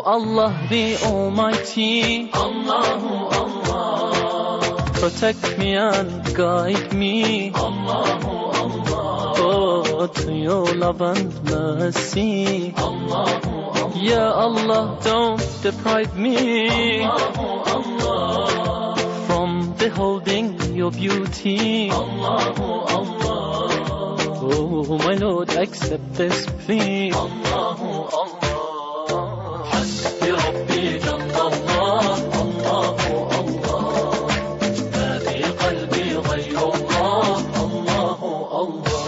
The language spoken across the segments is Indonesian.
Allah the Almighty, Allahu Allah, protect me and guide me, Allahu Allah, oh, to your love and mercy, Allahu Allah, Ya Allah, don't deprive me, Allahu Allah, from beholding your beauty, Allahu Allah, oh my Lord, accept this plea, Allahu Allah. حسبي ربي جل الله الله الله ما في قلبي غير الله الله الله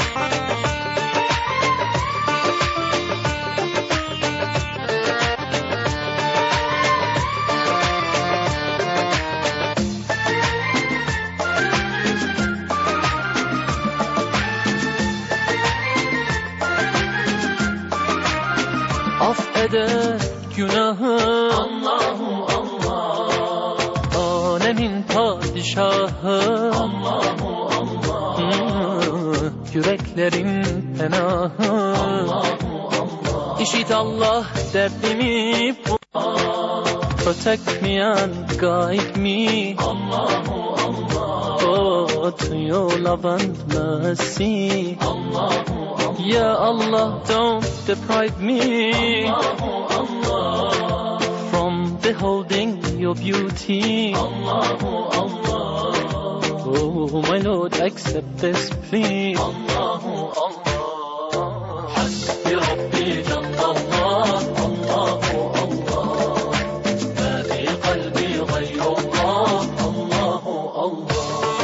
Affeder günahı Allahu Allah, alemin padişahı Allahu Allah, yüreklerin penahı Allahu Allah, İşit Allah derdimi, protect me and guide me, Allahu Allah, oh, to your love and mercy, Allahu Allah, Ya Allah, don't deprive me, Allahu Allah, from beholding your beauty, Allahu Allah, oh my Lord, accept this plea, Allahu Allah. Hasbi Rabbi Jallallah, Allahu Allah, ma fi qalbi ghayrullah, Allahu Allah.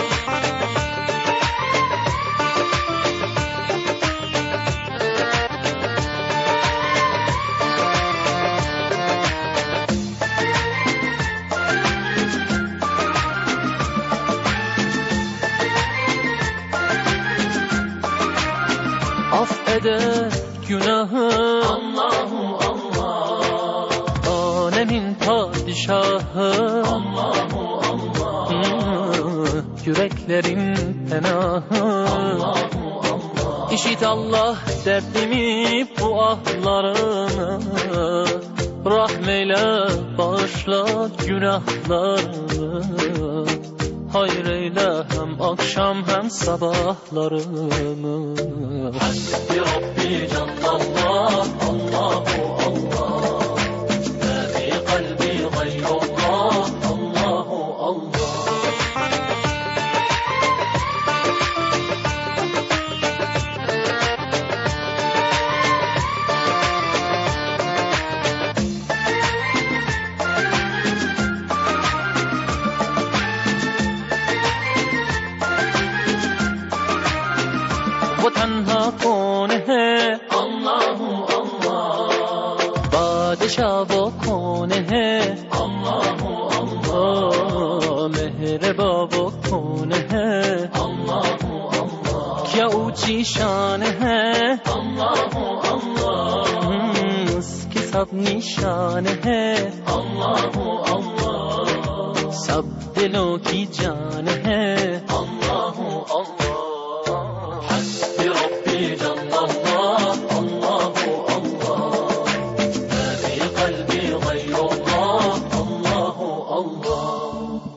Affeder günahı Allahu Allah, alemin padişahı Allahu Allah, yüreklerin penahı Allahu Allah, İşit Allah derdimi, bu ahlarını, rahmeyle bağışla günahlarını, hayır eyle hem akşam hem sabahlarımı. Hasbi Rabbi Jallallah, Allahu Allah, ma fi qalbi ghayrullah, Allahu Allah. वो तन्हा कौन है अल्लाह अल्लाह, बादशाह वो कौन है अल्लाह अल्लाह, मेहरबा वो कौन है अल्लाह अल्लाह, क्या ऊंची शान है अल्लाह अल्लाह, उसकी सब निशान है अल्लाह अल्लाह, सब दिलों की जान है अल्लाह अल्लाह. ربي جل الله الله الله, ما في قلبي غير الله الله الله.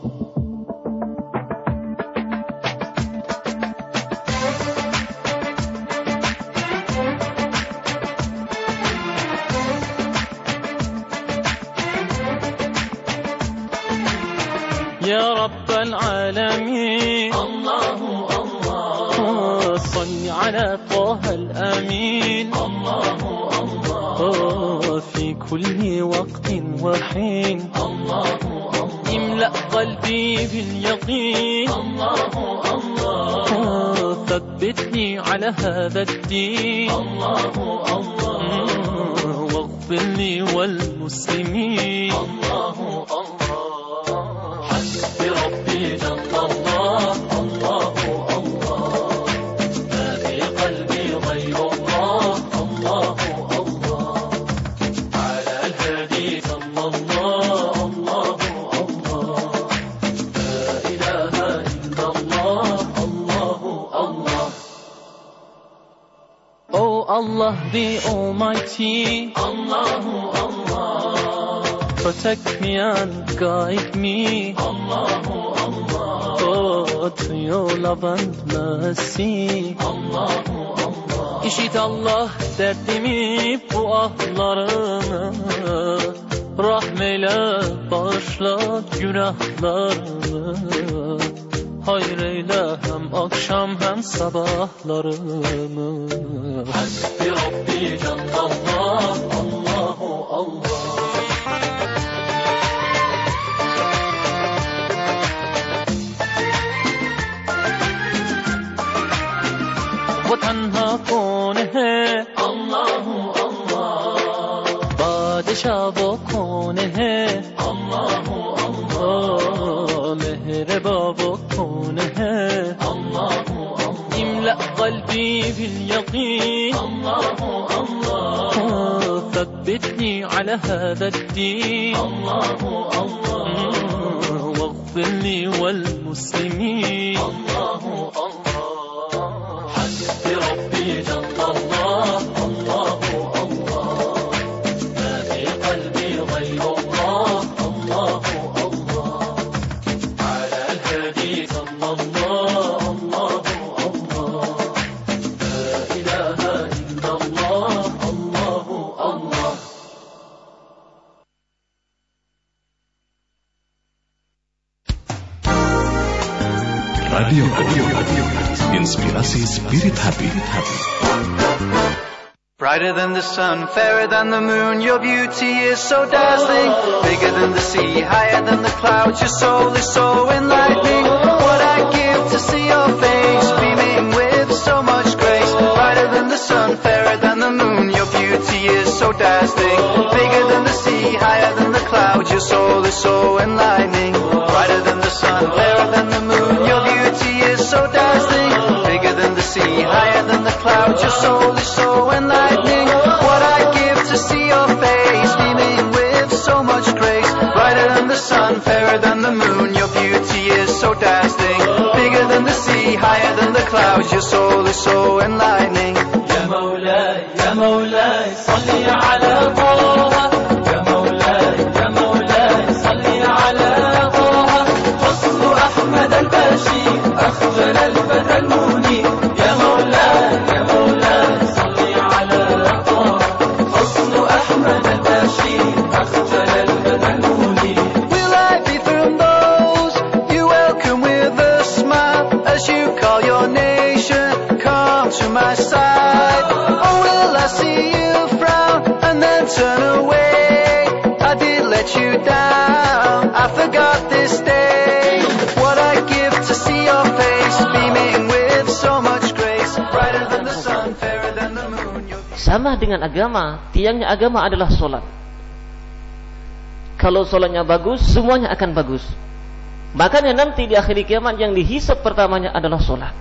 يا رب العالمين الله الله, صل على طه الأمين الله الله, في كل وقت وحين الله الله, املأ قلبي باليقين الله الله, ثبتني على هذا الدين الله الله, واغفر لي والمسلمين الله الله. حسبي ربي جل الله الله الله, ما في قلبي غير الله الله الله, على الهادي صلى الله الله الله, لا إله إلا الله الله الله. Oh Allah the Almighty, Allahu Allah, protect me and guide me. Allahu Allah. Oh, to your love and mercy. Allahu Allah. İşit Allah derdimi, bu ahlarımı. Rahmeyle bağışla günahlarımı. Hayır eyle hem akşam hem sabahlarımı. Hasbi Rabbi Cenlallah, Allahu Allah. वो तन्हा कौन है अल्लाहु अल्लाह बादशाह वो कौन है अल्लाहु अल्लाह मेहरबा वो कौन है अल्लाहु अल्लाह इमला क़ल्बी बिल यक़ीन अल्लाहु अल्लाह ثبتني على هذا الدين अल्लाहु अल्लाह واغفر لي والمسلمين अल्लाहु अल्लाह ربي جل الله الله الله ما في قلبي غير الله الله الله على الهادي صلى الله الله الله لا إله إلا الله الله الله. Radio Inspirasi Spirit Hati. Brighter than the sun, fairer than the moon, your beauty is so dazzling. Bigger than the sea, higher than the clouds, your soul is so enlightening. What I'd give to see your face, beaming with so much grace. Brighter than the sun, fairer than the moon, your beauty is so dazzling. Bigger than the sea, higher than the clouds, your soul is so enlightening. Brighter than the sun, fairer than the moon, your beauty is so dazzling. Bigger than the sea, higher than the clouds, your soul is so enlightening. What I'd give to see your face, beaming with so much grace. Brighter than the sun, fairer than the moon, your beauty is so dazzling. Bigger than the sea, higher than the clouds, your soul is so enlightening. Ya Mawlay, Ya Mawlay, salli ala Taha. Ya Mawlay, Ya Mawlay, salli ala Taha. Husnu Ahmad al-Bashir, akhbar al-Fata al-Munir. Ya Mawlay, Ya Mawlay, salli ala Taha. Husnu Ahmad al-Bashir, akhbar al-Fata al-Munir. Will I be from those you welcome with a smile as you call your nation, come to my side? Or will I see you frown and then turn away? I did let you down, I forgot this day. What I give to see your face, beaming with so much grace. Brighter than the sun, fairer than the moon. Sama dengan agama, tiangnya agama adalah solat. Kalau solatnya bagus, semuanya akan bagus. Makanya nanti di akhir kiamat yang dihisab pertamanya adalah solat.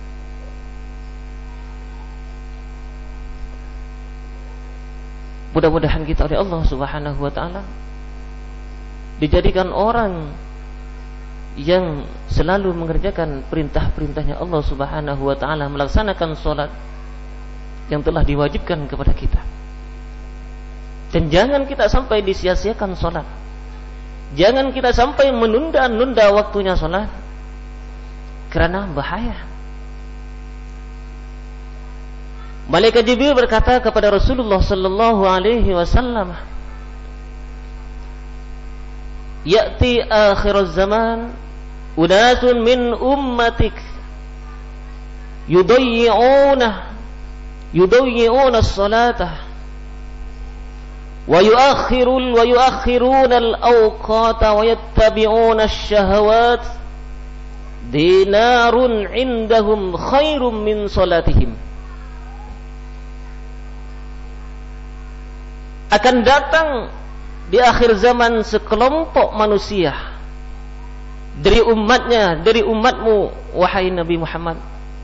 Mudah-mudahan kita oleh Allah Subhanahu wa ta'ala dijadikan orang yang selalu mengerjakan perintah-perintahnya Allah Subhanahu wa ta'ala, melaksanakan solat yang telah diwajibkan kepada kita. Dan jangan kita sampai disia-siakan solat. Jangan kita sampai menunda-nunda waktunya solat, karena bahaya. Malaikat Jibril berkata kepada Rasulullah sallallahu alaihi wasallam, "Ya'ti akhiruz zaman unasun min ummatik yudayyi'una as-salata wa yuakhiruna al-awqata wa yattabi'una ash-shahawat dinarun 'indahum khairum min salatihim." Akan datang di akhir zaman sekelompok manusia dari umatnya, dari umatmu wahai Nabi Muhammad,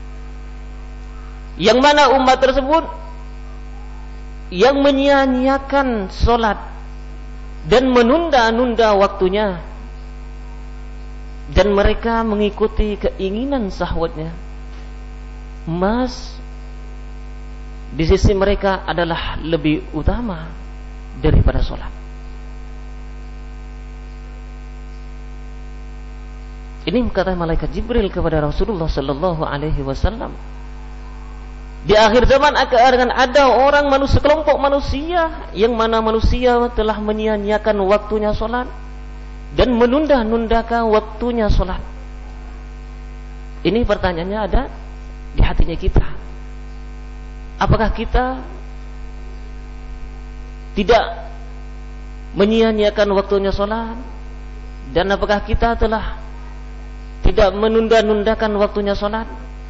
yang mana umat tersebut yang menyia-nyiakan solat dan menunda-nunda waktunya, dan mereka mengikuti keinginan syahwatnya. Emas di sisi mereka adalah lebih utama daripada solat. Ini kata malaikat Jibril kepada Rasulullah sallallahu alaihi wasallam. Di akhir zaman akan ada orang manusia, sekelompok manusia yang mana manusia telah menyia-nyiakan waktunya salat dan menunda-nundakan waktunya salat. Ini pertanyaannya ada di hatinya kita. Apakah kita tidak menyia-nyiakan waktunya salat, dan apakah kita telah tidak menunda-nundakan waktunya salat?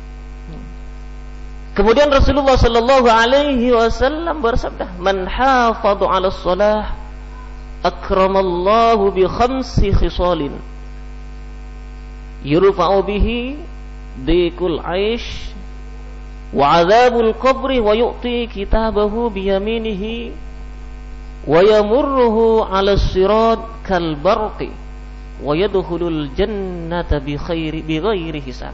Kemudian Rasulullah sallallahu alaihi wasallam bersabda, "Man hafadha 'ala shalah akramallahu bi khamsi khisalin yurfa'u bihi dikul 'aish wa 'adzabul qabri wa yu'ti kitabahu bi yaminihi wa yamurruhu 'ala as-sirat kal barqi wa yadkhulul jannata bi ghairi hisab."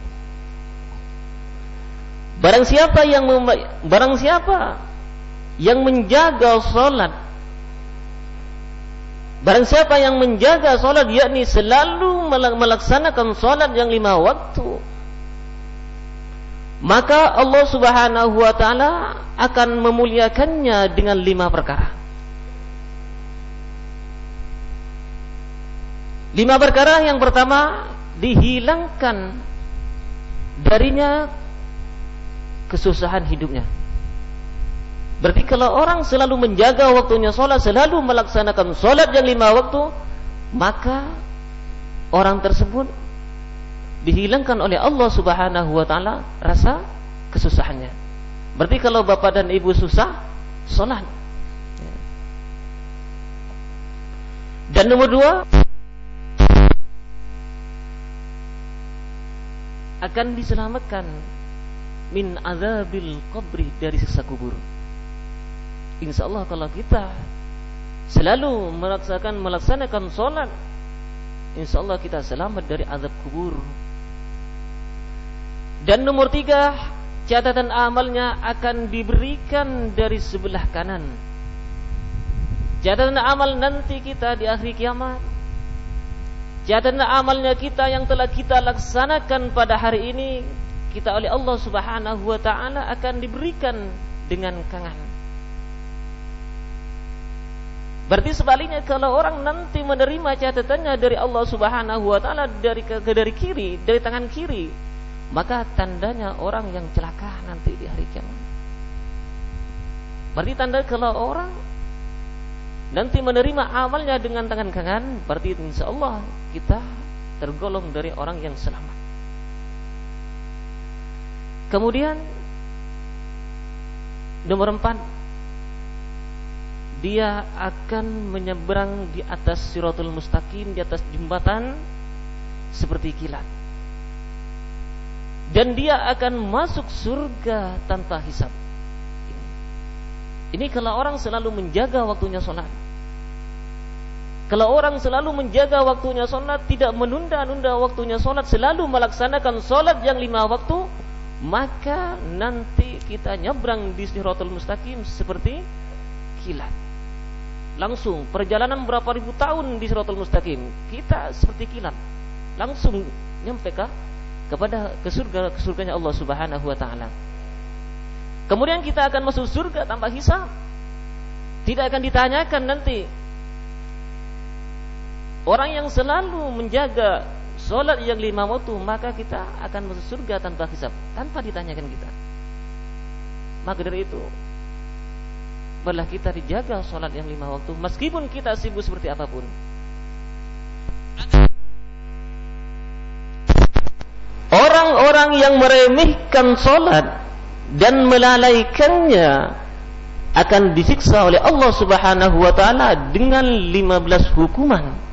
Barang siapa yang menjaga salat, barang siapa yang menjaga salat, yakni selalu melaksanakan salat yang 5 waktu, maka Allah Subhanahu wa taala akan memuliakannya dengan 5 perkara. 5 perkara. Yang pertama, dihilangkan darinya kesusahan hidupnya. Berarti kalau orang selalu menjaga waktunya salat, selalu melaksanakan salat yang 5 waktu, maka orang tersebut dihilangkan oleh Allah Subhanahu wa taala rasa kesusahannya. Berarti kalau bapak dan ibu susah, salat. Dan nomor 2, akan diselamatkan min azabil qabri, dari siksa kubur. Insyaallah kalau kita selalu melaksanakan salat, insyaallah kita selamat dari azab kubur. Dan nomor 3, catatan amalnya akan diberikan dari sebelah kanan. Catatan amal nanti kita di akhir kiamat, catatan amalnya kita yang telah kita laksanakan pada hari ini, kita oleh Allah Subhanahu wa taala akan diberikan dengan kanan. Berarti sebaliknya, kalau orang nanti menerima catatannya dari Allah Subhanahu wa taala dari kiri, dari tangan kiri, maka tandanya orang yang celaka nanti di hari kiamat. Berarti tanda kalau orang nanti menerima amalnya dengan tangan kanan, berarti insyaallah kita tergolong dari orang yang selamat. Kemudian nomor 4, dia akan menyeberang di atas Siratul Mustaqim, di atas jembatan seperti kilat, dan dia akan masuk surga tanpa hisab. Ini kalau orang selalu menjaga waktunya salat. Kalau orang selalu menjaga waktunya salat, tidak menunda-nunda waktunya salat, selalu melaksanakan salat yang 5 waktu, maka nanti kita nyebrang di Siratul Mustaqim seperti kilat. Langsung perjalanan berapa ribu tahun di Siratul Mustaqim, kita seperti kilat, langsung nyampe kepada surganya Allah Subhanahu wa taala. Kemudian kita akan masuk surga tanpa hisab. Tidak akan ditanyakan nanti. Orang yang selalu menjaga salat yang 5 waktu, maka kita akan masuk surga tanpa hisab, tanpa ditanyakan kita. Maka dari itu, baiklah kita dijaga salat yang 5 waktu, meskipun kita sibuk seperti apapun. Orang-orang yang meremehkan salat dan melalaikannya akan disiksa oleh Allah Subhanahu wa taala dengan 15 hukuman.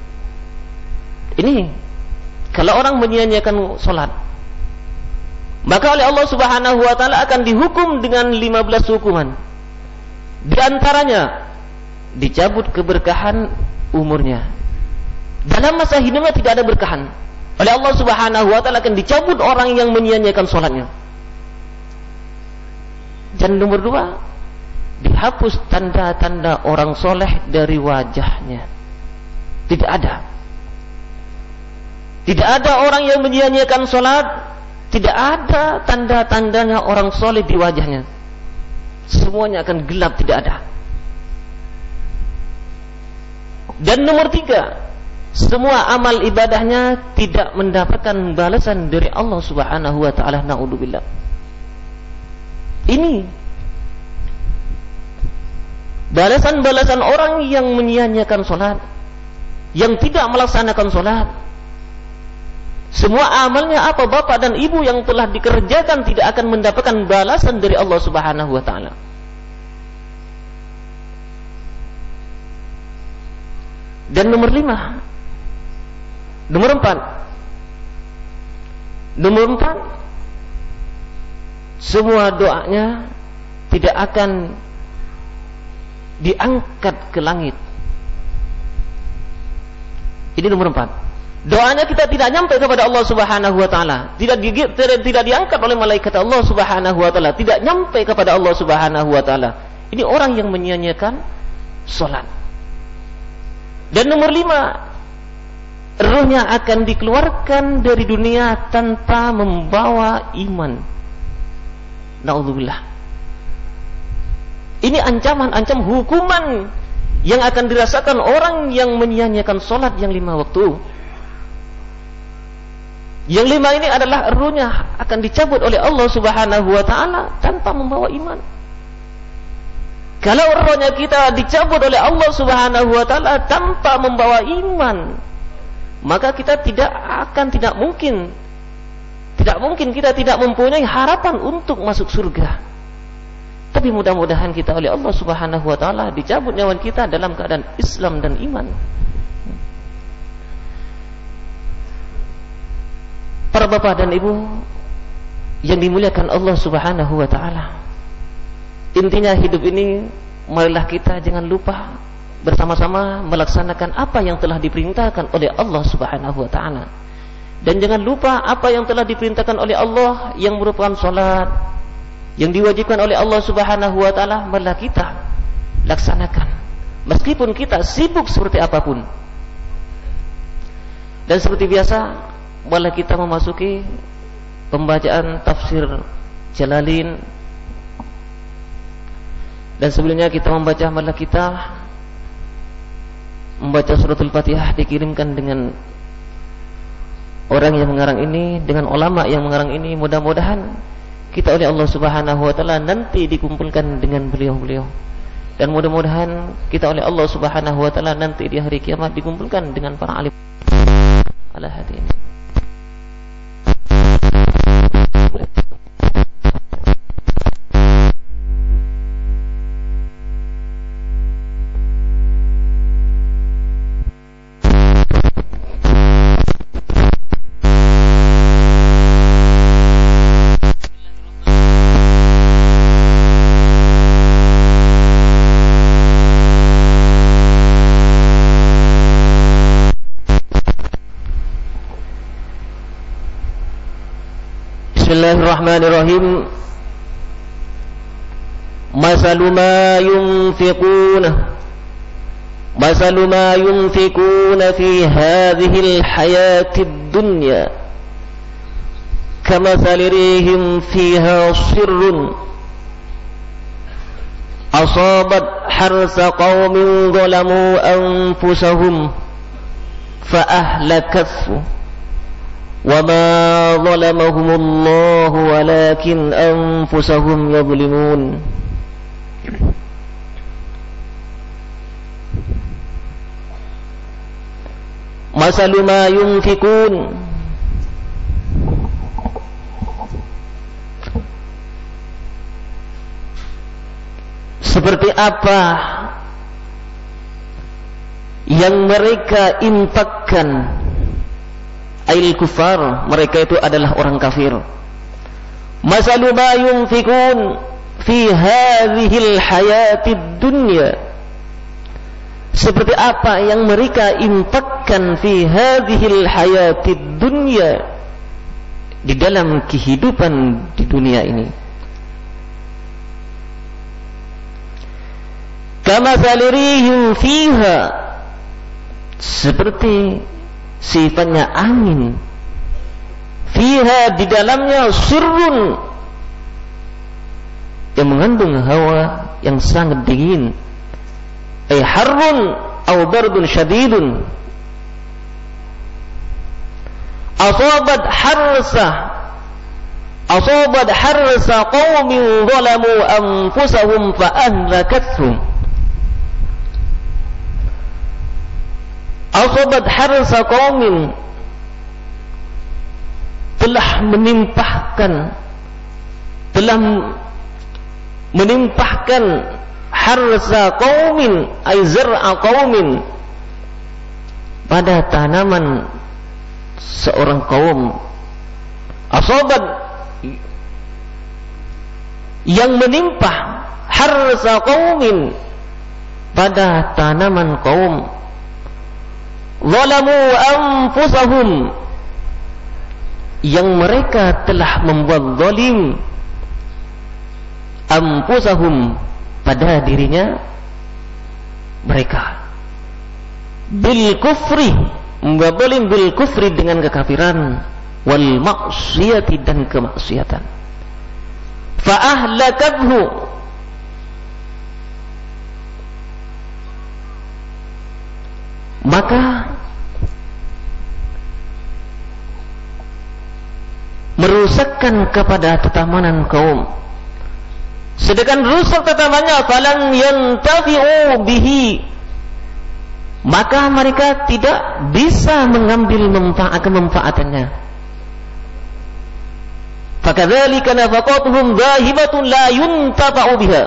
Ini kalau orang menyia-nyiakan salat, maka oleh Allah Subhanahu wa taala akan dihukum dengan 15 hukuman. Di antaranya dicabut keberkahan umurnya. Dalam masa hidupnya tidak ada berkahan. Oleh Allah Subhanahu wa taala akan dicabut orang yang menyia-nyiakan salatnya. Dan nomor 2, dihapus tanda-tanda orang soleh dari wajahnya. Tidak ada. Tidak ada orang yang menyia-nyiakan salat, tidak ada tanda-tandanya orang soleh di wajahnya. Semuanya akan gelap, tidak ada. Dan nomor 3, semua amal ibadahnya tidak mendapatkan balasan dari Allah Subhanahu wa taala. Na'udzubillah. Ini balasan-balasan orang yang menyia-nyiakan salat, yang tidak melaksanakan salat. Semua amalnya apa bapak dan ibu yang telah dikerjakan tidak akan mendapatkan balasan dari Allah Subhanahu wa taala. Dan nomor 4, semua doanya tidak akan diangkat ke langit. Ini nomor 4. Doanya kita tidak nyampe kepada Allah Subhanahu wa taala, tidak diangkat oleh malaikat Allah Subhanahu wa taala, tidak nyampe kepada Allah Subhanahu wa taala. Ini orang yang menyia-nyiakan salat. Dan nomor 5, ruhnya akan dikeluarkan dari dunia tanpa membawa iman. Na'udzubillah. Ini ancaman hukuman yang akan dirasakan orang yang menyia-nyiakan salat yang 5 waktu. Yang 5 ini adalah ruhnya akan dicabut oleh Allah Subhanahu wa taala tanpa membawa iman. Kalau rohnya kita dicabut oleh Allah Subhanahu wa taala tanpa membawa iman, maka kita tidak mungkin kita tidak mempunyai harapan untuk masuk surga. Tapi mudah-mudahan kita oleh Allah Subhanahu wa taala dicabut nyawa kita dalam keadaan Islam dan iman. Para bapak dan ibu yang dimuliakan Allah Subhanahu wa taala, intinya hidup ini marilah kita jangan lupa bersama-sama melaksanakan apa yang telah diperintahkan oleh Allah Subhanahu wa taala. Dan jangan lupa apa yang telah diperintahkan oleh Allah yang merupakan salat yang diwajibkan oleh Allah Subhanahu wa taala, marilah kita laksanakan meskipun kita sibuk seperti apapun. Dan seperti biasa, marilah kita memasuki pembacaan tafsir Jalalain. Dan sebelumnya kita membaca, marilah kita membaca suratul Fatihah, dikirimkan dengan orang yang mengarang ini, dengan ulama yang mengarang ini. Mudah-mudahan kita oleh Allah Subhanahu wa taala nanti dikumpulkan dengan beliau-beliau. Dan mudah-mudahan kita oleh Allah Subhanahu wa taala nanti di hari kiamat dikumpulkan dengan para alim ala hadi ini. Bismillahirrahmanirrahim. Masalu ma yunfikuna fi hadhihi al-hayati ad-dunya kamathali rihim fiha sirrun asabat harsa qaumin zalamu anfusahum fa ahlakathu وَمَا ظَلَمَهُمُ اللَّهُ وَلَكِنْ أَنفُسَهُمْ يَظْلِمُونَ. مَثَلُ مَا يُنْفِقُونَ, seperti apa yang mereka infakkan. Ail kufar, mereka itu adalah orang kafir. Masalu ma yunfikun fi hadhil hayatid dunya, seperti apa yang mereka infakkan fi hadhil hayatid dunya, di dalam kehidupan di dunia ini. Kama salirihim fiha, seperti sifatnya angin fiha, di dalamnya sirrun, yang mengandung hawa yang sangat dingin, ay harrun aw bardun syadidun, asabat harsa qaumin zalamu anfusahum fa ahlakathum. Asabat harsa qaumin, telah menimpahkan harsa qaumin ay zar'a qaumin, pada tanaman seorang kaum. Asabat, yang menimpa, harsa qaumin, pada tanaman kaum. Zalamu anfusahum, yang mereka telah membuat zalim, anfusahum, pada dirinya mereka, bil kufri, membuat zalim bil kufri, dengan kekafiran, wal maksiyati, dan kemaksiatan. Fa ahlakathu, maka merusakkan kepada tetaman kaum. Sedangkan rusak tetamannya, falan yantafi'u bihi, maka mereka tidak bisa mengambil kemanfaatannya. Fakadzalika nafaqatuhum dhahibatun la yuntafa'u biha.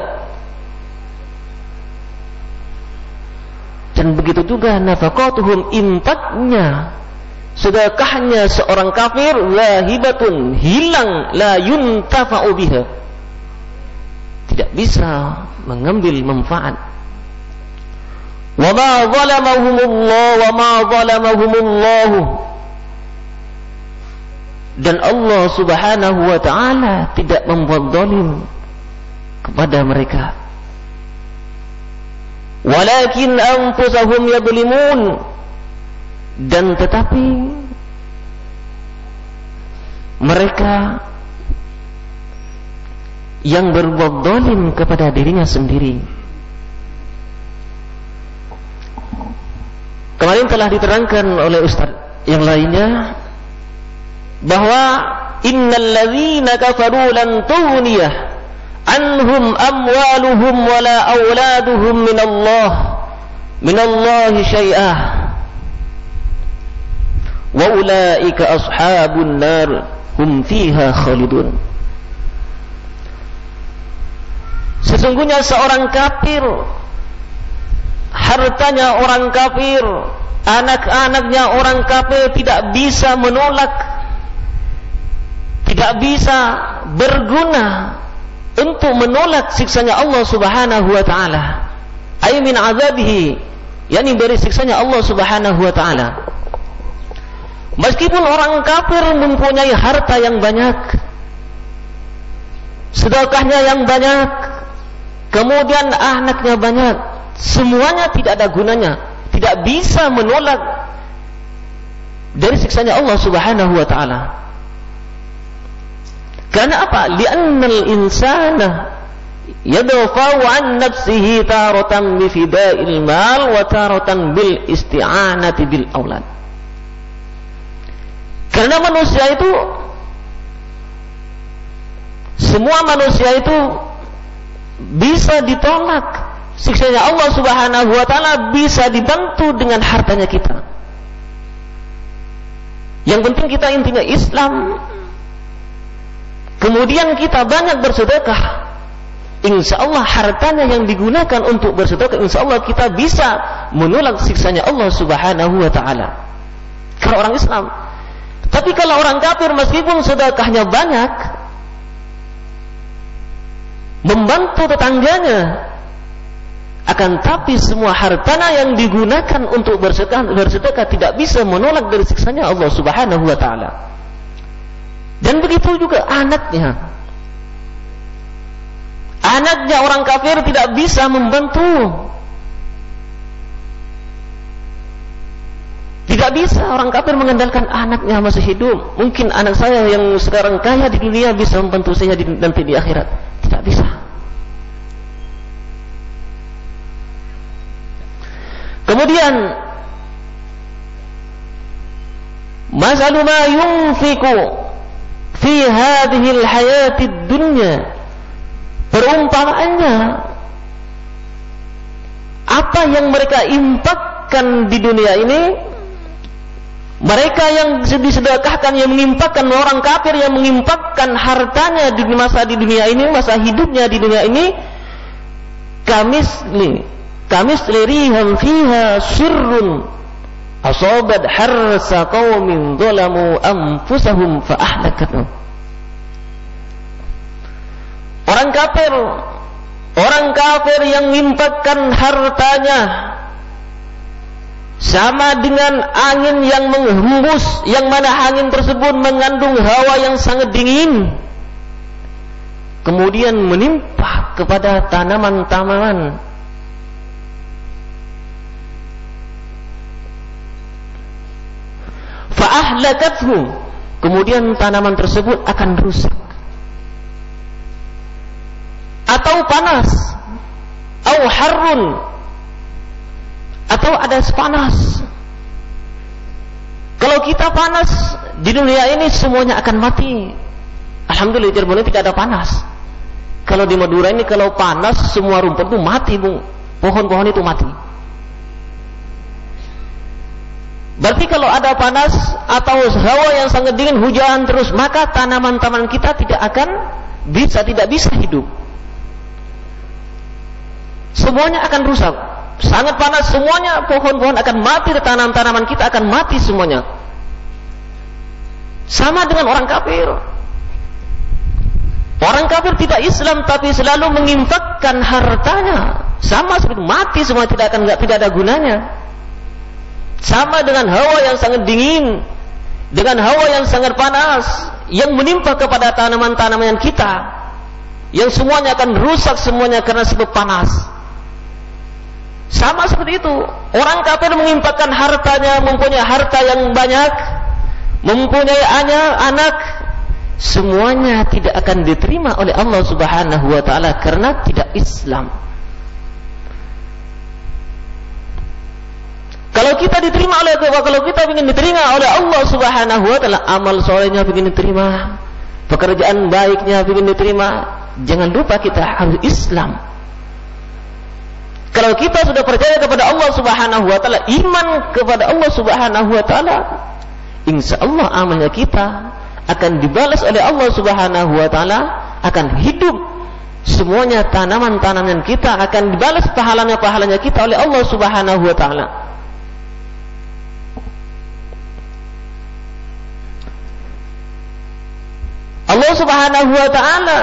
Dan begitu juga nafaqatuhum, infaknya, sedekahnya seorang kafir, dhahibatun, hilang, la yuntafa'u biha, tidak bisa mengambil manfaat. Wa ma zalamahumullah, dan Allah Subhanahu wa ta'ala tidak membuat zalim kepada mereka. Walakin anfusahum yadlimun, dan tetapi mereka yang berbuat zalim kepada dirinya sendiri. Kemarin telah diterangkan oleh ustaz yang lainnya bahwa innal ladzina kafaru lan tughniyah anhum amwaluhum wala auladuhum minallahi syai'ah wa ulaika ashabun nar hum fiha khalidun. Sesungguhnya seorang kafir, hartanya orang kafir, anak-anaknya orang kafir tidak bisa menolak, tidak bisa berguna untuk menolak siksanya Allah Subhanahu wa ta'ala, ay min azabihi, yakni dari siksanya Allah Subhanahu wa ta'ala. Meskipun orang kafir mempunyai harta yang banyak, sedekahnya yang banyak, kemudian anaknya banyak, semuanya tidak ada gunanya, tidak bisa menolak dari siksanya Allah Subhanahu wa ta'ala. Karena apa? Li'annal insana yadfa'u an nafsihi taratan bi fida'il mal wa taratan bil isti'anati bil aulad. Karena manusia itu, semua manusia itu bisa ditolak siksanya Allah Subhanahu wa ta'ala, bisa dibantu dengan hartanya kita. Yang penting kita intinya Islam, kemudian kita banyak bersedekah, insya Allah hartanya yang digunakan untuk bersedekah, insya Allah kita bisa menolak siksanya Allah Subhanahu wa ta'ala. Kalau orang Islam. Tapi kalau orang kafir, meskipun sedekahnya banyak, membantu tetangganya, akan tapi semua hartanya yang digunakan untuk bersedekah tidak bisa menolak dari siksanya Allah Subhanahu wa ta'ala. Dan begitu juga anaknya orang kafir tidak bisa membantu, Tidak bisa orang kafir mengandalkan anaknya masih hidup. Mungkin anak saya yang sekarang kaya di dunia bisa membantu saya nanti di akhirat. Tidak bisa. Kemudian masalu ma yunfiqu fi hadhihi al-hayati ad-dunya, perumpamaannya apa yang mereka infakkan di dunia ini, mereka yang disedekahkan, yang menginfakkan, orang kafir yang menginfakkan hartanya di masa di dunia ini, masa hidupnya di dunia ini, kamisli riham fiha sirrun asabat harsa qaumin zalamu anfusahum fa ahlakatuhum. Orang kafir yang menginfakkan hartanya sama dengan angin yang menghembus, yang mana angin tersebut mengandung hawa yang sangat dingin, kemudian menimpa kepada tanaman-tanaman. Fa'ahlakathu, kemudian tanaman tersebut akan rusak. Atau panas, atau harun, atau ada panas. Kalau kita panas di dunia ini semuanya akan mati. Alhamdulillah di Cirebon tidak ada panas. Kalau di Madura ini kalau panas semua rumput itu mati, Bung. Pohon-pohon itu mati. Berarti kalau ada panas atau hawa yang sangat dingin, hujan terus, maka tanaman-tanaman kita tidak bisa hidup. Semuanya akan rusak. Sangat panas semuanya, pohon-pohon akan mati, tanaman-tanaman kita akan mati semuanya. Sama dengan orang kafir. Orang kafir tidak Islam tapi selalu menginfakkan hartanya. Sama seperti mati semua, tidak ada gunanya. Sama dengan hawa yang sangat dingin, dengan hawa yang sangat panas yang menimpa kepada tanaman-tanaman kita, yang semuanya akan rusak semuanya karena sebab panas. Sama seperti itu, orang kafir menginfakkan hartanya, mempunyai harta yang banyak, mempunyai anak, semuanya tidak akan diterima oleh Allah Subhanahu wa taala karena tidak Islam. Kalau kita ingin diterima oleh Allah Subhanahu wa taala, amal solehnya ingin diterima, pekerjaan baiknya ingin diterima, jangan lupa kita harus Islam. Kalau kita sudah percaya kepada Allah Subhanahu wa taala, iman kepada Allah Subhanahu wa taala, insyaallah amalnya kita akan dibalas oleh Allah Subhanahu wa taala, akan hidup semuanya, tanaman-tanaman kita akan dibalas pahalanya kita oleh Allah Subhanahu wa taala. Allah Subhanahu wa taala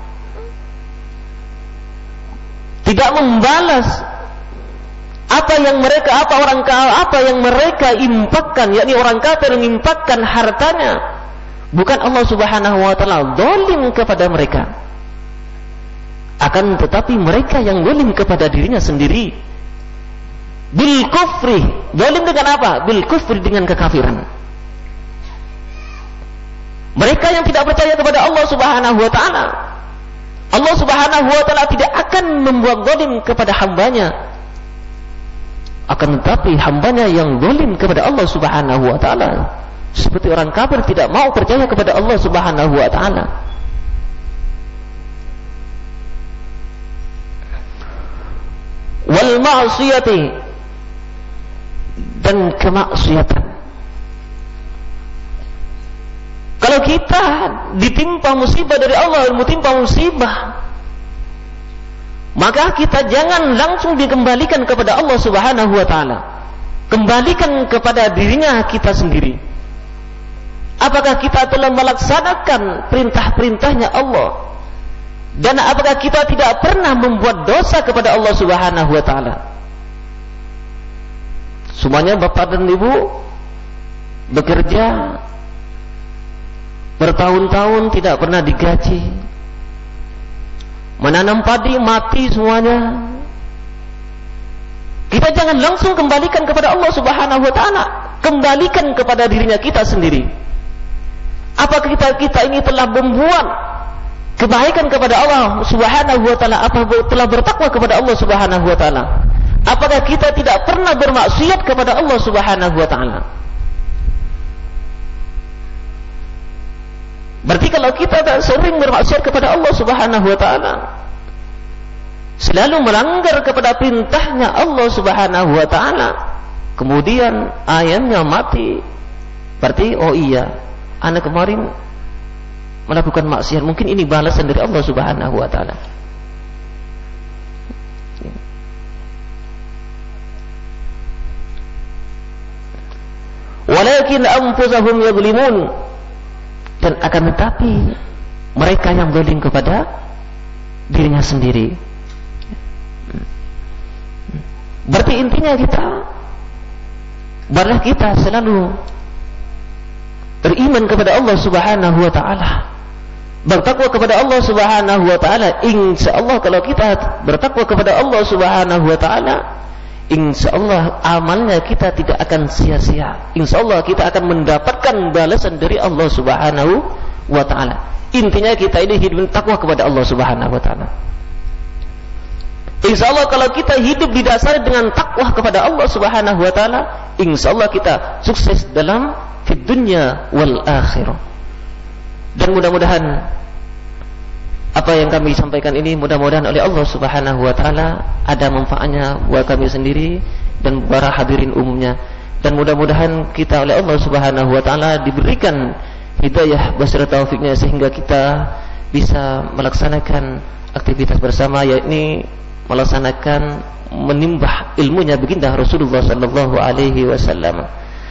tidak membalas apa yang mereka infakkan, yakni orang kafir menginfakkan hartanya. Bukan Allah Subhanahu wa taala zalim kepada mereka, akan tetapi mereka yang zalim kepada dirinya sendiri. Bil kufri, zalim dengan apa? Bil kufri, dengan kekafiran. Mereka yang tidak percaya kepada Allah Subhanahu wa taala, Allah Subhanahu wa taala tidak akan membuat zalim kepada hambanya. Akan tetapi hambanya yang zalim kepada Allah Subhanahu wa taala, seperti orang kafir tidak mau percaya kepada Allah Subhanahu wa taala. Wal ma'siyati, dan kemaksiatan. Kalau kita ditimpa musibah dari Allah, maka kita jangan langsung dikembalikan kepada Allah Subhanahu wa taala. Kembalikan kepada dirinya kita sendiri. Apakah kita telah melaksanakan perintah-perintahnya Allah? Dan apakah kita tidak pernah membuat dosa kepada Allah Subhanahu wa taala? Semuanya bapak dan ibu bekerja bertahun-tahun tidak pernah digaji, menanam padi mati semuanya. Kita jangan langsung kembalikan kepada Allah Subhanahu wa taala. kembalikan kepada dirinya kita sendiri. Apakah kita ini telah membuat kebaikan kepada Allah Subhanahu wa taala, apa telah bertakwa kepada Allah Subhanahu wa taala? Apakah kita tidak pernah bermaksiat kepada Allah Subhanahu wa taala? Berarti kalau kita tak sering bermaksiat kepada Allah Subhanahu wa taala, selalu melanggar kepada perintahnya Allah Subhanahu wa taala, kemudian ayamnya mati, berarti oh iya, anak kemarin melakukan maksiat, mungkin ini balasan dari Allah Subhanahu wa taala. Walakin anfusahum yadhlimun, dan akan tetapi mereka yang zalim kepada dirinya sendiri. Berarti intinya barulah kita selalu beriman kepada Allah Subhanahu wa taala, bertakwa kepada Allah Subhanahu wa taala. Insyaallah kalau kita bertakwa kepada Allah Subhanahu wa taala, insyaallah amalnya kita tidak akan sia-sia. Insyaallah kita akan mendapatkan balasan dari Allah Subhanahu wa taala. Intinya kita ini hidup takwa kepada Allah Subhanahu wa taala. Insyaallah kalau kita hidup didasari dengan takwa kepada Allah Subhanahu wa taala, insyaallah kita sukses dalam fid dunya wal akhirah. Dan mudah-mudahan apa yang kami sampaikan ini mudah-mudahan oleh Allah Subhanahu wa taala ada manfaatnya buat kami sendiri dan para hadirin umumnya, dan mudah-mudahan kita oleh Allah Subhanahu wa taala diberikan hidayah basirah taufiknya sehingga kita bisa melaksanakan aktivitas bersama, yakni melaksanakan menimbah ilmunya baginda Rasulullah sallallahu alaihi wasallam.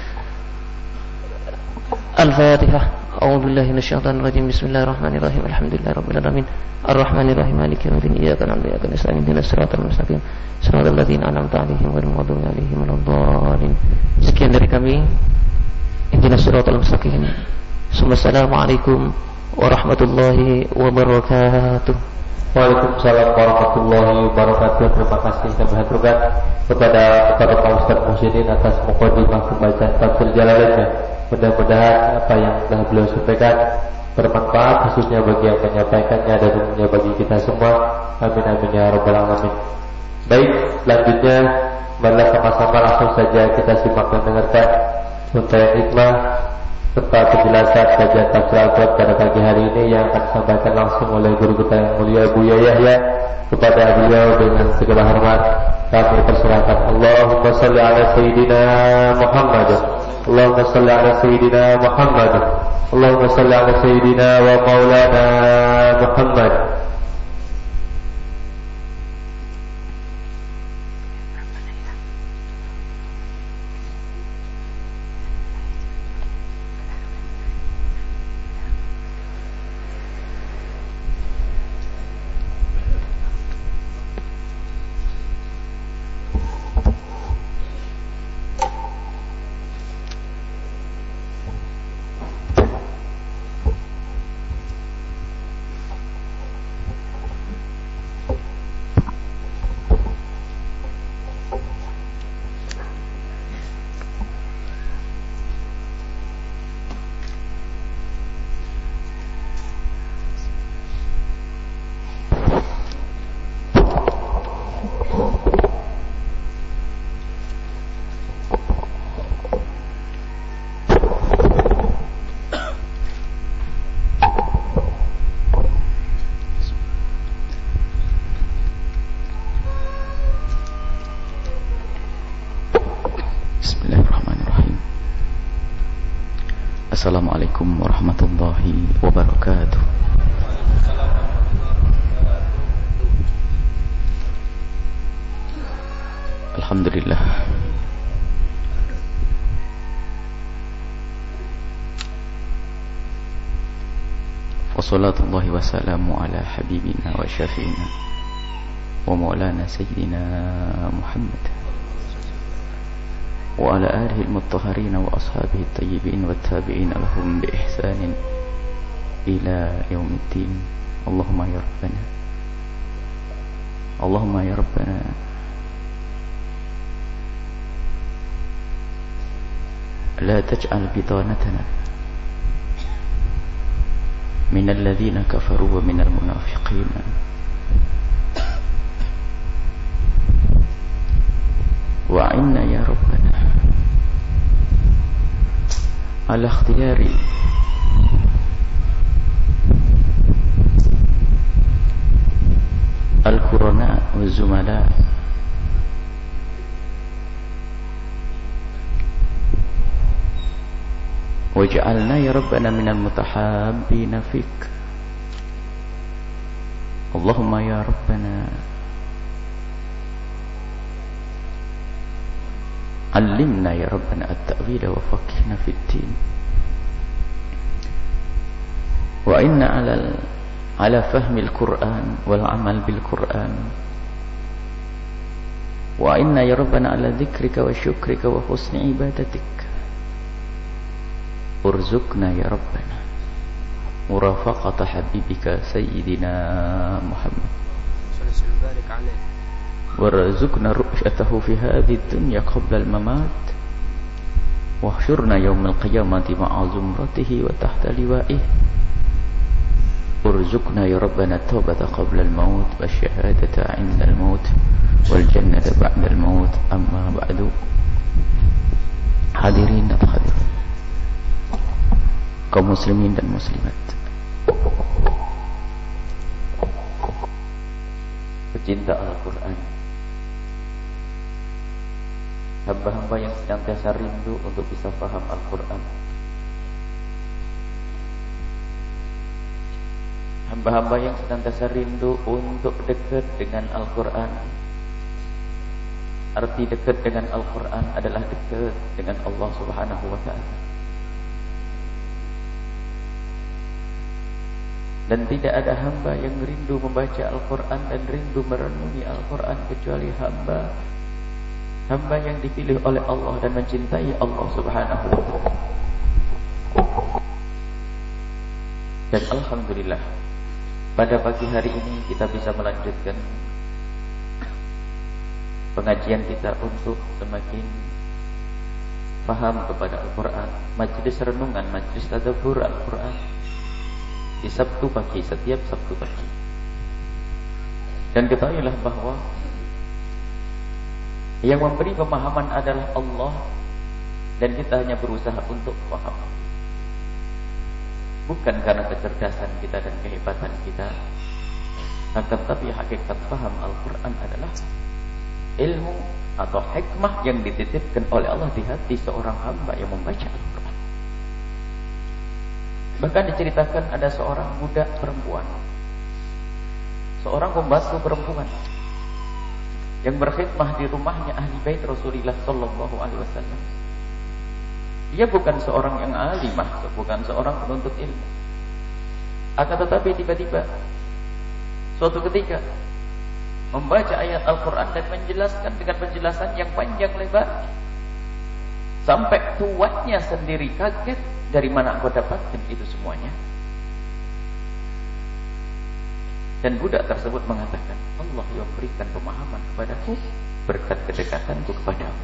Al-Fatihah. A'udzu billahi minasyaitonir rajim. Bismillahirrahmanirrahim. Alhamdulillahirabbil alamin. Arrahmanir rahim. Maliki yaumiddin. Iyyaka na'budu wa iyyaka nasta'in. Ihdinas siratal mustaqim. Shiratal ladzina an'amta 'alaihim ghairil maghdubi 'alaihim waladdallin. Sekian dari kami. Ihdinas siratal mustaqim. Assalamualaikum warahmatullahi wabarakatuh. Waalaikumsalam warahmatullahi wabarakatuh. Terima kasih kami haturkan kepada Pak Ustaz Muhyiddin atas mukadimah pembacaan tafsir Jalalainnya. Mudah-mudahan apa yang telah beliau sampaikan bermanfaat, khususnya bagi yang menyampaikannya dan umumnya bagi kita semua. Amin amin ya rabbal alamin. Baik, selanjutnya marilah sama-sama langsung saja kita simak dan dengarkan untayan hikmah serta penjelasan kajian tafsir Al-Quran pada pagi hari ini yang akan disampaikan langsung oleh guru kita yang mulia Buya Yahya. Kepada beliau dengan segala hormat kami persilakan. Allahumma salli ala sayyidina Muhammad. Allahumma salli ala sayyidina Muhammad. Allahumma salli ala sayyidina wa maulana Muhammad. Assalamualaikum warahmatullahi wabarakatuh. Alhamdulillah. Wassalatullahi wassalamu ala habibina wa syafi'ina wa maulana sayyidina Muhammad wa ala alihi al-mutahharin wa ashabihi at-tayyibin wa at-tabi'in lahum bi ihsanin ila yaumiddin. Allahumma ya Rabbana, Allahumma ya Rabbana, لا تجعل بطانتنا من الذين كفروا ومن المنافقين وعنا يا ربنا على اختيار القرناء والزملاء واجعلنا يا ربنا من المتحابين فيك اللهم يا ربنا علمنا يا ربنا التأويل وفقهنا في الدين وإنا على فهم القرآن والعمل بالقرآن وإنا يا ربنا على ذكرك وشكرك وحسن عبادتك ارزقنا يا ربنا مرافقة حبيبك سيدنا محمد وارزقنا رؤيته في هذه الدنيا قبل الممات واحشرنا يوم القيامة مع زمرته وتحت لوائه ارزقنا يا ربنا التوبة قبل الموت والشهادة عند الموت والجنة بعد الموت. أما بعد hadirin dan hadirat kaum muslimin dan muslimat, pecinta Al-Quran, hamba-hamba yang senantiasa rindu untuk bisa paham Al-Quran, hamba-hamba yang senantiasa rindu untuk dekat dengan Al-Quran. Arti dekat dengan Al-Quran adalah dekat dengan Allah Subhanahu wa ta'ala. Dan tidak ada hamba yang rindu membaca Al-Quran dan rindu merenungi Al-Quran kecuali hamba yang dipilih oleh Allah dan mencintai Allah Subhanahu wa ta'ala. Dan alhamdulillah, pada pagi hari ini kita bisa melanjutkan pengajian kita untuk semakin paham kepada Al-Quran, majlis renungan, majlis tadabbur Al-Quran di Sabtu pagi, setiap Sabtu pagi. Dan ketahuilah bahwa yang memberi pemahaman adalah Allah, dan kita hanya berusaha untuk paham. Bukan karena kecerdasan kita dan kehebatan kita, akan tapi hakikat paham Al-Quran adalah ilmu atau hikmah yang dititipkan oleh Allah di hati seorang hamba yang membaca Al-Quran. Bahkan diceritakan ada seorang budak perempuan, seorang pembasuh perempuan yang berkhidmah di rumahnya ahli bait Rasulullah sallallahu alaihi wasallam. Dia bukan seorang yang alimah, bukan seorang penuntut ilmu. Akan tetapi tiba-tiba suatu ketika membaca ayat Al-Quran dan menjelaskan dengan penjelasan yang panjang lebar, sampai tuannya sendiri kaget, dari mana engkau dapatkan itu semuanya? Dan budak tersebut mengatakan, Allah yang berikan pemahaman kepadaku berkat kedekatanku kepadamu.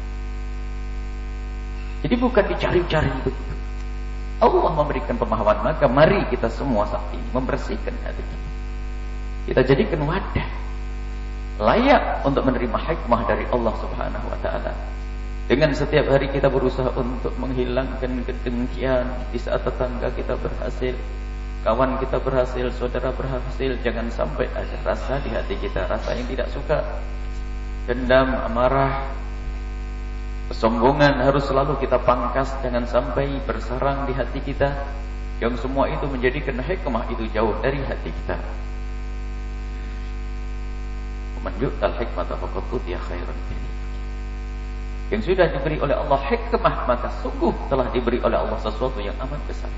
Jadi bukan dicari-cari begitu. Allah memberikan pemahaman, maka mari kita semua saat ini membersihkan hati kita. Kita jadikan wadah layak untuk menerima hikmah dari Allah Subhanahu wa ta'ala. Dengan setiap hari kita berusaha untuk menghilangkan kedengkian. Di saat tetangga kita berhasil, kawan kita berhasil, saudara berhasil, jangan sampai ada rasa di hati kita, rasa yang tidak suka, dendam, amarah, kesombongan harus selalu kita pangkas. Jangan sampai bersarang di hati kita, yang semua itu menjadikan hikmah itu jauh dari hati kita. Man yu'tal hikmata faqad utiya khairan katsiran. Yang sudah diberi oleh Allah hikmah, maka sungguh telah diberi oleh Allah sesuatu yang amat besar.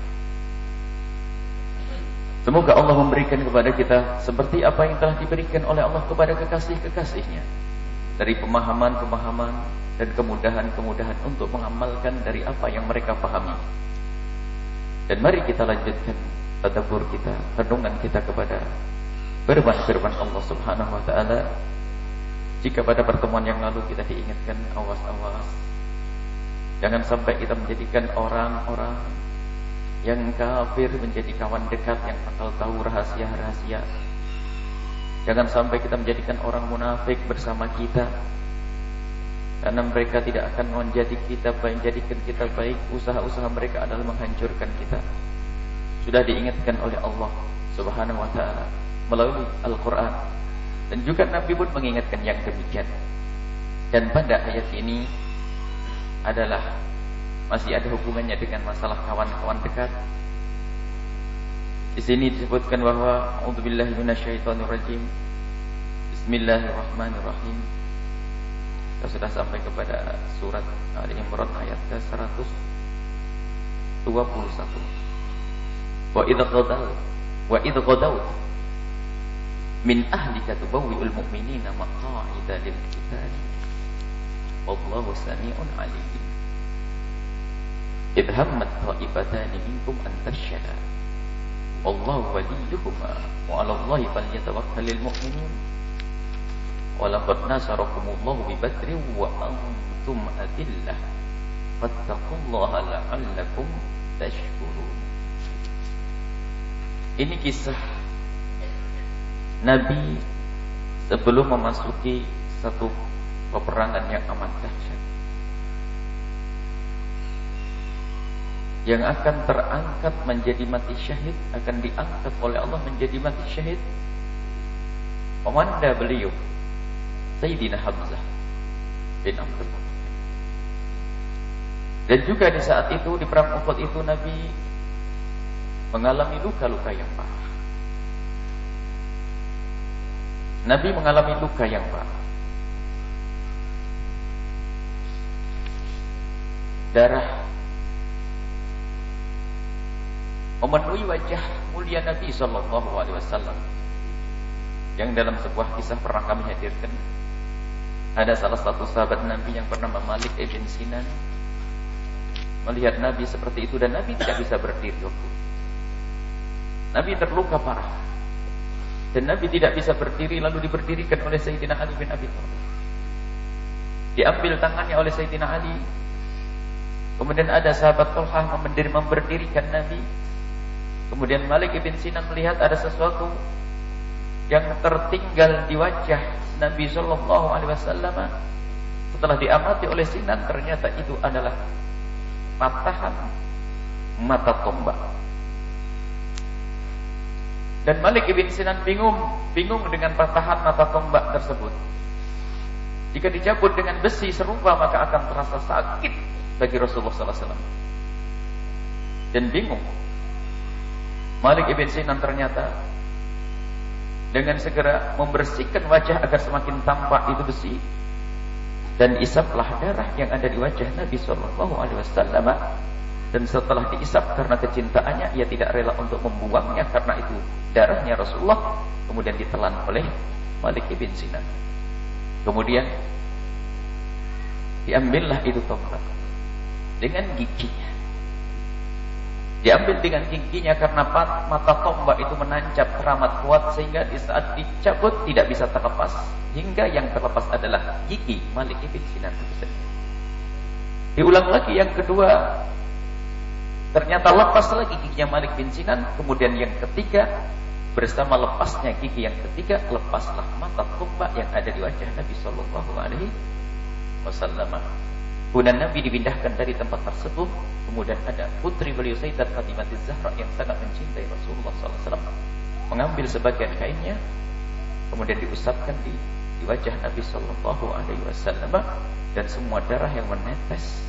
Semoga Allah memberikan kepada kita seperti apa yang telah diberikan oleh Allah kepada kekasih-kekasihnya, dari pemahaman-pemahaman dan kemudahan-kemudahan untuk mengamalkan dari apa yang mereka pahami. Dan mari kita lanjutkan tadabbur kita, renungan kita kepada firman-firman Allah Subhanahu wa ta'ala. Jika pada pertemuan yang lalu kita diingatkan, awas-awas Jangan sampai kita menjadikan orang-orang yang kafir menjadi kawan dekat yang bakal tahu rahasia-rahasia. Jangan sampai kita menjadikan orang munafik bersama kita, karena mereka tidak akan menjadikan kita baik. Usaha-usaha mereka adalah menghancurkan kita. Sudah diingatkan oleh Allah Subhanahu wa ta'ala melalui Al-Quran, dan juga Nabi pun mengingatkan yang demikian. Dan pada ayat ini adalah masih ada hubungannya dengan masalah kawan-kawan dekat. Di sini disebutkan bahwa a'udzubillahi minasyaitonirrajim. Bismillahirrahmanirrahim. Kita sudah sampai kepada surat Ali Imran ayat ke-121. Wa idh ghadawt min ahlika tubawwi'ul mu'minina maq'ida lil qital. Wallahu sami'un 'alim. Idh hammat ta'ifatani minkum an tafshala. Wallahu waliyuhuma wa 'ala Allahi falyatawakkalul mu'minun. Wa laqad nasarakumullahu bi Badrin wa antum adillah. Fattaqullaha la'allakum tashkurun. Ini kisah Nabi sebelum memasuki satu peperangan yang amat dahsyat, yang akan terangkat menjadi mati syahid, akan diangkat oleh Allah menjadi mati syahid. Komanda beliau Sayyidina Hamzah bin Abdul Muttalib. Dan juga di saat itu, di perang Uhud itu, Nabi mengalami luka-luka yang parah. Nabi mengalami luka yang parah. Darah memenuhi wajah mulia Nabi SAW, yang dalam sebuah kisah pernah kami hadirkan. Ada salah satu sahabat Nabi yang bernama Malik ibn Sinan melihat Nabi seperti itu, dan Nabi tidak bisa berdiri waktu. Nabi terluka parah, dan Nabi tidak bisa berdiri, lalu diberdirikan oleh Sayyidina Ali bin Abi Thalib. Diambil tangannya oleh Sayyidina Ali. Kemudian ada sahabat Talhah memberdirikan Nabi. Kemudian Malik ibn Sinan melihat ada sesuatu yang tertinggal di wajah Nabi sallallahu alaihi wasallam. Setelah diamati oleh Sinan, ternyata itu adalah patahan mata tombak. Dan Malik ibn Sinan bingung dengan patahan mata tombak tersebut. Jika dicabut dengan besi serupa, maka akan terasa sakit bagi Rasulullah SAW. Dan bingung Malik ibn Sinan ternyata dengan segera membersihkan wajah agar semakin tampak itu besi, dan isaplah darah yang ada di wajah Nabi SAW. Dan setelah diisap, karena kecintaannya, ia tidak rela untuk membuangnya karena itu darahnya Rasulullah. Kemudian ditelan oleh Malik ibn Sinan. Kemudian diambillah itu tombak dengan giginya. Diambil dengan giginya karena mata tombak itu menancap teramat kuat, sehingga di saat dicabut tidak bisa terlepas, hingga yang terlepas adalah gigi Malik ibn Sinan. Diulang lagi yang kedua, ternyata lepas lagi giginya Malik bin Sinan. Kemudian yang ketiga, bersama lepasnya gigi yang ketiga, lepaslah mata tombak yang ada di wajah Nabi sallallahu alaihi wasallam. Kemudian Nabi dipindahkan dari tempat tersebut. Kemudian ada putri beliau Sayyidat Fatimah Az-Zahra yang sangat mencintai Rasulullah SAW, mengambil sebagian kainnya, kemudian diusapkan di wajah Nabi sallallahu alaihi wasallam, dan semua darah yang menetes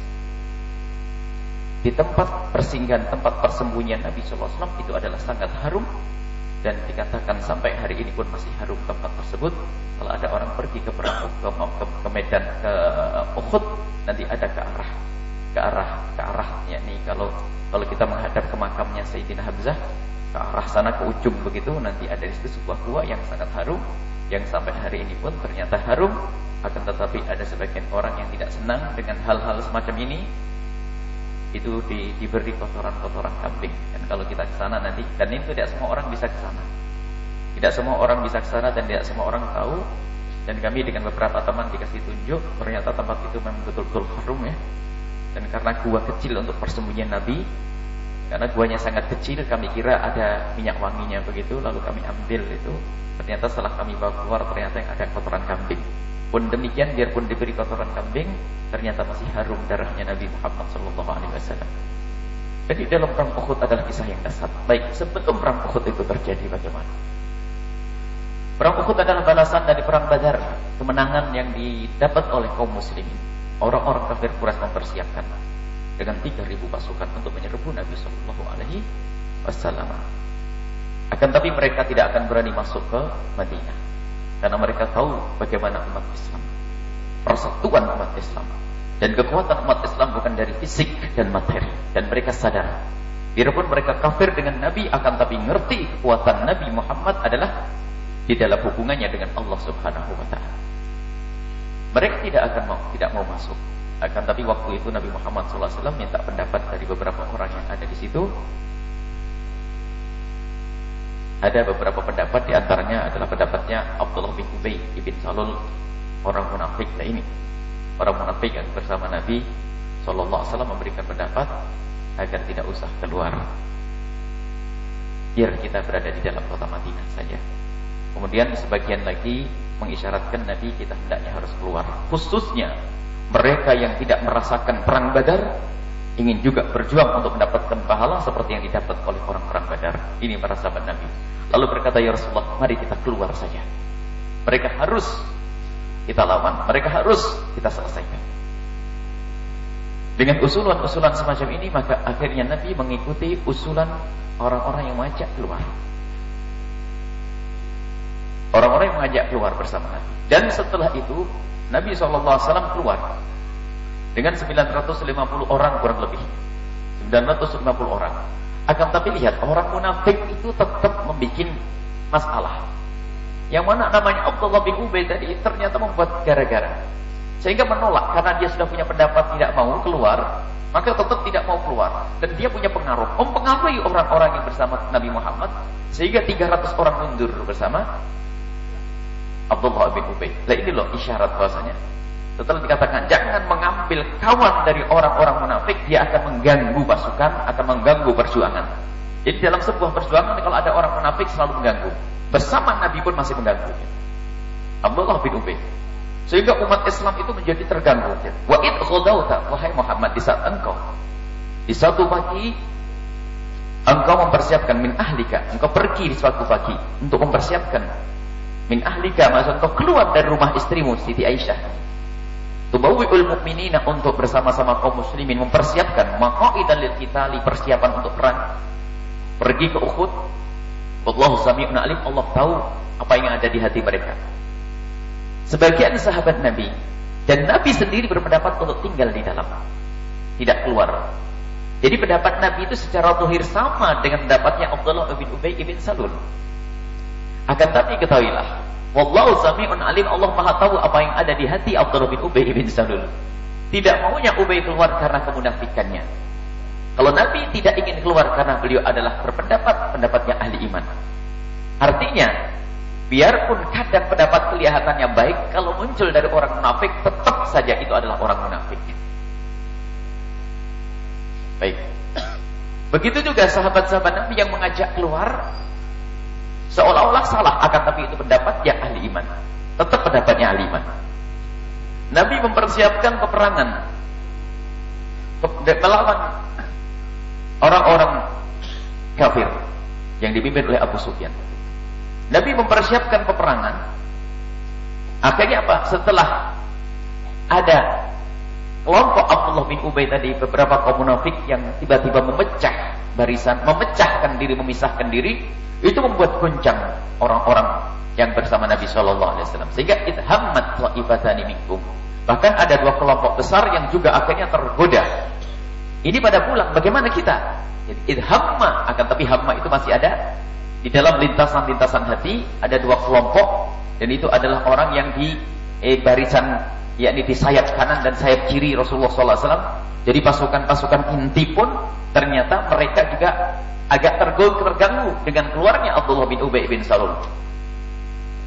di tempat persinggahan, tempat persembunyian Nabi SAW itu adalah sangat harum. Dan dikatakan sampai hari ini pun masih harum tempat tersebut. Kalau ada orang pergi ke medan ke Uhud, nanti ada ke arah yakni kalau kita menghadap ke makamnya Sayyidina Hamzah, ke arah sana ke ujung begitu, nanti ada di situ sebuah gua yang sangat harum, yang sampai hari ini pun ternyata harum. Akan tetapi ada sebagian orang yang tidak senang dengan hal-hal semacam ini, itu diberi kotoran-kotoran kambing. Dan kalau kita ke sana nanti, dan itu tidak semua orang bisa ke sana. Tidak semua orang bisa ke sana dan tidak semua orang tahu. Dan kami dengan beberapa teman dikasih tunjuk, ternyata tempat itu memang betul-betul harum ya. Dan karena gua kecil untuk persembunyian Nabi, karena guanya sangat kecil, kami kira ada minyak wanginya begitu, lalu kami ambil itu. Ternyata setelah kami bawa keluar, ternyata yang ada kotoran kambing. Pun demikian, biarpun diberi kotoran kambing, ternyata masih harum darahnya Nabi Muhammad SAW. Jadi dalam perang Uhud adalah kisah yang dahsyat. Baik, sebelum perang Uhud itu terjadi bagaimana? Perang Uhud adalah balasan dari perang Badar, kemenangan yang didapat oleh kaum muslimin. Orang-orang kafir Quraisy mempersiapkan dengan 3.000 pasukan untuk menyerbu Nabi SAW. Akan tapi mereka tidak akan berani masuk ke Madinah, karena mereka tahu bagaimana umat Islam, persatuan umat Islam, dan kekuatan umat Islam bukan dari fisik dan materi. Dan mereka sadar, biarpun mereka kafir dengan Nabi, akan tapi ngerti kekuatan Nabi Muhammad adalah di dalam hubungannya dengan Allah Subhanahu wa Ta'ala. Mereka tidak mau masuk. Akan tapi waktu itu Nabi Muhammad SAW minta pendapat dari beberapa orang yang ada di situ. Ada beberapa pendapat, di antaranya adalah pendapatnya Abdullah bin Ubay ibn Salul, orang munafik ini. Orang munafik yang bersama Nabi SAW memberikan pendapat agar tidak usah keluar, biar kita berada di dalam kota Madinah saja. Kemudian sebagian lagi mengisyaratkan Nabi kita hendaknya harus keluar. Khususnya mereka yang tidak merasakan perang Badar ingin juga berjuang untuk mendapatkan pahala seperti yang didapat oleh orang-orang Badar. Ini para sahabat Nabi. Lalu berkata, ya Rasulullah, mari kita keluar saja. Mereka harus kita lawan, mereka harus kita selesaikan. Dengan usulan-usulan semacam ini, maka akhirnya Nabi mengikuti usulan orang-orang yang mengajak keluar. Orang-orang yang mengajak keluar bersama Nabi. Dan setelah itu Nabi SAW keluar dengan 950 orang kurang lebih, 950 orang. Akan tapi lihat, orang munafik itu tetap membuat masalah. Yang mana namanya Abdullah bin Ubay tadi ternyata membuat gara-gara, sehingga menolak. Karena dia sudah punya pendapat tidak mau keluar, maka tetap tidak mau keluar. Dan dia punya pengaruh, mempengaruhi orang-orang yang bersama Nabi Muhammad, sehingga 300 orang mundur bersama Abdullah bin Ubay. Nah ini loh isyarat bahasanya. Setelah dikatakan jangan mengambil kawan dari orang-orang munafik, dia akan mengganggu pasukan, akan mengganggu perjuangan. Jadi dalam sebuah perjuangan kalau ada orang munafik selalu mengganggu. Bersama Nabi pun masih mengganggu. Abdullah bin Ubay. Sehingga umat Islam itu menjadi terganggu. Wa id ghadawta, wahai Muhammad, di saat engkau di satu pagi engkau mempersiapkan min ahlika, engkau pergi di suatu pagi untuk mempersiapkan min ahlika, maksud engkau keluar dari rumah istrimu Siti Aisyah. Tubawwi'ul mu'minina, untuk bersama-sama kaum muslimin mempersiapkan maqaidan lil qitali, persiapan untuk perang. Pergi ke Uhud. Wallahu sami'un alim, Allah tahu apa yang ada di hati mereka. Sebagian sahabat Nabi dan Nabi sendiri berpendapat untuk tinggal di dalam, tidak keluar. Jadi pendapat Nabi itu secara zahir sama dengan pendapatnya Abdullah bin Ubay bin Salul. Akan tapi ketahuilah, wallahu sami'un alim, Allah Maha tahu apa yang ada di hati Abdullah bin Ubay bin Salul. Tidak maunya Ubay keluar karena kemunafikannya. Kalau Nabi tidak ingin keluar karena beliau adalah berpendapat pendapatnya ahli iman. Artinya, biarpun kadang pendapat kelihatannya baik, kalau muncul dari orang munafik, tetap saja itu adalah orang munafik. Baik. Begitu juga sahabat-sahabat Nabi yang mengajak keluar, seolah-olah salah, akan tapi itu pendapat yang ahli iman. Tetap pendapatnya ahli iman. Nabi mempersiapkan peperangan melawan orang-orang kafir yang dipimpin oleh Abu Sufyan. Nabi mempersiapkan peperangan. Akhirnya apa? Setelah ada kelompok Abdullah bin Ubay tadi, beberapa kaum munafik yang tiba-tiba memecah barisan, memecahkan diri, memisahkan diri, itu membuat goncang orang-orang yang bersama Nabi Shallallahu Alaihi Wasallam, sehingga idhammat ta'ifatani minkum. Bahkan ada dua kelompok besar yang juga akhirnya tergoda. Ini pada pulang, bagaimana kita? Jadi idhamma, akan tapi hamma itu masih ada di dalam lintasan-lintasan hati. Ada dua kelompok, dan itu adalah orang yang di barisan, yakni di sayap kanan dan sayap kiri Rasulullah SAW. Jadi pasukan-pasukan inti pun ternyata mereka juga agak terganggu dengan keluarnya Abdullah bin Ubay bin Salul.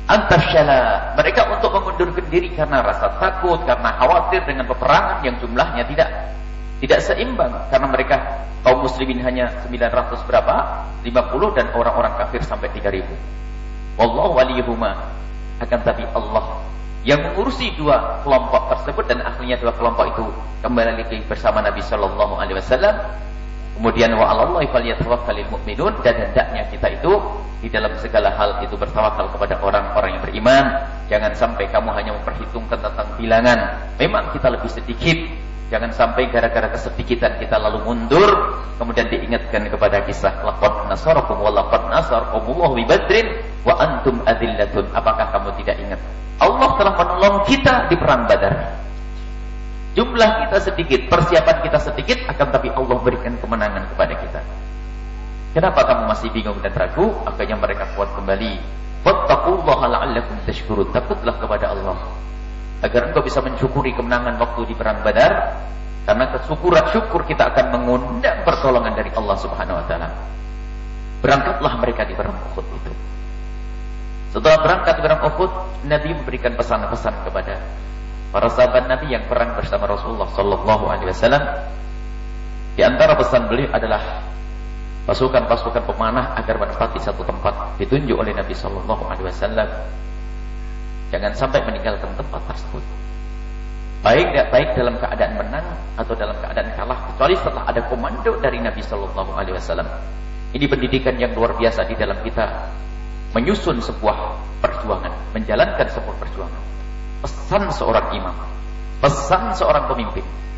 Antafshala, mereka untuk mengundurkan diri karena rasa takut, karena khawatir dengan peperangan yang jumlahnya tidak seimbang, karena mereka kaum muslimin hanya 900 berapa? 50 dan orang-orang kafir sampai 3000. Wallahu waliyuhuma, akan tapi Allah yang mengurusi dua kelompok tersebut, dan akhirnya dua kelompok itu kembali lagi bersama Nabi sallallahu alaihi wasallam. Kemudian wa 'alallahi falyatawakkalul mu'minun, dan hendaknya kita itu di dalam segala hal itu bertawakal kepada orang-orang yang beriman. Jangan sampai kamu hanya memperhitungkan tentang bilangan. Memang kita lebih sedikit. Jangan sampai gara-gara kesedikitan kita lalu mundur, kemudian diingatkan kepada kisah laqad nasarakum wa laqad nasarakumullahu bi Badrin wa antum adillatun. Apakah kamu tidak ingat? Allah telah menolong kita di perang Badar. Jumlah kita sedikit, persiapan kita sedikit, akan tapi Allah berikan kemenangan kepada kita. Kenapa kamu masih bingung dan ragu? Akhirnya mereka kuat kembali. Wattaqullaha la'allakum tashkurun. Takutlah kepada Allah agar engkau bisa mensyukuri kemenangan waktu di perang Badar. Karena syukur kita akan mengundang pertolongan dari Allah Subhanahu wa taala. Berangkatlah mereka di perang Uhud itu. Setelah berangkat di perang Uhud, Nabi memberikan pesan-pesan kepada para sahabat Nabi yang perang bersama Rasulullah sallallahu alaihi wasallam. Di antara pesan beliau adalah pasukan-pasukan pemanah agar menempati satu tempat ditunjuk oleh Nabi sallallahu alaihi wasallam. Jangan sampai meninggalkan tempat tersebut. Baik dalam keadaan menang atau dalam keadaan kalah, kecuali setelah ada komando dari Nabi sallallahu alaihi wasallam. Ini pendidikan yang luar biasa di dalam kita menyusun sebuah perjuangan, menjalankan sebuah perjuangan. Pesan seorang imam, pesan seorang pemimpin.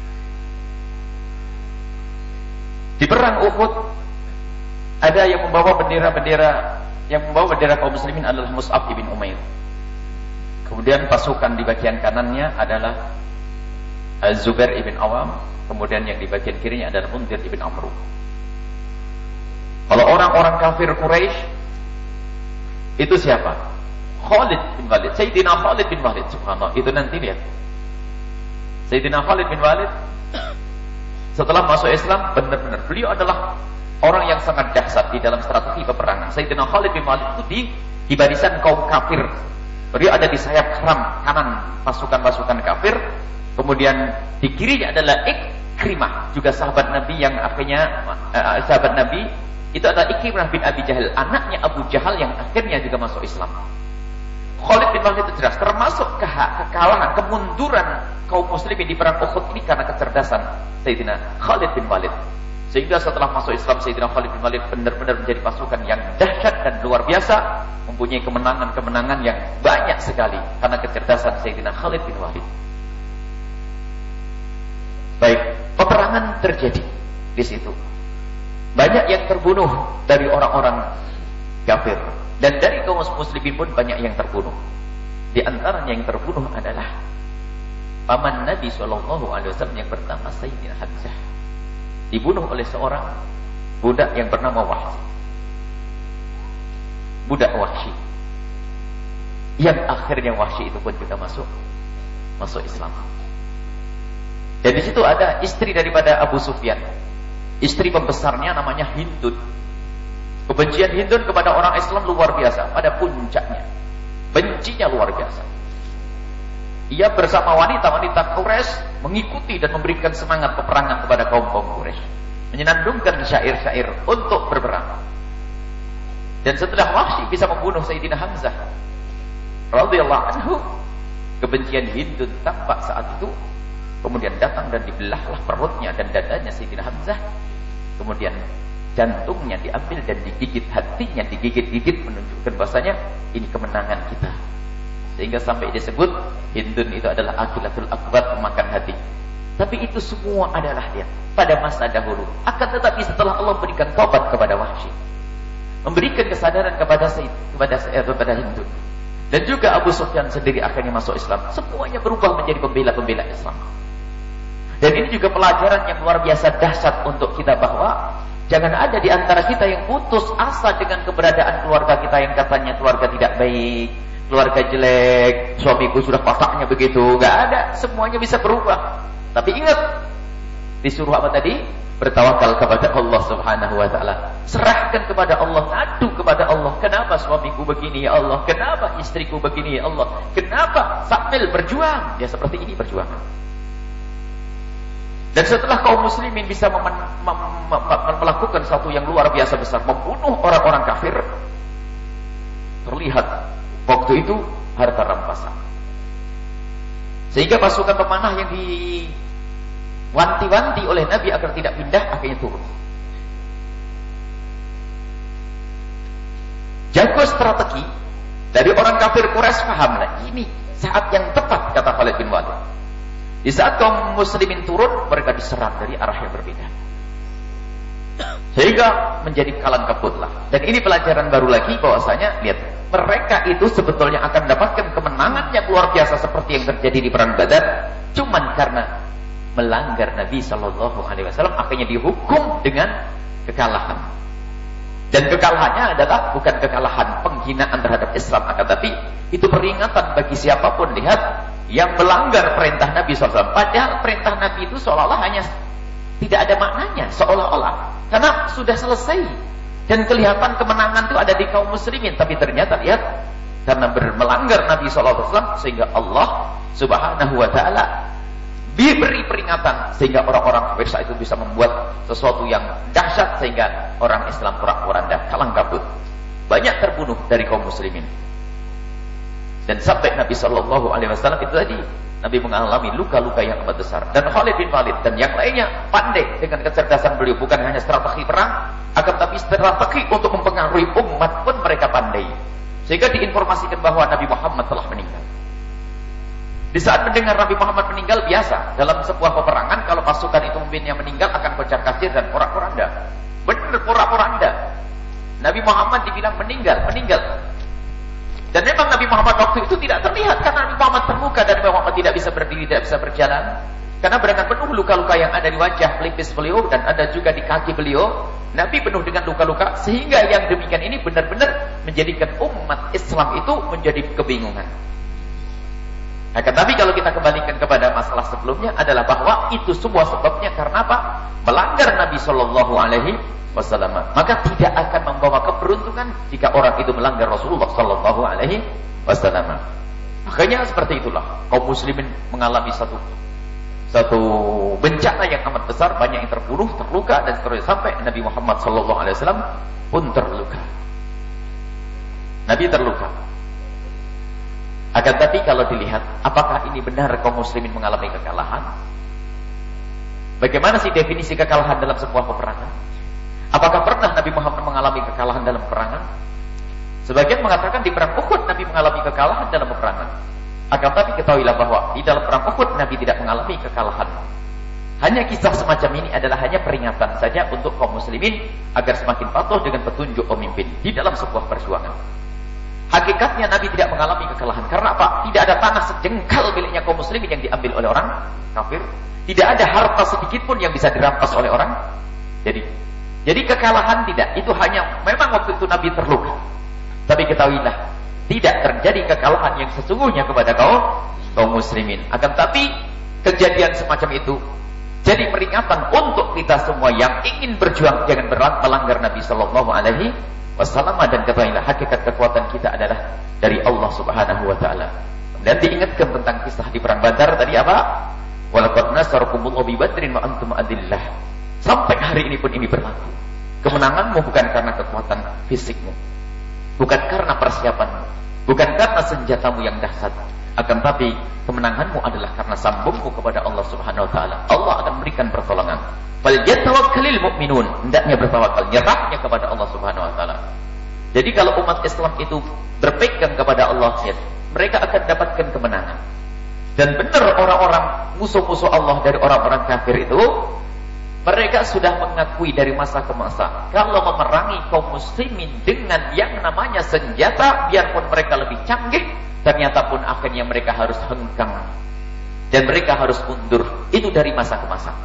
Di perang Uhud ada yang membawa bendera kaum muslimin adalah Mus'ab ibn Umair. Kemudian pasukan di bagian kanannya adalah Az-Zubair ibn Awam, kemudian yang di bagian kirinya adalah Mundir ibn Amru. Kalau orang-orang kafir Quraisy itu siapa? Khalid bin Walid, Sayyidina Khalid bin Walid, subhanallah. Itu nanti lihat. Sayyidina Khalid bin Walid setelah masuk Islam, benar-benar beliau adalah orang yang sangat dahsyat di dalam strategi peperangan. Sayyidina Khalid bin Walid itu di barisan kaum kafir. Beliau ada di sayap kanan pasukan-pasukan kafir. Kemudian di kirinya adalah Ikrimah, juga sahabat Nabi yang akhirnya sahabat Nabi itu adalah Ikrimah bin Abi Jahal, anaknya Abu Jahal yang akhirnya juga masuk Islam. Khalid bin Walid itu jelas termasuk kekalahan, kemunduran kaum muslimin di perang Uhud ini karena kecerdasan Sayyidina Khalid bin Walid. Sehingga setelah masuk Islam, Sayyidina Khalid bin Walid benar-benar menjadi pasukan yang dahsyat dan luar biasa, mempunyai kemenangan-kemenangan yang banyak sekali karena kecerdasan Sayyidina Khalid bin Walid. Baik, peperangan terjadi di situ. Banyak yang terbunuh dari orang-orang kafir, dan dari kaum muslimin pun banyak yang terbunuh. Di antaranya yang terbunuh adalah paman Nabi SAW yang pertama, Sayyidina Hamzah. Dibunuh oleh seorang budak yang bernama Wahsy. Budak Wahsy. Yang akhirnya Wahsy itu pun juga masuk Islam. Dan di situ ada istri daripada Abu Sufyan. Istri pembesarnya namanya Hindun. Kebencian Hindun kepada orang Islam luar biasa, pada puncaknya. Bencinya luar biasa. Ia bersama wanita-wanita Quraisy mengikuti dan memberikan semangat peperangan kepada kaum-kaum Quraisy, menyenandungkan syair-syair untuk berperang. Dan setelah Wahsy bisa membunuh Sayyidina Hamzah radhiyallahu anhu, kebencian Hindun tampak saat itu. Kemudian datang dan dibelahlah perutnya dan dadanya Sayyidina Hamzah. Kemudian jantungnya diambil dan digigit, hatinya digigit-gigit, menunjukkan bahasanya ini kemenangan kita. Sehingga sampai disebut Hindun itu adalah akilatul akbar, pemakan hati. Tapi itu semua adalah dia pada masa dahulu. Akan tetapi setelah Allah berikan taubat kepada Wahsy, memberikan kesadaran kepada Hindun, dan juga Abu Sufyan sendiri akhirnya masuk Islam, semuanya berubah menjadi pembela-pembela Islam. Dan ini juga pelajaran yang luar biasa dahsyat untuk kita, bahwa jangan ada di antara kita yang putus asa dengan keberadaan keluarga kita yang katanya keluarga tidak baik, keluarga jelek, suamiku sudah pataknya begitu. Gak ada, semuanya bisa berubah. Tapi ingat, disuruh apa tadi? Bertawakal kepada Allah Subhanahu wa taala. Serahkan kepada Allah, ngadu kepada Allah. Kenapa? kenapa suamiku begini ya Allah? Kenapa istriku begini ya Allah? Kenapa? Sambil berjuang. Ya seperti ini perjuangan. Dan setelah kaum muslimin bisa melakukan satu yang luar biasa besar, membunuh orang-orang kafir, terlihat waktu itu harta rampasan. Sehingga pasukan pemanah yang diwanti-wanti oleh Nabi agar tidak pindah akhirnya turun. Jago strategi dari orang kafir Quraisy pahamlah ini saat yang tepat, kata Khalid bin Walid. Di saat kaum muslimin turun, mereka diserang dari arah yang berbeda, sehingga menjadi kalang kabutlah. Dan ini pelajaran baru lagi bahwasanya lihat, mereka itu sebetulnya akan mendapatkan kemenangan yang luar biasa seperti yang terjadi di perang Badar, cuman karena melanggar Nabi Shallallahu Alaihi Wasallam akhirnya dihukum dengan kekalahan. Dan kekalahannya adalah bukan kekalahan penghinaan terhadap Islam, akan tapi itu peringatan bagi siapapun lihat yang melanggar perintah Nabi SAW. Padahal perintah Nabi itu seolah-olah hanya tidak ada maknanya, seolah-olah karena sudah selesai dan kelihatan kemenangan itu ada di kaum muslimin, tapi ternyata lihat karena melanggar Nabi SAW sehingga Allah Subhanahu Wa Taala diberi peringatan sehingga orang-orang kafir itu bisa membuat sesuatu yang dahsyat sehingga orang Islam porak-poranda, kalang kabut, banyak terbunuh dari kaum muslimin. Dan sampai Nabi Shallallahu Alaihi Wasallam itu tadi Nabi mengalami luka-luka yang amat besar. Dan Khalid bin Walid dan yang lainnya pandai dengan kecerdasan beliau, bukan hanya strategi perang, akan tapi strategi untuk mempengaruhi umat pun mereka pandai, sehingga diinformasikan bahwa Nabi Muhammad telah meninggal. Di saat mendengar Nabi Muhammad meninggal, biasa dalam sebuah peperangan kalau pasukan itu memimpinnya meninggal akan kocar kacir dan porak-poranda. Benar porak-poranda. Nabi Muhammad dibilang meninggal. Dan memang Nabi Muhammad waktu itu tidak terlihat karena Nabi Muhammad terluka dan Nabi Muhammad tidak bisa berdiri, tidak bisa berjalan. Karena dengan penuh luka-luka yang ada di wajah pelipis beliau dan ada juga di kaki beliau, Nabi penuh dengan luka-luka, sehingga yang demikian ini benar-benar menjadikan umat Islam itu menjadi kebingungan. Akan tapi kalau kita kembalikan kepada masalah sebelumnya adalah bahwa itu semua sebabnya karena apa? Melanggar Nabi Shallallahu Alaihi Wasallam. Maka tidak akan membawa keberuntungan jika orang itu melanggar Rasulullah Shallallahu Alaihi Wasallam. Makanya seperti itulah kaum muslimin mengalami satu bencana yang amat besar, banyak yang terbunuh, terluka dan seterusnya sampai Nabi Muhammad Shallallahu Alaihi Wasallam pun terluka. Nabi terluka. Akan tapi kalau dilihat, apakah ini benar kaum muslimin mengalami kekalahan? Bagaimana sih definisi kekalahan dalam sebuah peperangan? Apakah pernah Nabi Muhammad mengalami kekalahan dalam peperangan? Sebagian mengatakan di perang Uhud Nabi mengalami kekalahan dalam peperangan. Akan tapi ketahuilah bahwa di dalam perang Uhud Nabi tidak mengalami kekalahan. Hanya kisah semacam ini adalah hanya peringatan saja untuk kaum muslimin agar semakin patuh dengan petunjuk pemimpin di dalam sebuah perjuangan. Hakikatnya Nabi tidak mengalami kekalahan. Karena apa? Tidak ada tanah sejengkal miliknya kaum muslimin yang diambil oleh orang kafir. Tidak ada harta sedikit pun yang bisa dirampas oleh orang. Jadi kekalahan tidak. Itu hanya memang waktu itu Nabi terluka. Tapi ketahuilah, tidak terjadi kekalahan yang sesungguhnya kepada kaum muslimin. Akan tapi kejadian semacam itu jadi peringatan untuk kita semua yang ingin berjuang jangan melanggar Nabi Sallallahu Alaihi Wasallam. Dan ketahuilah hakikat kekuatan kita adalah dari Allah Subhanahu Wa Taala. Dan diingatkan tentang kisah di perang Badar tadi apa? Walaqad nasarakumullahu bi Badrin wa antum adillah. Sampai hari ini pun ini berlaku. Kemenanganmu bukan karena kekuatan fisikmu, bukan karena persiapanmu, bukan karena senjatamu yang dahsyat, akan tapi kemenanganmu adalah karena sambungmu kepada Allah Subhanahu Wa Taala. Allah akan memberikan pertolongan. Fal yatawakkalul mu'minun, hendaknya bertawakal, nyerahnya kepada Allah Subhanahu Wa Taala. Jadi kalau umat Islam itu berpegang kepada Allah, mereka akan dapatkan kemenangan. Dan benar orang-orang musuh-musuh Allah dari orang-orang kafir itu, mereka sudah mengakui dari masa ke masa, kalau memerangi kaum muslimin dengan yang namanya senjata, biarpun mereka lebih canggih, ternyata pun akhirnya mereka harus hengkang dan mereka harus mundur. Itu dari masa ke masa.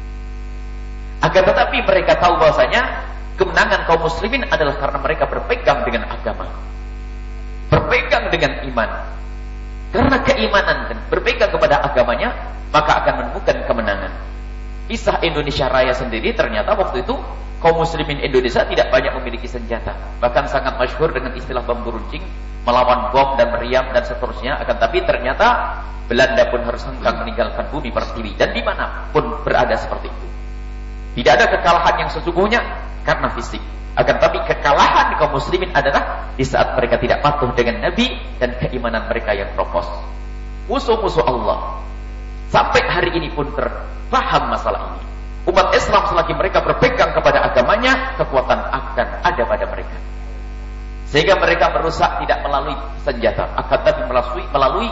Akan tetapi mereka tahu bahwasanya kemenangan kaum muslimin adalah karena mereka berpegang dengan agama, berpegang dengan iman. Karena keimanan dan berpegang kepada agamanya, maka akan menemukan kemenangan. Kisah Indonesia Raya sendiri ternyata waktu itu kaum muslimin Indonesia tidak banyak memiliki senjata. Bahkan sangat masyhur dengan istilah bambu runcing, melawan bom dan meriam dan seterusnya. Akan tapi ternyata Belanda pun harus hengkang meninggalkan bumi pertiwi. Dan dimanapun berada seperti itu. Tidak ada kekalahan yang sesungguhnya karena fisik. Akan tapi kekalahan kaum muslimin adalah di saat mereka tidak patuh dengan Nabi dan keimanan mereka yang kropos. Musuh-musuh Allah sampai hari ini pun terpaham masalah ini. Umat Islam selagi mereka berpegang kepada agamanya, kekuatan akan ada pada mereka. Sehingga mereka merusak tidak melalui senjata, akan tapi melalui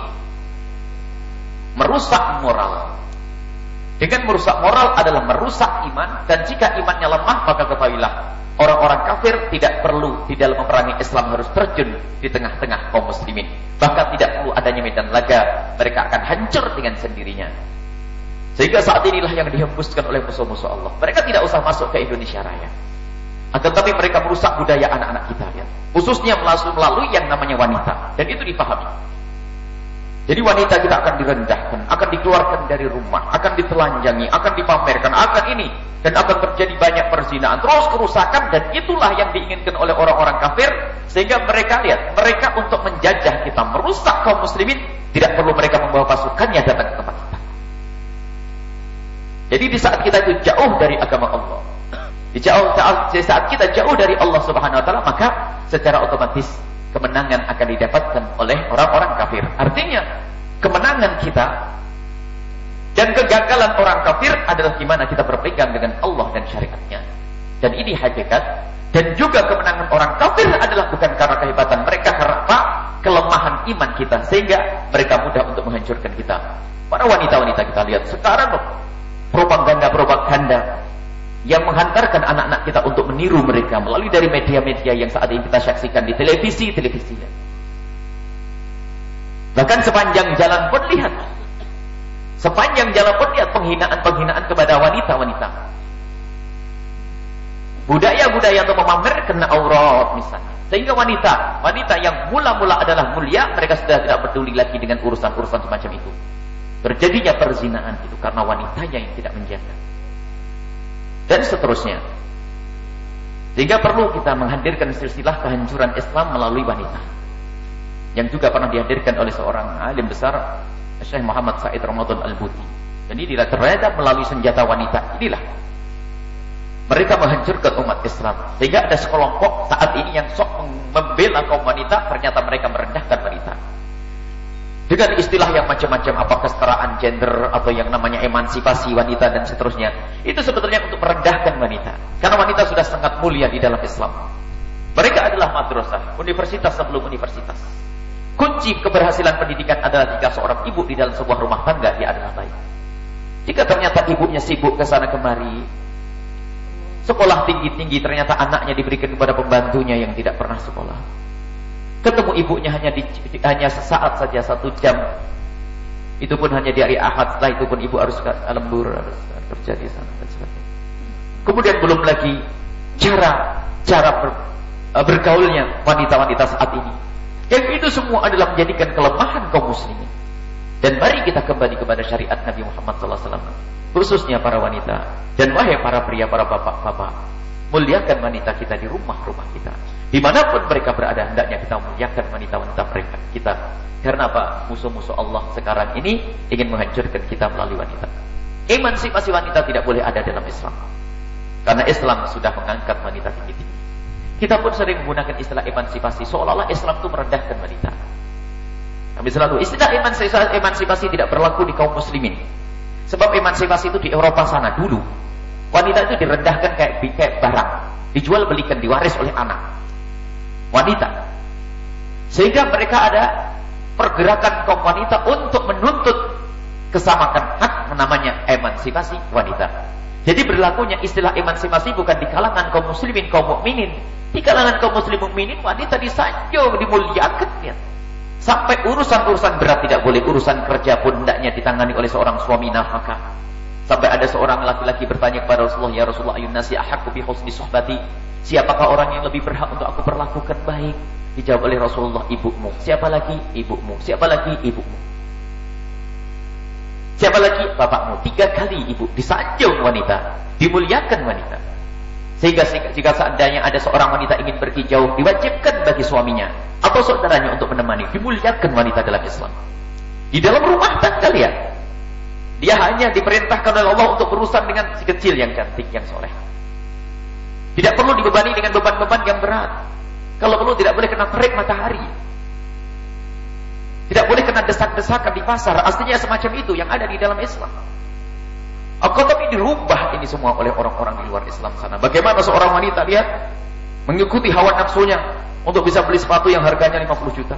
merusak moral. Dengan merusak moral adalah merusak iman, dan jika imannya lemah maka ketahuilah orang-orang kafir tidak perlu di dalam memerangi Islam harus terjun di tengah-tengah kaum muslimin. Bahkan tidak perlu adanya medan laga, mereka akan hancur dengan sendirinya. Sehingga saat inilah yang dihembuskan oleh musuh-musuh Allah. Mereka tidak usah masuk ke Indonesia Raya. Akan tapi mereka merusak budaya anak-anak kita, ya. Khususnya melalui yang namanya wanita. Dan itu dipahami. Jadi wanita kita akan direndahkan, akan dikeluarkan dari rumah, akan ditelanjangi, akan dipamerkan, akan ini. Dan akan terjadi banyak perzinahan, terus kerusakan. Dan itulah yang diinginkan oleh orang-orang kafir. Sehingga mereka lihat, mereka untuk menjajah kita, merusak kaum muslimin, tidak perlu mereka membawa pasukannya datang ke tempat kita. Jadi di saat kita itu jauh dari agama Allah, di saat kita jauh dari Allah Subhanahu Wa Taala, maka secara otomatis kemenangan akan didapatkan oleh orang-orang kafir. Artinya kemenangan kita dan kegagalan orang kafir adalah gimana kita berpegang dengan Allah dan syariatnya. Dan ini hakikat. Dan juga kemenangan orang kafir adalah bukan karena kehebatan mereka, karena apa? Kelemahan iman kita, sehingga mereka mudah untuk menghancurkan kita. Para wanita-wanita kita lihat sekarang loh, propaganda yang menghantarkan anak-anak kita untuk meniru mereka melalui dari media-media yang saat ini kita saksikan di televisi. Bahkan sepanjang jalan pun lihat penghinaan kepada wanita-wanita. Budaya-budaya untuk memamerkan aurat misalnya. Sehingga wanita yang mula-mula adalah mulia, mereka sudah tidak peduli lagi dengan urusan-urusan semacam itu. Terjadinya perzinahan itu karena wanitanya yang tidak menjaga. Dan seterusnya. Sehingga perlu kita menghadirkan silsilah kehancuran Islam melalui wanita. Yang juga pernah dihadirkan oleh seorang alim besar, Syekh Muhammad Said Ramadan Al-Buti. Dan ini ternyata melalui senjata wanita. Inilah mereka menghancurkan umat Islam. Sehingga ada sekelompok saat ini yang sok membela kaum wanita, ternyata mereka merendahkan wanita. Dengan istilah yang macam-macam, apa kesetaraan gender atau yang namanya emansipasi wanita dan seterusnya. Itu sebetulnya untuk merendahkan wanita. Karena wanita sudah sangat mulia di dalam Islam. Mereka adalah madrasah, universitas sebelum universitas. Kunci keberhasilan pendidikan adalah jika seorang ibu di dalam sebuah rumah tangga dia adalah baik. Jika ternyata ibunya sibuk ke sana kemari, sekolah tinggi-tinggi, ternyata anaknya diberikan kepada pembantunya yang tidak pernah sekolah. Ketemu ibunya hanya sesaat saja, 1 jam. Itu pun hanya di hari Ahad. Setelah itu pun ibu harus ke lembur, harus kerja di sana dan sebagainya. Kemudian belum lagi cara bergaulnya wanita-wanita saat ini. Yang itu semua adalah menjadikan kelemahan kaum muslimin. Dan mari kita kembali kepada syariat Nabi Muhammad SAW, khususnya para wanita. Dan wahai para pria, para bapak-bapak, muliakan wanita kita di rumah-rumah kita. Dimanapun mereka berada, hendaknya kita muliakan wanita-wanita mereka kita. Karena apa? Musuh-musuh Allah sekarang ini ingin menghancurkan kita melalui wanita. Emansipasi wanita tidak boleh ada dalam Islam. Karena Islam sudah mengangkat wanita tinggi-tinggi. Kita pun sering menggunakan istilah emansipasi, seolah-olah Islam itu merendahkan wanita. Kami selalu, istilah emansipasi tidak berlaku di kaum muslimin. Sebab emansipasi itu di Eropa sana dulu. Wanita itu direndahkan kayak barang, dijual belikan, diwaris oleh anak. Wanita. Sehingga mereka ada pergerakan kaum wanita untuk menuntut kesamaan hak, namanya emansipasi wanita. Jadi berlakunya istilah emansipasi bukan di kalangan kaum muslimin, kaum mukminin. Di kalangan kaum muslim mukminin wanita disanjung, dimuliakan ya. Sampai urusan-urusan berat tidak boleh, urusan kerja pun hendaknya ditangani oleh seorang suami nafkah. Sampai ada seorang laki-laki bertanya kepada Rasulullah, "Ya Rasulullah, ayun nasi ahaqqu bi husni suhbati?" Siapakah orang yang lebih berhak untuk aku perlakukan baik? Dijawab oleh Rasulullah, ibumu. Siapa lagi? Ibumu. Siapa lagi? Ibumu. Siapa lagi? Bapakmu. 3 kali ibu disanjung wanita, dimuliakan wanita. Sehingga jika seandainya ada seorang wanita ingin pergi jauh, diwajibkan bagi suaminya atau saudaranya untuk menemani. Dimuliakan wanita dalam Islam. Di dalam rumah tangga lihat, dia hanya diperintahkan oleh Allah untuk berurusan dengan si kecil yang cantik, yang soleh. Tidak perlu dibebani dengan beban-beban yang berat. Kalau perlu tidak boleh kena terik matahari. Tidak boleh kena desak-desakan di pasar. Aslinya semacam itu yang ada di dalam Islam. Tapi dirubah ini semua oleh orang-orang di luar Islam sana. Bagaimana seorang wanita lihat mengikuti hawa nafsunya untuk bisa beli sepatu yang harganya 50 juta.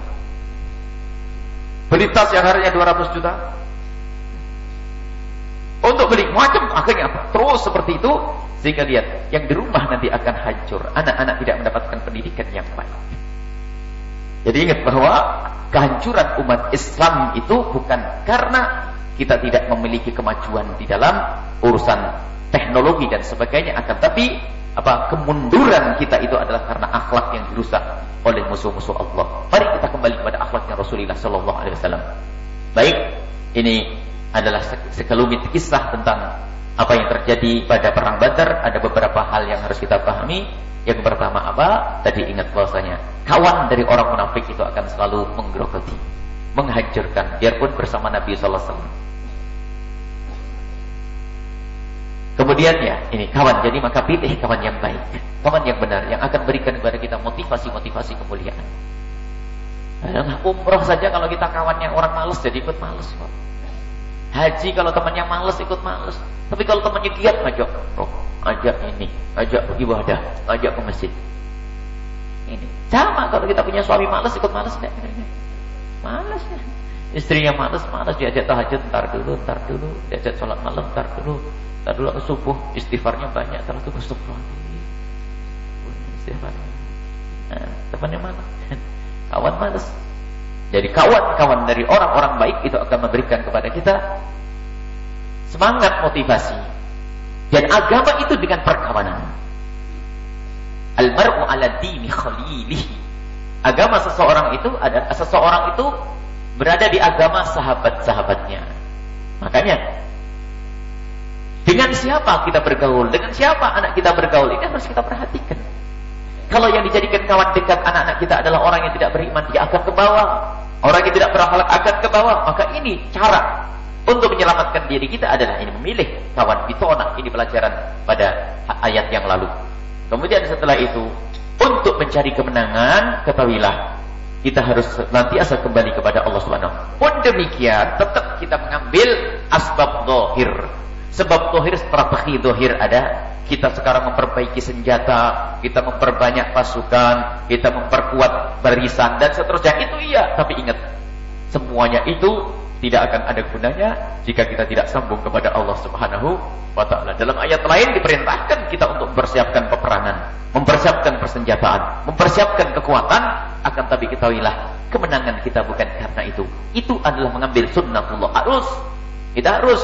Beli tas yang harganya 200 juta. Untuk beli macam, akhirnya apa? Terus seperti itu, sehingga lihat yang di rumah nanti akan hancur. Anak-anak tidak mendapatkan pendidikan yang baik. Jadi ingat bahwa kehancuran umat Islam itu bukan karena kita tidak memiliki kemajuan di dalam urusan teknologi dan sebagainya, akan tapi kemunduran kita itu adalah karena akhlak yang dirusak oleh musuh-musuh Allah. Mari kita kembali kepada akhlaknya Rasulullah sallallahu alaihi wasallam. Baik, ini adalah sekelumit kisah tentang apa yang terjadi pada perang Badar. Ada beberapa hal yang harus kita pahami. Yang pertama apa? Tadi ingat bahwasanya kawan dari orang munafik itu akan selalu menggerogoti, menghancurkan, biarpun bersama Nabi sallallahu alaihi wasallam. Kemudian ya, ini kawan, jadi maka pilih kawan yang baik, kawan yang benar, yang akan berikan kepada kita motivasi-motivasi kemuliaan. Dalam umroh saja kalau kita kawannya orang malas, jadi ikut malas kok. Haji kalau temannya malas, ikut malas. Tapi kalau temannya giat, ajak ini, ajak ibadah, ajak ke masjid. Ini sama kalau kita punya suami malas, ikut malas enggak? Malas ya. Istrinya malas, diajak tahajud, ntar dulu, diajak sholat malam, ntar dulu ke subuh, istighfarnya banyak, ntar itu astagfirullah. Istighfarnya. Nah, temannya mana? Kawan malas. Jadi kawan-kawan dari orang-orang baik itu akan memberikan kepada kita semangat, motivasi. Dan agama itu dengan perkawanan. Al-mar'u 'ala dini khalilihi. Agama seseorang itu berada di agama sahabat-sahabatnya. Makanya dengan siapa kita bergaul, dengan siapa anak kita bergaul, ini harus kita perhatikan. Kalau yang dijadikan kawan dekat anak-anak kita adalah orang yang tidak beriman, dia akan ke bawah. Orang yang tidak berakhlak akan ke bawah. Maka ini cara untuk menyelamatkan diri kita adalah ini, memilih kawan bitona. Ini pelajaran pada ayat yang lalu. Kemudian setelah itu, untuk mencari kemenangan, ketahuilah kita harus nantiasa kembali kepada Allah Subhanahu. Pun demikian, tetap kita mengambil asbab zahir. Sebab zahir, strategi zahir ada. Kita sekarang memperbaiki senjata, kita memperbanyak pasukan, kita memperkuat barisan dan seterusnya. Itu iya, tapi ingat, semuanya itu tidak akan ada gunanya jika kita tidak sambung kepada Allah Subhanahu wa ta'ala. Dalam ayat lain diperintahkan kita untuk mempersiapkan peperangan, mempersiapkan persenjataan, mempersiapkan kekuatan, akan tapi ketahuilah, kemenangan kita bukan karena itu. Itu adalah mengambil sunnatullah. Kita harus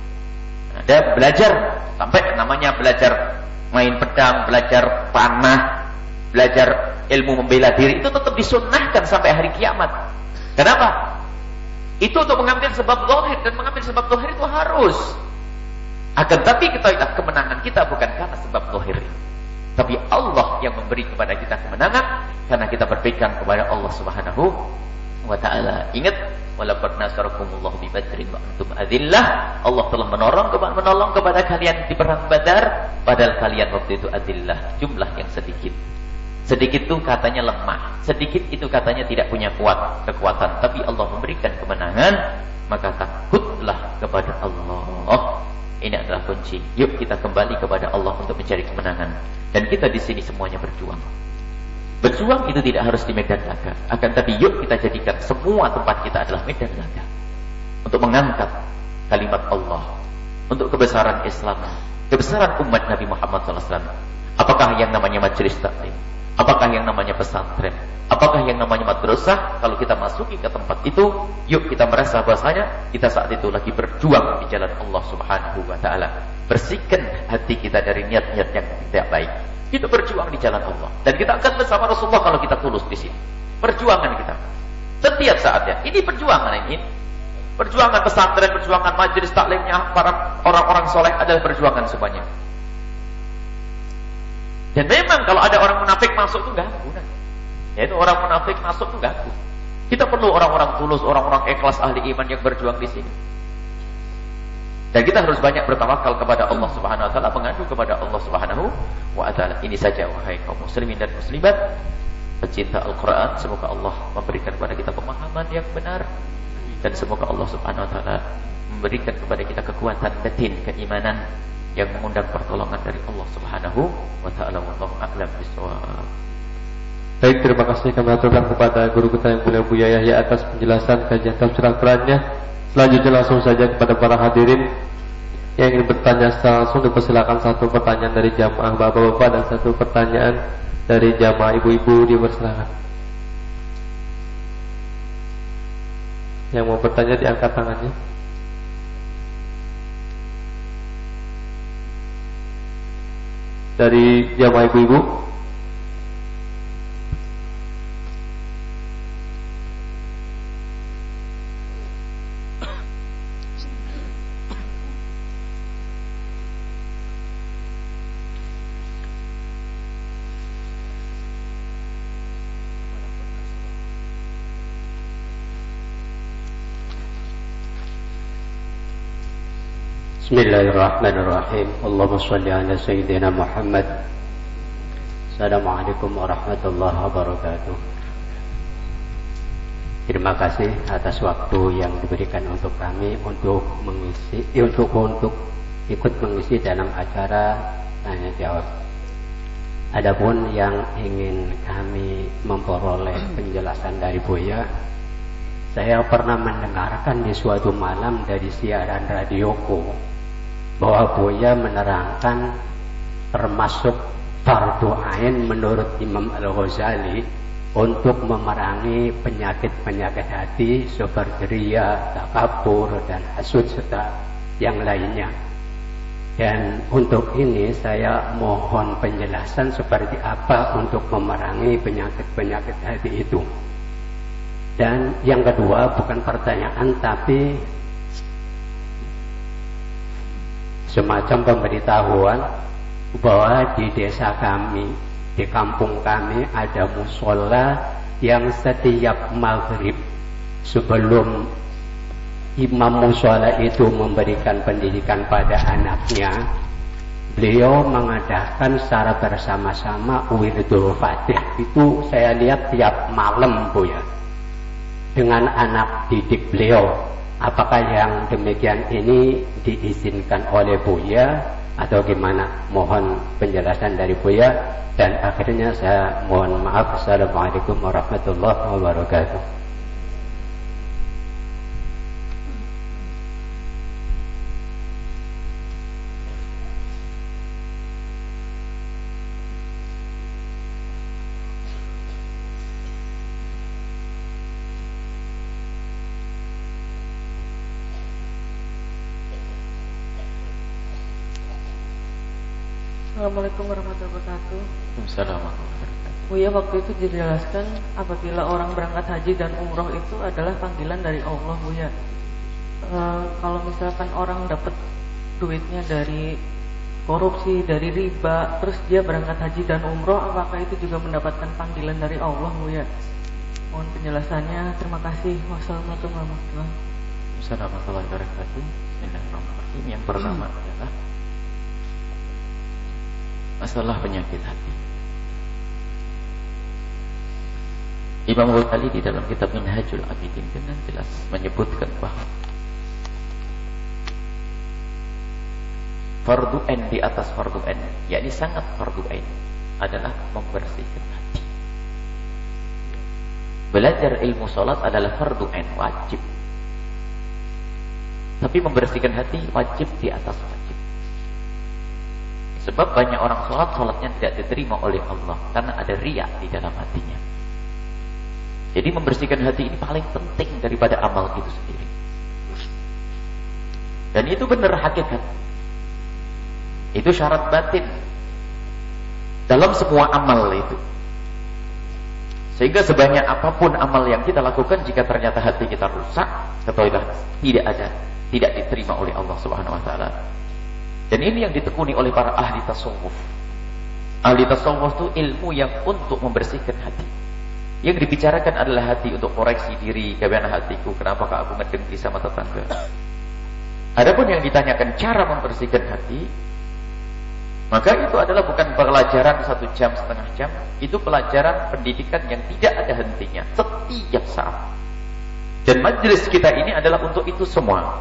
ada belajar, sampai namanya belajar main pedang, belajar panah, belajar ilmu membela diri, itu tetap disunnahkan sampai hari kiamat. Kenapa? Itu untuk mengambil sebab zahir, dan mengambil sebab zahir itu harus. Akan tapi ketahuilah, kemenangan kita bukan karena sebab zahir, tapi Allah yang memberi kepada kita kemenangan karena kita berpegang kepada Allah Subhanahu wa ta'ala. Ingat, walaqad nasarakumullahu bi badrin wa antum adillah. Allah telah menolong kepada kalian di perang Badar, padahal kalian waktu itu adillah, jumlah yang sedikit. Sedikit itu katanya lemah, sedikit itu katanya tidak punya kekuatan, tapi Allah memberikan kemenangan, maka takutlah kepada Allah. Ini adalah kunci. Yuk kita kembali kepada Allah untuk mencari kemenangan. Dan kita di sini semuanya berjuang. Berjuang itu tidak harus di medan laga, akan tapi yuk kita jadikan semua tempat kita adalah medan laga untuk mengangkat kalimat Allah, untuk kebesaran Islam, kebesaran umat Nabi Muhammad SAW. Apakah yang namanya majelis taklim? Apakah yang namanya pesantren? Apakah yang namanya madrasah? Kalau kita masuki ke tempat itu, yuk kita merasa bahasanya kita saat itu lagi berjuang di jalan Allah Subhanahu wa ta'ala. Bersihkan hati kita dari niat-niat yang tidak baik. Kita berjuang di jalan Allah, dan kita akan bersama Rasulullah kalau kita tulus di sini. Perjuangan kita setiap saatnya. Ini perjuangan ini. Perjuangan pesantren, perjuangan majelis taklimnya para orang-orang soleh adalah perjuangan semuanya. Dan memang kalau ada orang munafik masuk itu ganggu. Yaitu orang munafik masuk itu ganggu. Kita perlu orang-orang tulus, orang-orang ikhlas ahli iman yang berjuang di sini. Dan kita harus banyak bertawakal kepada Allah Subhanahu wa taala, mengadu kepada Allah Subhanahu wa taala. Ini saja wahai kaum muslimin dan muslimat, pecinta Al-Qur'an, semoga Allah memberikan kepada kita pemahaman yang benar. Dan semoga Allah Subhanahu wa taala memberikan kepada kita kekuatan batin, keimanan yang mengundang pertolongan dari Allah Subhanahu wa taala. Wallahu a'lam bishawab. Baik, terima kasih kami aturkan kepada guru kita yang mulia Buya Yahya atas penjelasan kajian tafsir Al-Qur'annya. Selanjutnya langsung saja kepada para hadirin yang ingin bertanya secara langsung, dipersilakan satu pertanyaan dari jamaah bapak-bapak dan satu pertanyaan dari jamaah ibu-ibu, dipersilakan. Yang mau bertanya diangkat tangannya. Dari jamaah ibu-ibu. Bismillahirrahmanirrahim. Allahumma shalli ala sayyidina Muhammad. Assalamualaikum warahmatullahi wabarakatuh. Terima kasih atas waktu yang diberikan untuk kami untuk ikut mengisi dalam acara tanya jawab. Adapun yang ingin kami memperoleh penjelasan dari Buya, saya pernah mendengarkan di suatu malam dari siaran radioku bahwa Buya menerangkan termasuk fardu ain menurut Imam Al-Ghazali untuk memerangi penyakit-penyakit hati seperti riya, takabur, dan hasud serta yang lainnya. Dan untuk ini saya mohon penjelasan seperti apa untuk memerangi penyakit-penyakit hati itu. Dan yang kedua, bukan pertanyaan tapi semacam pemberitahuan bahwa di desa kami, di kampung kami ada musola yang setiap maghrib sebelum imam musola itu memberikan pendidikan pada anaknya, beliau mengadakan secara bersama-sama wiridul fatih. Itu saya lihat tiap malam Buya dengan anak didik beliau. Apakah yang demikian ini diizinkan oleh Buya atau gimana? Mohon penjelasan dari Buya. Dan akhirnya saya mohon maaf. Assalamualaikum warahmatullahi wabarakatuh. Assalamualaikum warahmatullahi wabarakatuh. Assalamualaikum. Buya, waktu itu dijelaskan apabila orang berangkat haji dan umroh itu adalah panggilan dari Allah, Buya. Kalau misalkan orang dapat duitnya dari korupsi, dari riba, terus dia berangkat haji dan umroh, apakah itu juga mendapatkan panggilan dari Allah, Buya? Mohon penjelasannya. Terima kasih. Wassalamualaikum warahmatullahi wabarakatuh. Assalamualaikum warahmatullahi wabarakatuh. Bismillahirrahmanirrahim. Yang pertama adalah masalah penyakit hati. Imam Ghazali di dalam kitab Minhajul Abidin dengan jelas menyebutkan bahwa fardu ain di atas fardu ain, yakni sangat fardu ain, adalah membersihkan hati. Belajar ilmu salat adalah fardu ain, wajib. Tapi membersihkan hati wajib di atas wajib. Sebab banyak orang sholatnya tidak diterima oleh Allah karena ada riya di dalam hatinya. Jadi membersihkan hati ini paling penting daripada amal itu sendiri. Dan itu benar hakikat. Itu syarat batin dalam semua amal itu. Sehingga sebanyak apapun amal yang kita lakukan, jika ternyata hati kita rusak, ketahuilah tidak diterima oleh Allah Subhanahu wa taala. Dan ini yang ditekuni oleh para ahli tasawuf. Ahli tasawuf itu ilmu yang untuk membersihkan hati. Yang dibicarakan adalah hati untuk koreksi diri, bagaimana hatiku, kenapakah aku ngedengki sama tetangga. Adapun yang ditanyakan cara membersihkan hati, maka itu adalah bukan pelajaran 1 jam, setengah jam. Itu pelajaran pendidikan yang tidak ada hentinya, setiap saat. Dan majelis kita ini adalah untuk itu semua.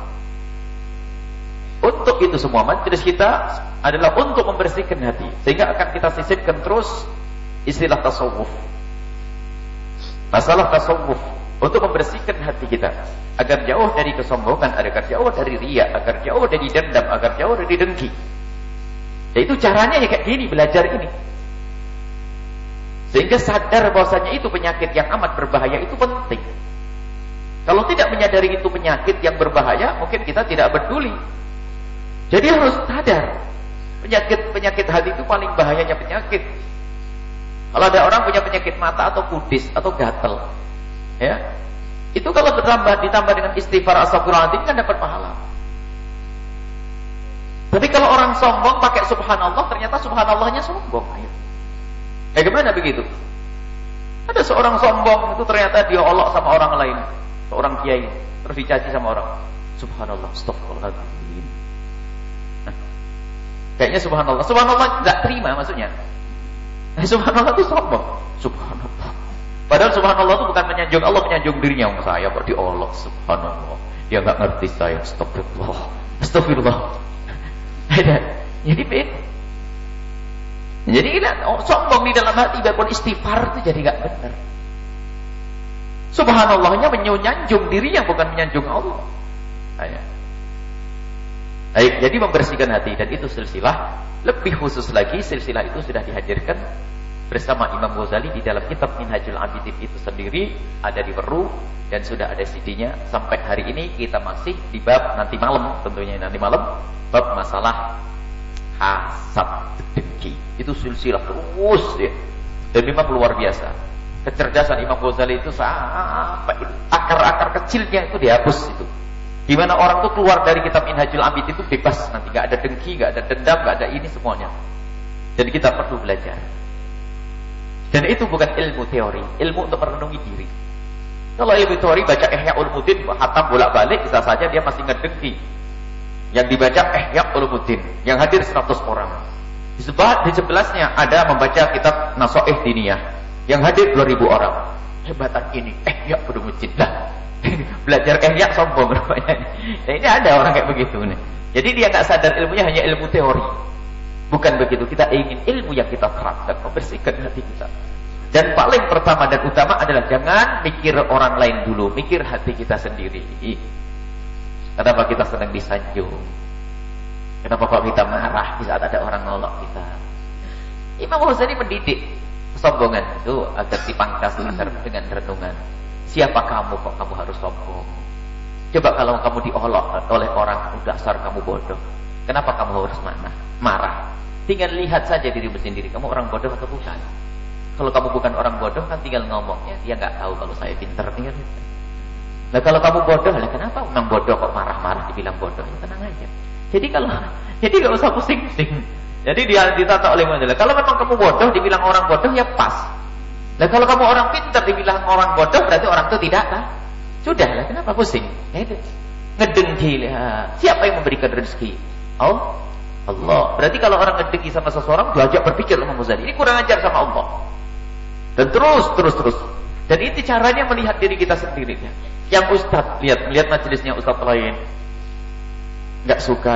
Untuk itu semua, majelis kita adalah untuk membersihkan hati. Sehingga akan kita sisipkan terus istilah tasawuf. Masalah tasawuf untuk membersihkan hati kita agar jauh dari kesombongan, agar jauh dari riya, agar jauh dari dendam, agar jauh dari dengki. Ya itu caranya ya kayak gini, belajar ini. Sehingga sadar bahwasanya itu penyakit yang amat berbahaya, itu penting. Kalau tidak menyadari itu penyakit yang berbahaya, mungkin kita tidak peduli. Jadi harus sadar, penyakit hati itu paling bahayanya penyakit. Kalau ada orang punya penyakit mata atau kudis atau gatal, ya, itu kalau ditambah dengan istighfar astagfirullahaladzim kan dapat pahala. Tapi kalau orang sombong pakai subhanallah, ternyata subhanallahnya sombong. Gimana begitu? Ada seorang sombong itu ternyata dia olok sama orang lain, seorang kiai, terus dicaci sama orang. Subhanallah, astagfirullahaladzim. Kayaknya subhanallah nggak terima maksudnya. Subhanallah itu sombong. Subhanallah. Padahal subhanallah itu bukan menyanjung Allah, menyanjung dirinya. Saya kok diolok, subhanallah. Dia nggak ngerti saya. Astagfirullah. Astagfirullah. Jadi sombong di dalam hati, biarpun istighfar itu jadi nggak benar. Subhanallahnya menyanjung dirinya, bukan menyanjung Allah. Baik, jadi membersihkan hati, dan itu silsilah. Lebih khusus lagi, silsilah itu sudah dihadirkan bersama Imam Ghazali di dalam kitab Minhajul Abidin itu sendiri, ada di Weru dan sudah ada CD-nya. Sampai hari ini kita masih di bab nanti malam, tentunya nanti malam, bab masalah hasad, dengki. Itu silsilah terus ya. Dan memang luar biasa. Kecerdasan Imam Ghazali itu sampai akar-akar kecilnya itu dihapus itu. Di mana orang itu keluar dari kitab Minhajul Abidin itu bebas nanti, nggak ada dengki, nggak ada dendam, nggak ada ini semuanya. Dan kita perlu belajar. Dan itu bukan ilmu teori, ilmu untuk merenungi diri. Kalau ilmu teori baca Ihya Ulumuddin, hatam bolak-balik, bisa saja dia masih ngedengki. Yang dibaca Ihya Ulumuddin, yang hadir 100 orang. Di sebelahnya ada membaca kitab Nasoih Diniyah, yang hadir 2000 orang. Hebatan ini Ihya Ulumuddin lah. Belajar Ihya sombong rupanya. Nah, ini ada orang kayak begitu nih. Jadi dia nggak sadar ilmunya hanya ilmu teori. Bukan begitu. Kita ingin ilmu yang kita terapkan, membersihkan hati kita. Dan paling pertama dan utama adalah jangan mikir orang lain dulu, mikir hati kita sendiri. Kenapa kita sedang disanjung? Kenapa kok kita marah di saat ada orang nolak kita? Imam Ghazali mendidik kesombongan itu agar dipangkas dengan renungan. Siapa kamu kok kamu harus sombong? Coba kalau kamu diolok oleh orang, dasar kamu bodoh. Kenapa kamu harus marah? Tinggal lihat saja dirimu sendiri. Kamu orang bodoh atau bukan? Kalau kamu bukan orang bodoh kan tinggal ngomongnya. Dia nggak tahu kalau saya pintar. Nah kalau kamu bodoh, lah kenapa orang bodoh kok marah-marah dibilang bodoh? Ya, tenang aja. Jadi nggak usah pusing-pusing. Jadi dia ditata oleh majelis. Kalau memang kamu bodoh dibilang orang bodoh ya pas. Nah kalau kamu orang pintar dibilang orang bodoh, berarti orang itu tidak kan? Sudahlah, kenapa pusing? Ngedengki, siapa yang memberikan rezeki? Allah. Berarti kalau orang ngedengki sama seseorang, diajak berpikir Imam Ghazali, ini kurang ajar sama Allah. Dan terus. Dan itu caranya melihat diri kita sendiri. Yang ustaz, lihat majelisnya ustaz lain, nggak suka.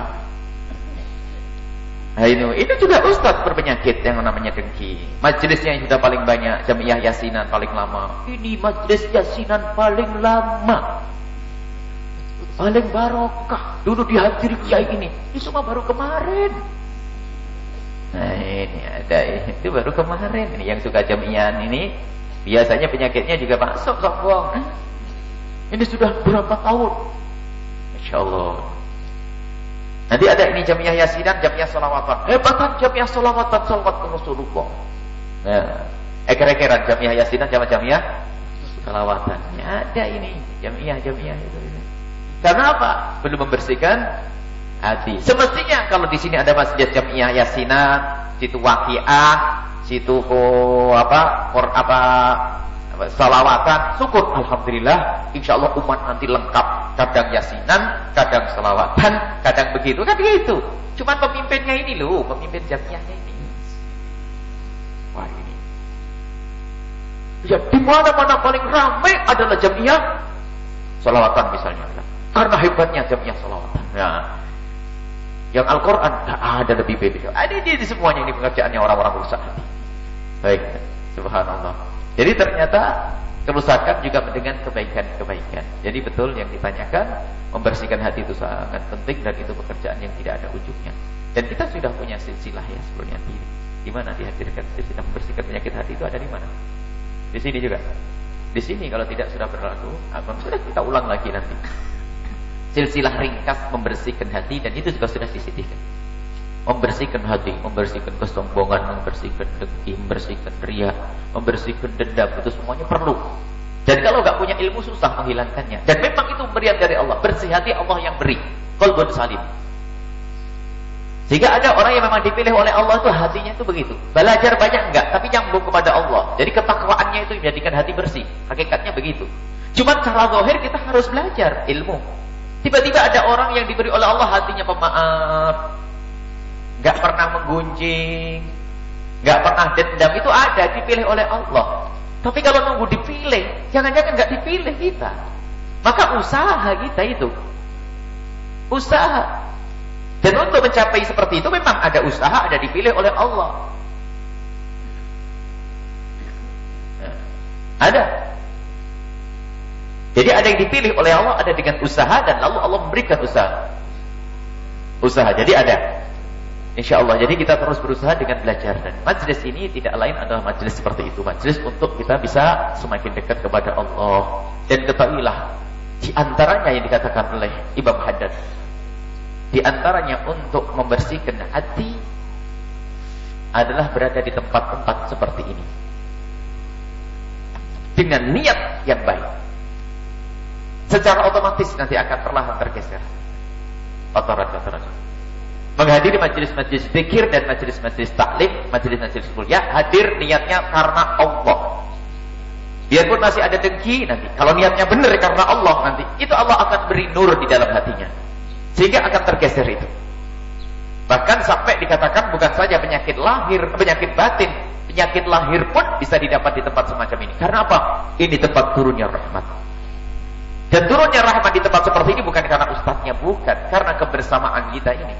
Nah itu juga ustaz berpenyakit yang namanya dengki. Majelisnya yang sudah paling banyak, jamiah yasinan paling lama. Ini majelis yasinan paling lama, paling barokah. Dulu dihadiri kiai ini semua baru kemarin. Nah ini ada, itu baru kemarin. Ini yang suka jamiah ini biasanya penyakitnya juga masuk sombong. Ini sudah berapa tahun? Masya Allah. Nanti ada ini jamiah yasinan, jamiah sholawatan. Hebatan jamiah sholawatan, sholawat ke Rasulullah. Nah, Eker-ekeran jamiah yasinan sama jamiah selawatan. Ada ini jamiah itu. Karena apa? Belum membersihkan hati. Semestinya kalau di sini ada masjid jamiah yasinan, situ waqiah, situ salawatan, syukur alhamdulillah, insyaallah umat nanti lengkap, kadang yasinan, kadang salawatan, kadang begitu kan gitu. Cuman pemimpinnya ini loh, pemimpin jamiahnya ini. Wah ini. Ya di mana-mana paling ramai adalah jamiah salawatan misalnya. Karena hebatnya jamiah salawatan. Nah, yang Al-Quran ada lebih beda. Ada di semuanya ini pengerjaannya orang-orang berusaha. Baik, subhanallah. Jadi ternyata kerusakan juga dengan kebaikan-kebaikan. Jadi betul yang ditanyakan, membersihkan hati itu sangat penting dan itu pekerjaan yang tidak ada ujungnya. Dan kita sudah punya silsilah ya sebelumnya. Di mana dihadirkan silsilah membersihkan penyakit hati itu ada di mana? Di sini juga. Di sini kalau tidak sudah berlaku, sudah kita ulang lagi nanti. Silsilah ringkas membersihkan hati dan itu juga sudah disisihkan. Membersihkan hati, membersihkan kesombongan, membersihkan dengki, membersihkan riya, membersihkan dendam, itu semuanya perlu. Dan kalau nggak punya ilmu susah menghilangkannya. Dan memang itu pemberian dari Allah. Bersih hati Allah yang beri. Qalbun salim. Sehingga ada orang yang memang dipilih oleh Allah itu hatinya itu begitu. Belajar banyak enggak, tapi nyambung kepada Allah. Jadi ketakwaannya itu menjadikan hati bersih. Hakikatnya begitu. Cuma cara zahir kita harus belajar ilmu. Tiba-tiba ada orang yang diberi oleh Allah hatinya pemaaf, nggak pernah menggunjing, nggak pernah dendam, itu ada dipilih oleh Allah. Tapi kalau nunggu dipilih, jangan-jangan nggak dipilih kita. Maka usaha kita itu, usaha. Dan untuk mencapai seperti itu memang ada usaha, ada dipilih oleh Allah. Nah, ada. Jadi ada yang dipilih oleh Allah, ada dengan usaha, dan lalu Allah memberikan usaha. Usaha, jadi ada. Insya Allah, jadi kita terus berusaha dengan belajar. Dan majlis ini tidak lain adalah majlis seperti itu. Majlis untuk kita bisa semakin dekat kepada Allah. Dan ketahuilah, di antaranya yang dikatakan oleh Imam Haddad, di antaranya untuk membersihkan hati adalah berada di tempat-tempat seperti ini. Dengan niat yang baik. Secara otomatis nanti akan perlahan tergeser. Otorat. Menghadiri majelis-majelis zikir dan majelis-majelis taklim, majelis-majelis kuliah, hadir niatnya karena Allah. Biarpun masih ada dengki nanti, kalau niatnya benar karena Allah nanti, itu Allah akan beri nur di dalam hatinya. Sehingga akan tergeser itu. Bahkan sampai dikatakan bukan saja penyakit lahir, penyakit batin, penyakit lahir pun bisa didapat di tempat semacam ini. Karena apa? Ini tempat turunnya rahmat. Dan turunnya rahmat di tempat seperti ini bukan karena ustadznya, bukan, karena kebersamaan kita ini.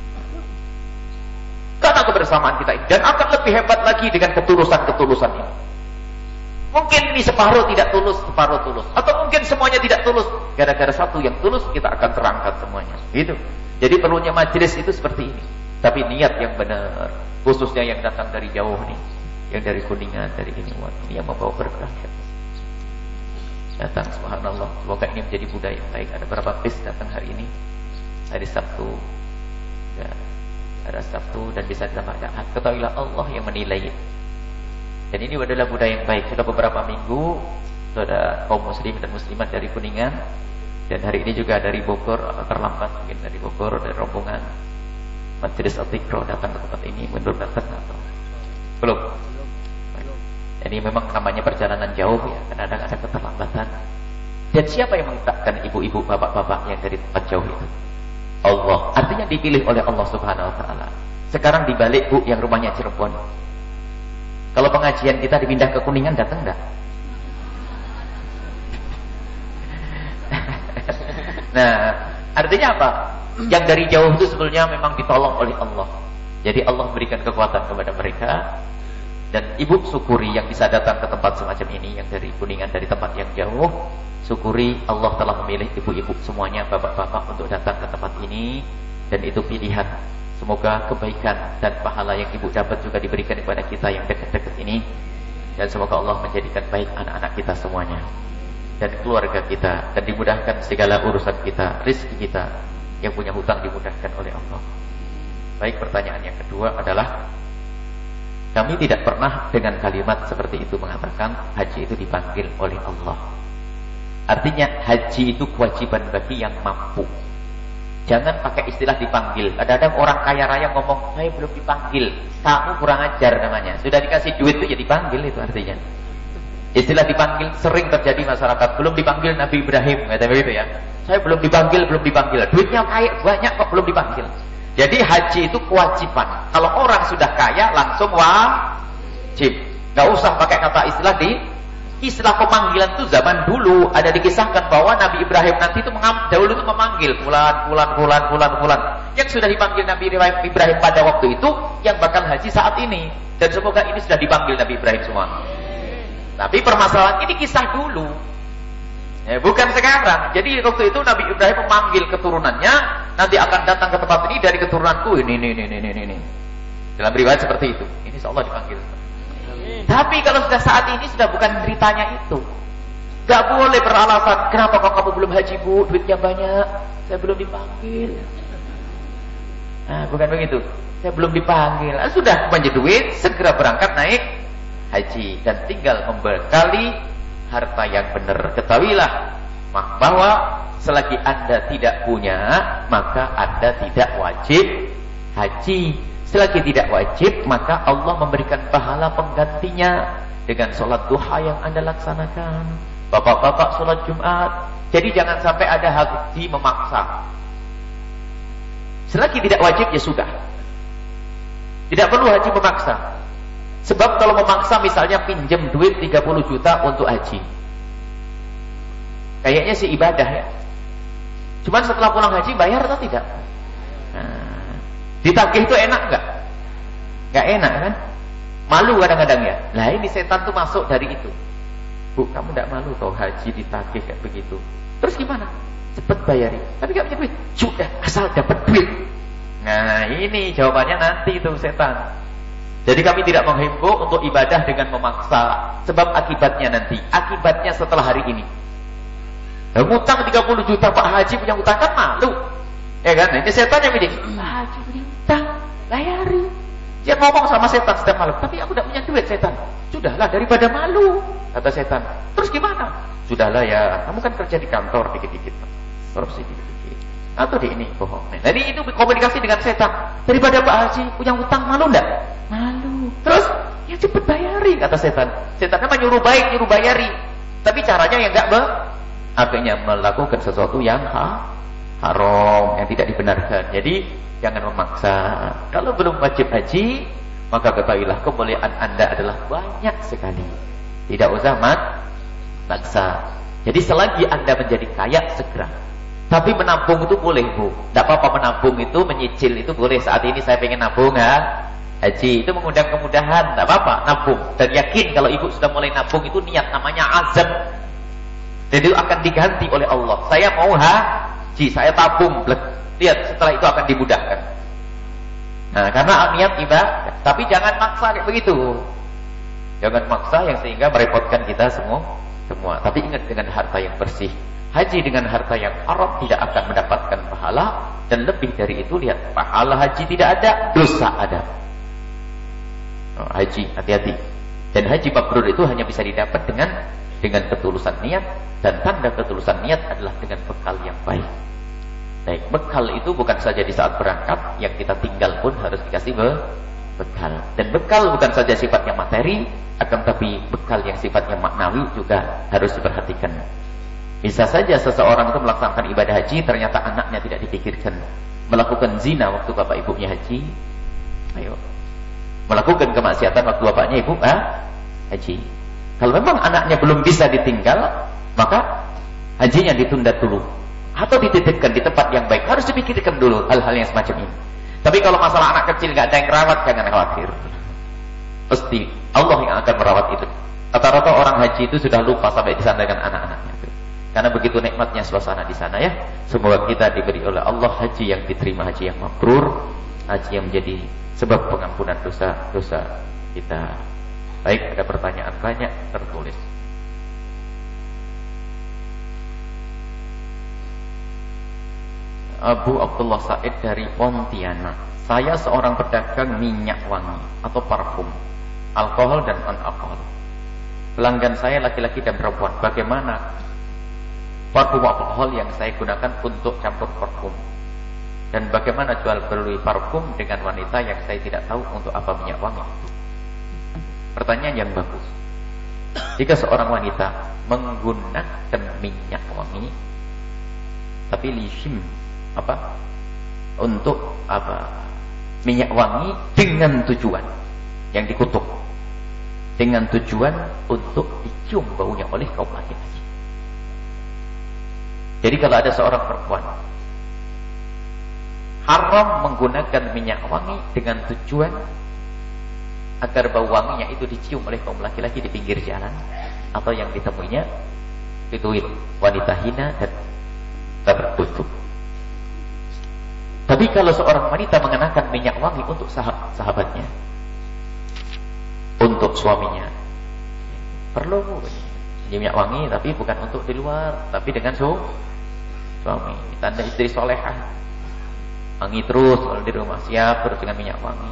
Karena kebersamaan kita ini. Dan akan lebih hebat lagi dengan ketulusan-ketulusan ini. Mungkin ini separuh tidak tulus, separuh tulus. Atau mungkin semuanya tidak tulus. Gara-gara satu yang tulus, kita akan terangkat semuanya. Gitu. Jadi perlunya majelis itu seperti ini. Tapi niat yang benar. Khususnya yang datang dari jauh nih. Yang dari Kuningan, dari ini. Ini yang membawa berkah. Datang, subhanallah. Semoga ini menjadi budaya yang baik. Ada berapa bis datang hari ini? Hari Sabtu. Ya, ada Sabtu dan bisa ditambah ada. Ketahuilah Allah yang menilai. Dan ini adalah budaya yang baik. Sudah beberapa minggu sudah kaum muslim dan muslimat dari Kuningan. Dan hari ini juga dari Bogor, terlambat mungkin dari Bogor, dari rombongan Majelis Al-Tikro datang ke tempat ini. Belum datang atau belum? Ini memang namanya perjalanan jauh ya, kadang-kadang ada keterlambatan. Dan siapa yang menetapkan ibu-ibu, bapak-bapak yang dari tempat jauh itu? Allah. Artinya dipilih oleh Allah Subhanahu wa taala. Sekarang dibalik Bu yang rumahnya Cirebon. Kalau pengajian kita dipindah ke Kuningan datang enggak? Nah, artinya apa? Yang dari jauh itu sebenarnya memang ditolong oleh Allah. Jadi Allah memberikan kekuatan kepada mereka. Dan ibu syukuri yang bisa datang ke tempat semacam ini, yang dari Kuningan, dari tempat yang jauh. Syukuri Allah telah memilih ibu-ibu semuanya, bapak-bapak untuk datang ke tempat ini. Dan itu pilihan. Semoga kebaikan dan pahala yang ibu dapat juga diberikan kepada kita yang dekat-dekat ini. Dan semoga Allah menjadikan baik anak-anak kita semuanya. Dan keluarga kita. Dan dimudahkan segala urusan kita, rezeki kita. Yang punya hutang dimudahkan oleh Allah. Baik, pertanyaan yang kedua adalah, Kami tidak pernah dengan kalimat seperti itu mengatakan haji itu dipanggil oleh Allah. Artinya haji itu kewajiban bagi yang mampu. Jangan pakai istilah dipanggil. Kadang-kadang orang kaya raya ngomong, saya belum dipanggil. Kamu kurang ajar namanya. Sudah dikasih duit itu ya dipanggil itu artinya. Istilah dipanggil sering terjadi masyarakat. Belum dipanggil Nabi Ibrahim, kata begitu ya. Saya belum dipanggil. Duitnya kaya banyak kok belum dipanggil. Jadi haji itu kewajiban. Kalau orang sudah kaya langsung wajib. Gak usah pakai kata istilah istilah pemanggilan itu zaman dulu ada dikisahkan bahwa Nabi Ibrahim nanti itu dahulu itu memanggil fulan. Yang sudah dipanggil Nabi Ibrahim pada waktu itu yang bakal haji saat ini. Dan semoga ini sudah dipanggil Nabi Ibrahim semua. Tapi permasalahan ini kisah dulu. Ya, bukan sekarang. Jadi waktu itu Nabi Ibrahim memanggil keturunannya, nanti akan datang ke tempat ini dari keturunanku ini. Dalam riwayat seperti itu. Ini insyaallah dipanggil. Tapi kalau sudah saat ini sudah bukan ceritanya itu. Gak boleh beralasan, kenapa kok kamu belum haji bu? Duitnya banyak, saya belum dipanggil. Nah, bukan begitu. Saya belum dipanggil. Sudah punya duit, segera berangkat naik haji dan tinggal membekali harta yang benar. Ketahuilah bahwa selagi Anda tidak punya, maka Anda tidak wajib haji. Selagi tidak wajib, maka Allah memberikan pahala penggantinya dengan sholat duha yang Anda laksanakan. Bapak-bapak sholat Jumat. Jadi jangan sampai ada haji memaksa. Selagi tidak wajib ya sudah. Tidak perlu haji memaksa. Sebab kalau memaksa misalnya pinjam duit 30 juta untuk haji, kayaknya sih ibadah ya. Cuman setelah pulang haji bayar atau tidak? Nah, ditagih itu enak nggak? Nggak enak kan? Malu kadang-kadang ya. Nah ini setan tuh masuk dari itu. Bu, kamu nggak malu toh haji ditagih kayak begitu? Terus gimana? Cepet bayari. Tapi nggak punya duit. Sudah, asal dapat duit. Nah ini jawabannya nanti itu setan. Jadi kami tidak menghimbau untuk ibadah dengan memaksa. Sebab akibatnya nanti. Akibatnya setelah hari ini. Ngutang 30 juta Pak Haji punya utang kan malu. Ya kan? Ini setan yang bilang, Pak Haji punya utang, bayari. Dia ngomong sama setan setiap malam. Tapi aku tidak punya duit setan. Sudahlah daripada malu, kata setan. Terus gimana? Sudahlah ya, kamu kan kerja di kantor dikit-dikit. Korupsi dikit-dikit. Atau di ini bohong. Jadi itu komunikasi dengan setan. Daripada Pak Haji punya utang, malu enggak? Malu. Terus ya cepet bayari, kata setan. Setannya menyuruh baik, nyuruh bayari. Tapi caranya yang enggak akhirnya melakukan sesuatu yang haram, yang tidak dibenarkan. Jadi jangan memaksa. Kalau belum wajib haji, maka ketahuilah kemuliaan Anda adalah banyak sekali. Tidak usah maksa. Jadi selagi Anda menjadi kaya segera. Tapi menabung itu boleh bu. Tidak apa-apa menabung itu, menyicil itu boleh. Saat ini saya pengen nabung haji, itu mengundang kemudahan. Tidak apa-apa nabung. Dan yakin kalau ibu sudah mulai nabung itu niat namanya azam. Dan itu akan diganti oleh Allah. Saya mau haji, saya tabung. Lihat setelah itu akan dimudahkan. Nah karena niat ibadah. Tapi jangan maksa kayak begitu. Jangan maksa yang sehingga merepotkan kita semua. Tapi ingat dengan harta yang bersih. Haji dengan harta yang haram tidak akan mendapatkan pahala. Dan lebih dari itu lihat, pahala haji tidak ada, dosa ada. Haji hati-hati. Dan haji mabrur itu hanya bisa didapat dengan ketulusan niat. Dan tanda ketulusan niat adalah dengan bekal yang baik. Baik, bekal itu bukan saja di saat berangkat, yang kita tinggal pun harus dikasih bekal. Dan bekal bukan saja sifatnya materi, akan tapi bekal yang sifatnya maknawi juga harus diperhatikan. Bisa saja seseorang itu melaksanakan ibadah haji, ternyata anaknya tidak dipikirkan. Melakukan zina waktu bapak ibunya haji. Ayo. Melakukan kemaksiatan waktu bapaknya ibu haji. Kalau memang anaknya belum bisa ditinggal, maka hajinya ditunda dulu. Atau dititipkan di tempat yang baik. Harus dipikirkan dulu hal-hal yang semacam ini. Tapi kalau masalah anak kecil gak ada yang rawat, jangan khawatir. Pasti Allah yang akan merawat itu. Rata-rata orang haji itu sudah lupa sampai di sana dengan anak-anaknya. Karena begitu nikmatnya suasana di sana ya. Semoga kita diberi oleh Allah haji yang diterima, haji yang mabrur, haji yang menjadi sebab pengampunan dosa-dosa kita. Baik, ada pertanyaan banyak tertulis. Abu Abdullah Said dari Pontianak. Saya seorang pedagang minyak wangi atau parfum. alkohol dan non-alkohol. Pelanggan saya laki-laki dan perempuan. Bagaimana parfum alkohol yang saya gunakan untuk campur parfum? Dan bagaimana jual beli parfum dengan wanita yang saya tidak tahu untuk apa minyak wangi? Pertanyaan yang bagus. Jika seorang wanita menggunakan minyak wangi, tapi lishim untuk minyak wangi dengan tujuan yang dikutuk, dengan tujuan untuk dicium baunya oleh kaum laki-laki. Jadi kalau ada seorang perempuan haram menggunakan minyak wangi dengan tujuan agar bau wanginya itu dicium oleh kaum laki-laki di pinggir jalan, atau yang ditemuinya itu wanita hina dan tertutup. Tapi kalau seorang wanita mengenakan minyak wangi untuk sahabatnya, untuk suaminya, perlu minyak wangi, tapi bukan untuk di luar, tapi dengan suami. Tanda istri solehah, wangi terus kalau di rumah, siap terus dengan minyak wangi.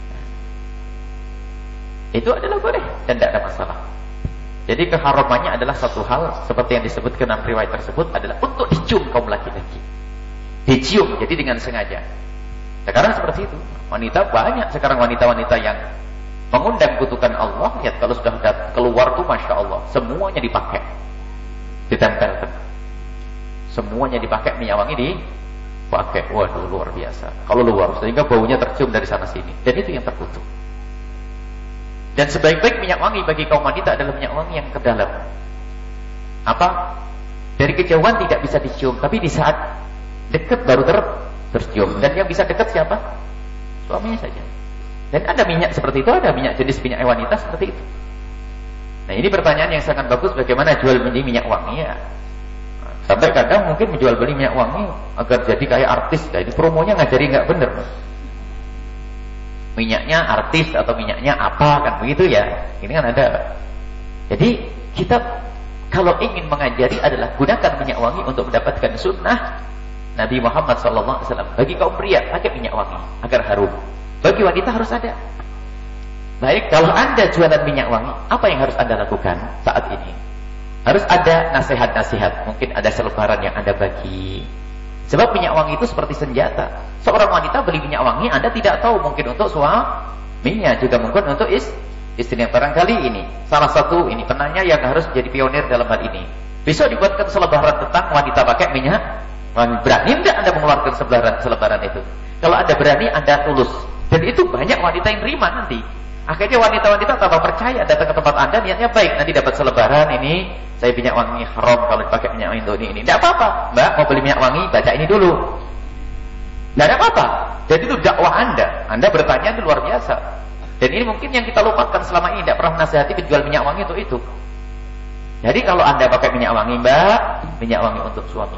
Itu adalah boleh dan tidak ada masalah. Jadi keharamannya adalah satu hal seperti yang disebutkan dalam riwayat tersebut adalah untuk dicium kaum laki-laki. Dicium, jadi dengan sengaja. Sekarang seperti itu. Wanita banyak sekarang wanita-wanita yang mengundang kutukan Allah. Lihat kalau sudah keluar tuh Masya Allah, semuanya dipakai, ditempelkan. Semuanya dipakai, minyak wangi dipakai. Waduh, luar biasa. Kalau luar, sehingga baunya tercium dari sana sini. Dan itu yang terkutuk. Dan sebaik-baik minyak wangi bagi kaum wanita adalah minyak wangi yang ke dalam. Apa? Dari kejauhan tidak bisa dicium, tapi di saat dekat baru tercium. Dan yang bisa dekat siapa? Suaminya saja. Dan ada minyak seperti itu, ada minyak jenis minyak wanita seperti itu. Nah, ini pertanyaan yang sangat bagus, bagaimana jual beli minyak wangi ya? Sampai kadang mungkin menjual beli minyak wangi agar jadi kayak artis. Nah, ini promonya ngajari nggak bener. Minyaknya artis atau minyaknya apa, kan begitu ya? Ini kan ada. Jadi kita kalau ingin mengajari adalah gunakan minyak wangi untuk mendapatkan sunnah Nabi Muhammad SAW. Bagi kaum pria pakai minyak wangi agar harum. Bagi wanita harus ada. Baik, kalau Anda jualan minyak wangi, apa yang harus Anda lakukan saat ini? Harus ada nasihat-nasihat. Mungkin ada selebaran yang Anda bagi. Sebab minyak wangi itu seperti senjata. Seorang wanita beli minyak wangi, Anda tidak tahu mungkin untuk suaminya, juga mungkin untuk istrinya. Barangkali ini salah satu ini penanya yang harus jadi pionir dalam hal ini. Besok dibuatkan selebaran tentang wanita pakai minyak wangi. Berani tidak Anda mengeluarkan selebaran itu? Kalau Anda berani, Anda tulus. Dan itu banyak wanita yang terima nanti. Akhirnya wanita-wanita tambah percaya, datang ke tempat Anda, niatnya baik. Nanti dapat selebaran ini, saya minyak wangi haram kalau dipakai minyak wangi untuk ini. Tidak apa-apa, Mbak mau beli minyak wangi, baca ini dulu. Tidak ada apa-apa. Jadi itu dakwah Anda. Anda bertanya itu luar biasa. Dan ini mungkin yang kita lupakan selama ini, tidak pernah menasihati penjual minyak wangi untuk itu. Jadi kalau Anda pakai minyak wangi, Mbak, minyak wangi untuk suami.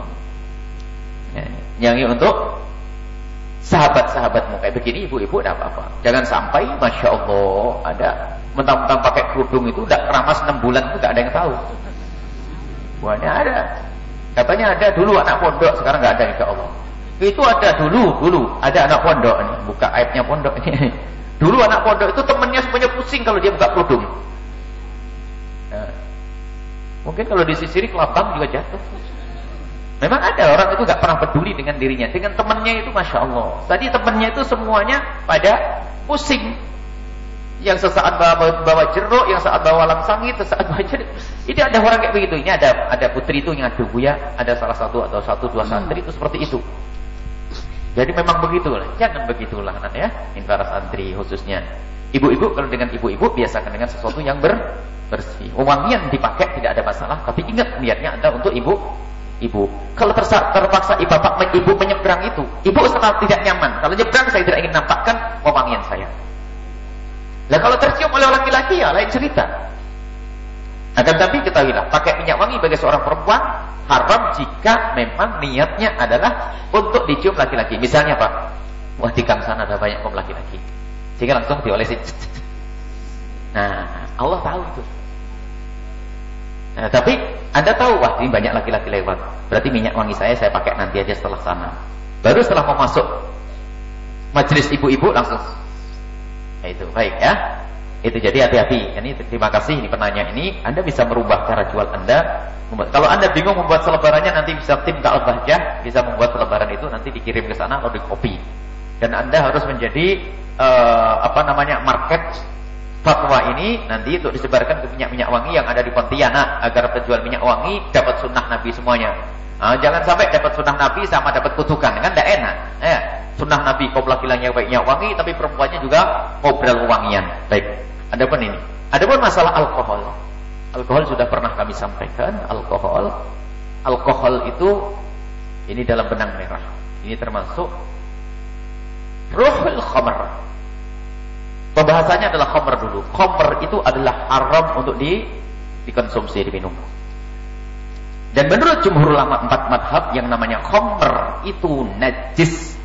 Minyak wangi untuk sahabat-sahabatmu kayak begini, ibu-ibu tidak apa-apa. Jangan sampai Masya Allah ada mentang-mentang pakai kerudung itu tidak keramas 6 bulan itu tidak ada yang tahu. Buahnya ada. Katanya ada dulu anak pondok, sekarang nggak ada insya Allah. Itu ada dulu ada anak pondok ini, buka aibnya pondok ini. Dulu anak pondok itu temennya semuanya pusing kalau dia buka kerudung. Nah, mungkin kalau disisiri kelabang juga jatuh. Memang ada orang itu gak pernah peduli dengan dirinya, dengan temannya itu Masya Allah. Tadi temannya itu semuanya pada pusing. Yang sesaat bawa jeruk, yang saat bawa langsangit, sesaat bawa jeruk. Ini ada orang kayak begitu. Ini ada putri itu yang ngadu ya, ada salah satu atau 1-2 santri itu seperti itu. Jadi memang begitulah. Jangan begitulah ya. Ini para santri khususnya. Ibu-ibu kalau dengan ibu-ibu biasakan dengan sesuatu yang bersih. Wangian dipakai tidak ada masalah, tapi ingat niatnya Anda untuk ibu. Kalau terpaksa ibu menyeberang itu, ibu sangat tidak nyaman. Kalau nyebrang saya tidak ingin nampakkan wewangian saya. Nah kalau tercium oleh laki-laki ya lain cerita. Akan tapi ketahuilah, pakai minyak wangi bagi seorang perempuan haram jika memang niatnya adalah untuk dicium laki-laki. Misalnya apa? Wah di gang sana ada banyak kaum laki-laki, sehingga langsung diolesin. Nah Allah tahu itu. Nah, tapi Anda tahu, wah ini banyak laki-laki lewat, berarti minyak wangi saya pakai nanti aja setelah sana. Baru setelah mau masuk majelis ibu-ibu langsung. Nah, itu baik ya. Itu jadi hati-hati. Ini terima kasih ini penanya ini. Anda bisa merubah cara jual Anda. Kalau Anda bingung membuat selebarannya, nanti bisa tim ke Al-Bahjah bisa membuat selebaran itu, nanti dikirim ke sana atau di copy. Dan Anda harus menjadi market fatwa ini nanti untuk disebarkan ke minyak-minyak wangi yang ada di Pontianak agar penjual minyak wangi dapat sunnah Nabi semuanya. Jangan sampai dapat sunnah Nabi sama dapat kutukan, kan tidak enak. Sunnah Nabi kaum laki-laki yang baik minyak wangi, tapi perempuannya juga ngobrol wangian. Baik. Adapun ini, adapun masalah alkohol. Alkohol sudah pernah kami sampaikan. Alkohol itu ini dalam benang merah. Ini termasuk ruhul khamr. Pembahasannya adalah khamr dulu. Khamr itu adalah haram untuk dikonsumsi, diminum. Dan menurut jumhur ulama 4 madhab, yang namanya khamr itu najis,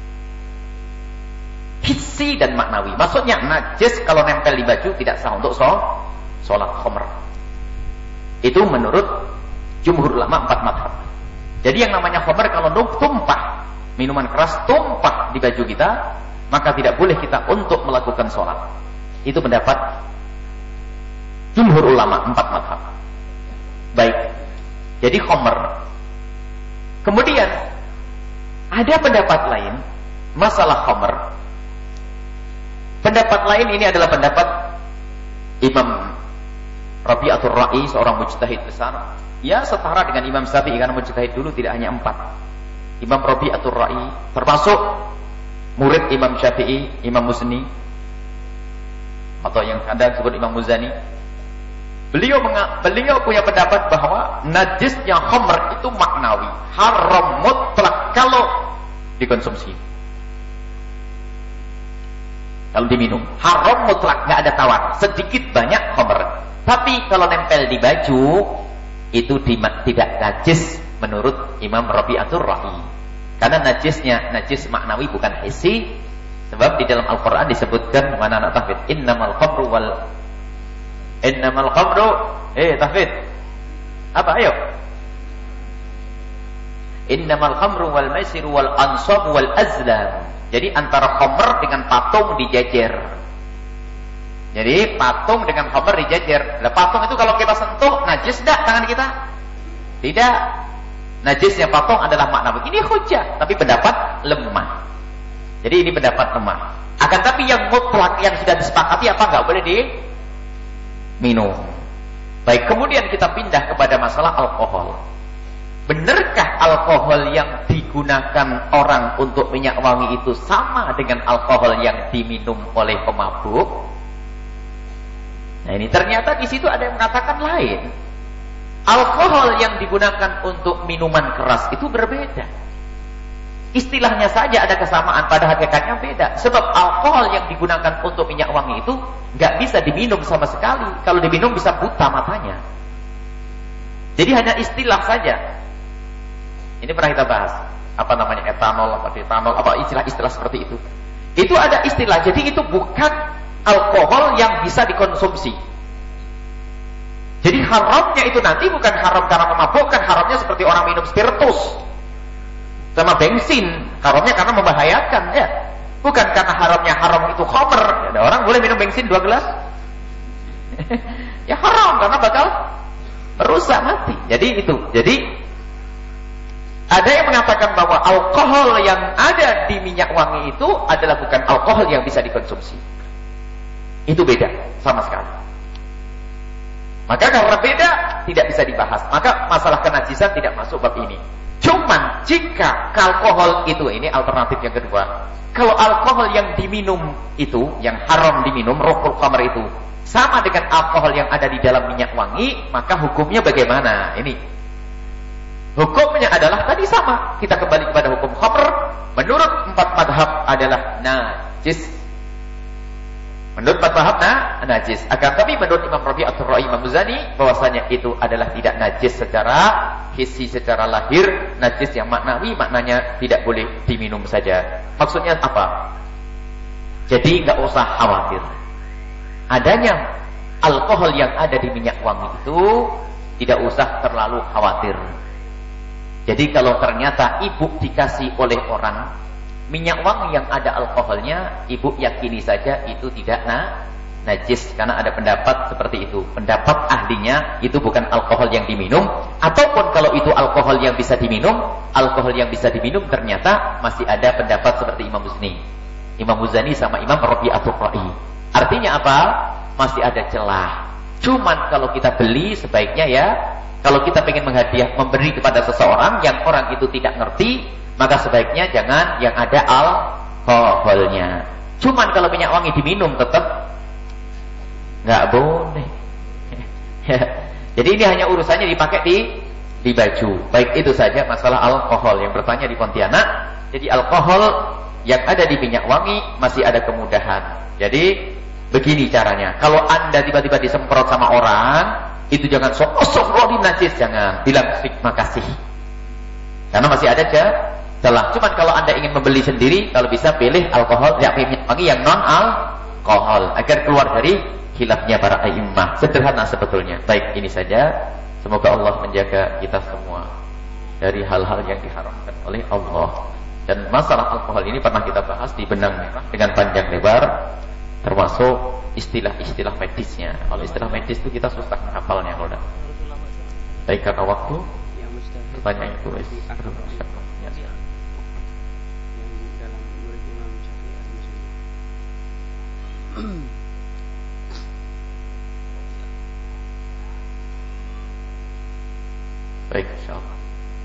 hissi dan maknawi. Maksudnya najis kalau nempel di baju tidak sah untuk sholat khamr. Itu menurut jumhur ulama 4 madhab. Jadi yang namanya khamr kalau tumpah, minuman keras tumpah di baju kita, maka tidak boleh kita untuk melakukan sholat. Itu pendapat jumhur ulama 4 madhab. Baik. Jadi khamr. Kemudian ada pendapat lain masalah khamr. Pendapat lain ini adalah pendapat Imam Rabi'atul Ra'i, seorang mujtahid besar. Ya setara dengan Imam Syafi'i, karena mujtahid dulu tidak hanya 4. Imam Rabi'atul Ra'i termasuk murid Imam Syafi'i, Imam Muzni, atau yang ada disebut Imam Muzani. Beliau punya pendapat bahwa najisnya khamr itu maknawi, haram mutlak kalau dikonsumsi. Kalau diminum, haram mutlak, nggak ada tawar. Sedikit banyak khamr. Tapi kalau nempel di baju itu tidak najis menurut Imam Rabi'atul Ra'i. Karena najis maknawi bukan hissi. Sebab di dalam Al-Qur'an disebutkan mana anak tahfidz, innamal khamru tahfidz. Apa ayo? Innamal khamru wal maisiru wal ansab wal azlam. Jadi antara khamr dengan patung dijejer. Jadi patung dengan khamr dijejer. Nah, patung itu kalau kita sentuh najis enggak tangan kita? Tidak. Najisnya patung adalah maknawi. Ini hujjah, tapi pendapat lemah. Jadi ini pendapat lemah. Akan tapi yang mutlak yang sudah disepakati apa enggak boleh diminum. Baik, kemudian kita pindah kepada masalah alkohol. Benarkah alkohol yang digunakan orang untuk minyak wangi itu sama dengan alkohol yang diminum oleh pemabuk? Nah ini ternyata di situ ada yang mengatakan lain. Alkohol yang digunakan untuk minuman keras itu berbeda. Istilahnya saja ada kesamaan, pada hakikatnya beda. Sebab alkohol yang digunakan untuk minyak wangi itu nggak bisa diminum sama sekali. Kalau diminum bisa buta matanya. Jadi hanya istilah saja. Ini pernah kita bahas, apa namanya etanol, apa etanol, apa istilah-istilah seperti itu. Itu ada istilah, jadi itu bukan alkohol yang bisa dikonsumsi. Jadi haramnya itu nanti bukan haram karena memabukkan, haramnya seperti orang minum spiritus sama bensin, haramnya karena membahayakan, ya. Bukan karena haramnya haram itu khamr. Ada orang boleh minum bensin 2 gelas, ya haram karena bakal merusak mati. Jadi itu, ada yang mengatakan bahwa alkohol yang ada di minyak wangi itu adalah bukan alkohol yang bisa dikonsumsi. Itu beda sama sekali. Maka karena beda tidak bisa dibahas. Maka masalah kenajisan tidak masuk bab ini. Cuman jika alkohol itu, ini alternatif yang kedua. Kalau alkohol yang diminum itu, yang haram diminum, ruhul khamr itu sama dengan alkohol yang ada di dalam minyak wangi, maka hukumnya bagaimana? Ini hukumnya adalah tadi sama. Kita kembali kepada hukum khamr. Menurut 4 madhab adalah najis. Menurut 4 madhab najis. Akan tapi menurut Imam Rabi'atul Ra'i, Imam Muzani, bahwasanya itu adalah tidak najis secara hissi, secara lahir. Najis yang maknawi, maknanya tidak boleh diminum saja. Maksudnya apa? Jadi nggak usah khawatir. Adanya alkohol yang ada di minyak wangi itu tidak usah terlalu khawatir. Jadi kalau ternyata ibu dikasih oleh orang minyak wangi yang ada alkoholnya, ibu yakini saja itu tidak najis, karena ada pendapat seperti itu. Pendapat ahlinya itu bukan alkohol yang diminum, ataupun kalau itu alkohol yang bisa diminum, ternyata masih ada pendapat seperti Imam Muzani sama Imam Rabi'atul Ra'i. Artinya apa? Masih ada celah. Cuman kalau kita beli sebaiknya ya, kalau kita pengen memberi kepada seseorang yang orang itu tidak ngerti, maka sebaiknya jangan yang ada alkoholnya. Cuman kalau minyak wangi diminum tetap nggak boleh. Jadi ini hanya urusannya dipakai di baju. Baik, itu saja masalah alkohol yang bertanya di Pontianak. Jadi alkohol yang ada di minyak wangi masih ada kemudahan. Jadi begini caranya. Kalau Anda tiba-tiba disemprot sama orang, itu jangan sok-sok najis, jangan. Bilang terima kasih. Karena masih ada celah. Cuman kalau Anda ingin membeli sendiri, kalau bisa pilih alkohol, minyak wangi yang non alkohol agar keluar dari khilafnya para a'immah. Sederhana sebetulnya. Baik, ini saja. Semoga Allah menjaga kita semua dari hal-hal yang diharamkan oleh Allah. Dan masalah alkohol ini pernah kita bahas di Benang Merah dengan panjang lebar, termasuk istilah-istilah medisnya. Kalau istilah medis itu kita susah menghafalnya kalau baik karena waktu. Pertanyaan itu baik, insyaallah.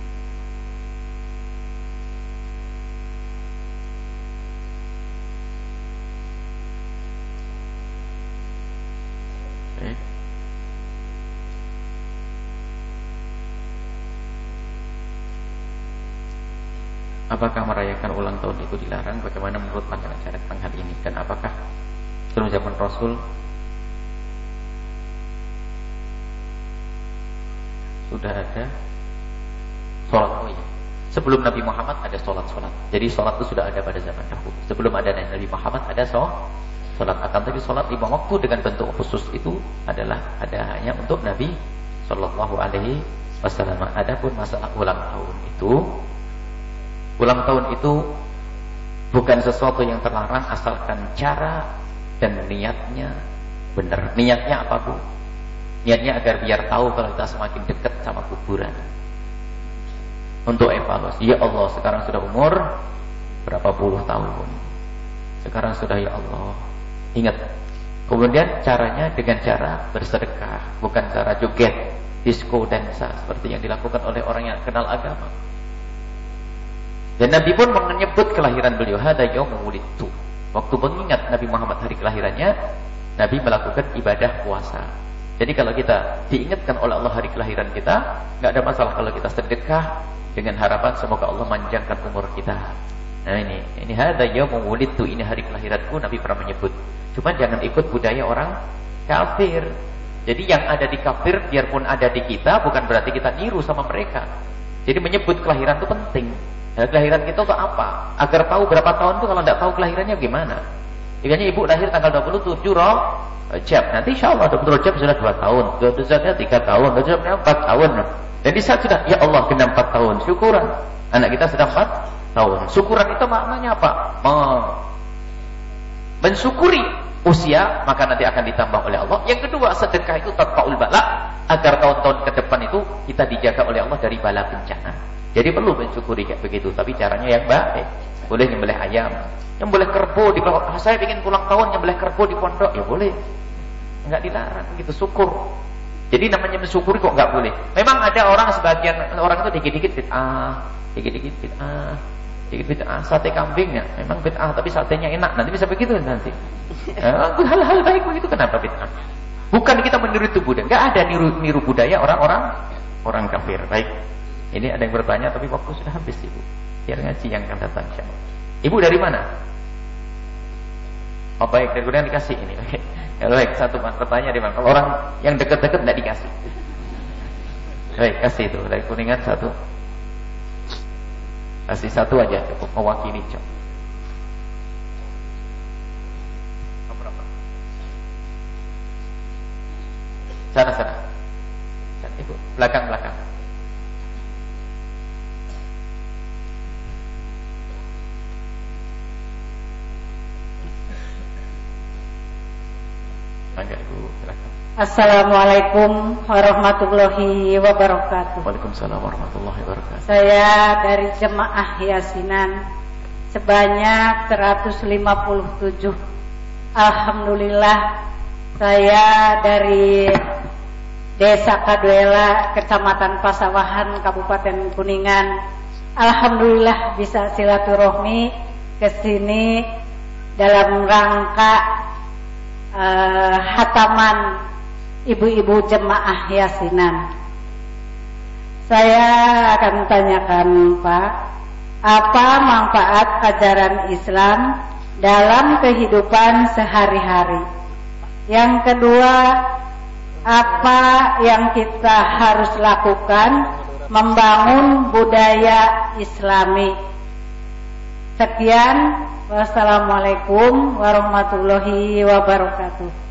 Apakah merayakan ulang tahun itu dilarang? Bagaimana menurut pandangan syariat tentang hal ini? Dan apakah sebelum zaman Rasul sudah ada sholat? Oh iya, sebelum Nabi Muhammad ada sholat. Jadi sholat itu sudah ada pada zaman dahulu. Sebelum ada Nabi Muhammad ada sholat. Akan tapi sholat 5 waktu dengan bentuk khusus itu adalah ada hanya untuk Nabi Sallallahu Alaihi Wasallam. Adapun masalah ulang tahun itu bukan sesuatu yang terlarang asalkan cara dan niatnya benar. Niatnya apa, Bu? Niatnya agar biar tahu kalau kita semakin dekat sama kuburan. Untuk evaluasi, ya Allah, sekarang sudah umur berapa puluh tahun. Sekarang sudah, ya Allah, ingat. Kemudian caranya dengan cara bersedekah, bukan cara joget, disco, dansa seperti yang dilakukan oleh orang yang kenal agama. Dan Nabi pun menyebut kelahiran beliau, hada yaumul wulidtu. Waktu mengingat Nabi Muhammad hari kelahirannya, Nabi melakukan ibadah puasa. Jadi kalau kita diingatkan oleh Allah hari kelahiran kita, nggak ada masalah kalau kita sedekah dengan harapan semoga Allah manjangkan umur kita. Nah ini hada yaumul wulidtu, ini hari kelahiranku, Nabi pernah menyebut. Cuma jangan ikut budaya orang kafir. Jadi yang ada di kafir biarpun ada di kita, bukan berarti kita niru sama mereka. Jadi menyebut kelahiran itu penting. Nah, kelahiran kita untuk apa? Agar tahu berapa tahun itu, kalau tidak tahu kelahirannya gimana? Jikanya ibu lahir tanggal 27 Rajab, nanti insya Allah 27 Rajab sudah 2 tahun, 27 3 tahun, 27 4 tahun. Dan di saat sudah, ya Allah, genap 4 tahun, syukuran. Anak kita sudah 4 tahun. Syukuran itu maknanya apa? Mensyukuri usia, maka nanti akan ditambah oleh Allah. Yang kedua, sedekah itu tatfa'ul bala, agar tahun-tahun ke depan itu kita dijaga oleh Allah dari bala bencana. Jadi perlu mensyukuri kayak begitu, tapi caranya yang baik. Boleh nyembelih ayam, nyembelih kerbau di pondok. Saya ingin ulang tahun nyembelih kerbau di pondok, ya boleh. Enggak dilarang, gitu, syukur. Jadi namanya mensyukuri kok enggak boleh. Memang ada orang, sebagian orang itu dikit-dikit bid'ah, dikit-dikit bid'ah, dikit-dikit bid'ah. Sate kambingnya memang bid'ah, tapi satenya enak. Nanti bisa begitu nanti. Hal-hal baik begitu, kenapa bid'ah? Bukan kita meniru itu budaya. Enggak ada niru budaya orang kafir. Baik. Ini ada yang bertanya, tapi waktu sudah habis, Ibu. Biar ngaji yang akan datang, insyaallah. Ibu dari mana? Oh baik, dari Kuningan dikasih ini. Oke. Ya, baik, satu pertanyaan dari mana? Kalau orang yang dekat-dekat tidak dikasih. Baik, kasih itu dari Kuningan satu. Kasih satu aja, cukup mewakili, Cok. Sana. Ibu, belakang. Assalamualaikum warahmatullahi wabarakatuh. Waalaikumsalam warahmatullahi wabarakatuh. Saya dari Jemaah Yasinan sebanyak 157. Alhamdulillah, saya dari Desa Kaduela, Kecamatan Pasawahan, Kabupaten Kuningan. Alhamdulillah bisa silaturahmi ke sini dalam rangka hataman ibu-ibu jemaah Yasinan. Saya akan tanyakan, Pak, apa manfaat ajaran Islam dalam kehidupan sehari-hari? Yang kedua, apa yang kita harus lakukan membangun budaya Islami? Sekian, wassalamualaikum warahmatullahi wabarakatuh.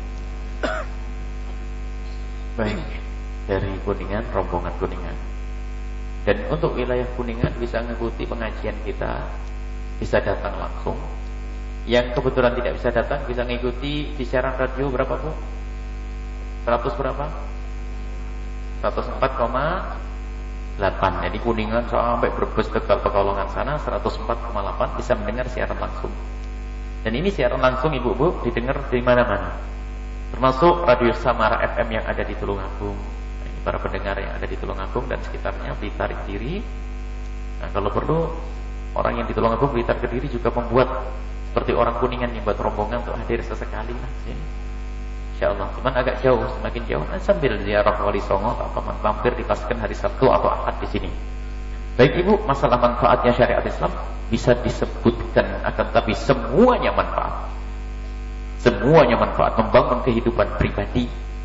Baik, dari Kuningan, rombongan Kuningan. Dan untuk wilayah Kuningan bisa mengikuti pengajian kita, bisa datang langsung. Yang kebetulan tidak bisa datang bisa mengikuti di siaran radio berapa, Bu? 100 berapa? 104,8. Jadi Kuningan sampai Brebes, Tegal, Pekalongan sana 104,8 bisa mendengar siaran langsung. Dan ini siaran langsung Ibu-ibu didengar di mana-mana. Termasuk Radio Samara FM yang ada di Tulungagung. Nah, ini para pendengar yang ada di Tulungagung dan sekitarnya, Blitar Kediri. Nah, kalau perlu orang yang di Tulungagung, Blitar Kediri juga membuat seperti orang Kuningan yang buat rombongan untuk hadir sesekali lah sini. Insyaallah. Cuman agak jauh, semakin jauh sambil ziarah Wali Songo atau mampir dipaskan hari Sabtu atau Ahad di sini. Baik Ibu, masalah manfaatnya syariat Islam bisa disebutkan, akan tapi semuanya manfaat. Semuanya manfaat, membangun kehidupan pribadi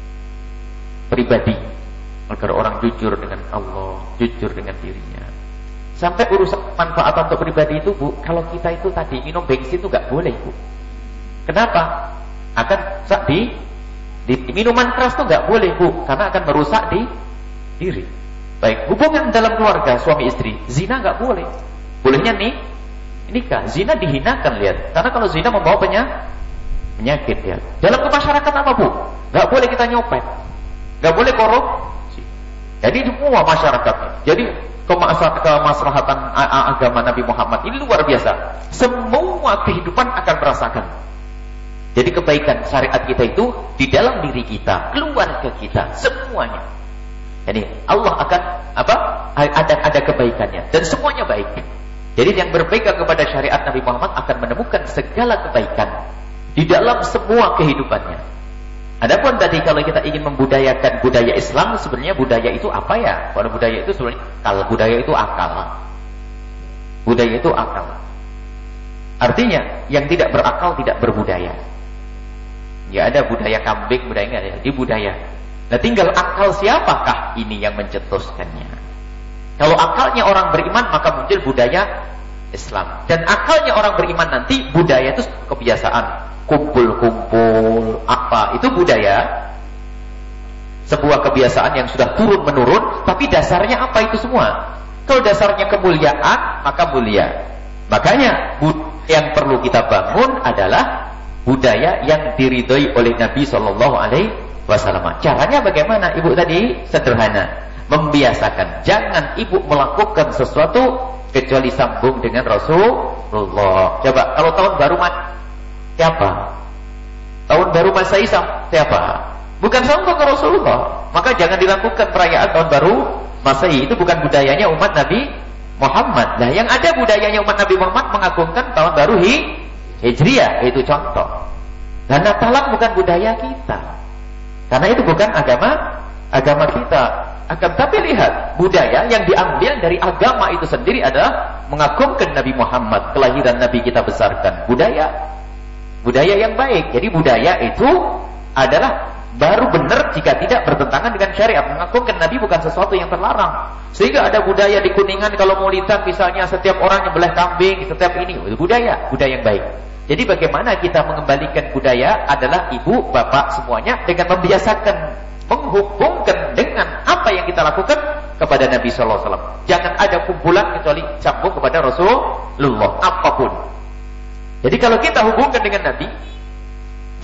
agar orang jujur dengan Allah, jujur dengan dirinya. Sampai urusan manfaat untuk pribadi itu, Bu, kalau kita itu tadi minum bensin itu gak boleh, Bu. Kenapa? Akan rusak di minuman keras itu gak boleh, Bu, karena akan merusak di diri. Baik, hubungan dalam keluarga suami istri, zina gak boleh. Bolehnya nikah. Zina dihinakan, lihat. Karena kalau zina membawa penyakit ya. Dalam kemasyarakatan apa, Bu? Gak boleh kita nyopet, gak boleh korupsi. Jadi semua masyarakat. Jadi kemaslahatan agama Nabi Muhammad ini luar biasa. Semua kehidupan akan merasakan. Jadi kebaikan syariat kita itu di dalam diri kita, keluarga kita, semuanya. Jadi Allah akan ada kebaikannya dan semuanya baik. Jadi yang berpegang kepada syariat Nabi Muhammad akan menemukan segala kebaikan di dalam semua kehidupannya. Adapun tadi kalau kita ingin membudayakan budaya Islam, sebenarnya budaya itu apa ya? Kalau budaya itu sebenarnya budaya itu akal. Budaya itu akal. Artinya yang tidak berakal tidak berbudaya. Ya ada budaya kambing, budaya enggak ada. Di budaya. Nah tinggal akal siapakah ini yang mencetuskannya? Kalau akalnya orang beriman maka muncul budaya Islam. Dan akalnya orang beriman nanti budaya itu kebiasaan. Kumpul-kumpul apa itu budaya, sebuah kebiasaan yang sudah turun menurun, tapi dasarnya apa itu semua? Kalau dasarnya kemuliaan maka mulia. Makanya yang perlu kita bangun adalah budaya yang diridhoi oleh Nabi SAW. Caranya bagaimana? Ibu tadi sederhana, membiasakan. Jangan ibu melakukan sesuatu kecuali sambung dengan Rasulullah. Coba kalau tahun baru siapa? Tahun baru Masehi siapa? Bukan sambung ke Rasulullah. Maka jangan dilakukan perayaan tahun baru Masehi. Itu bukan budayanya umat Nabi Muhammad. Nah, yang ada budayanya umat Nabi Muhammad mengagungkan tahun baru Hijriah. Itu contoh. Dan Natalan bukan budaya kita. Karena itu bukan agama kita. Akan tapi lihat, budaya yang diambil dari agama itu sendiri adalah mengagungkan Nabi Muhammad, kelahiran Nabi kita besarkan. Budaya yang baik. Jadi budaya itu adalah baru benar jika tidak bertentangan dengan syariat. Mengagungkan Nabi bukan sesuatu yang terlarang. Sehingga ada budaya di Kuningan kalau maulidan misalnya setiap orang nyembelih kambing, setiap ini itu budaya yang baik. Jadi bagaimana kita mengembalikan budaya adalah ibu, bapak semuanya dengan membiasakan menghubungkan dengan apa yang kita lakukan kepada Nabi sallallahu alaihi wasallam. Jangan ada kumpulan kecuali sambung kepada Rasulullah apapun. Jadi kalau kita hubungkan dengan Nabi,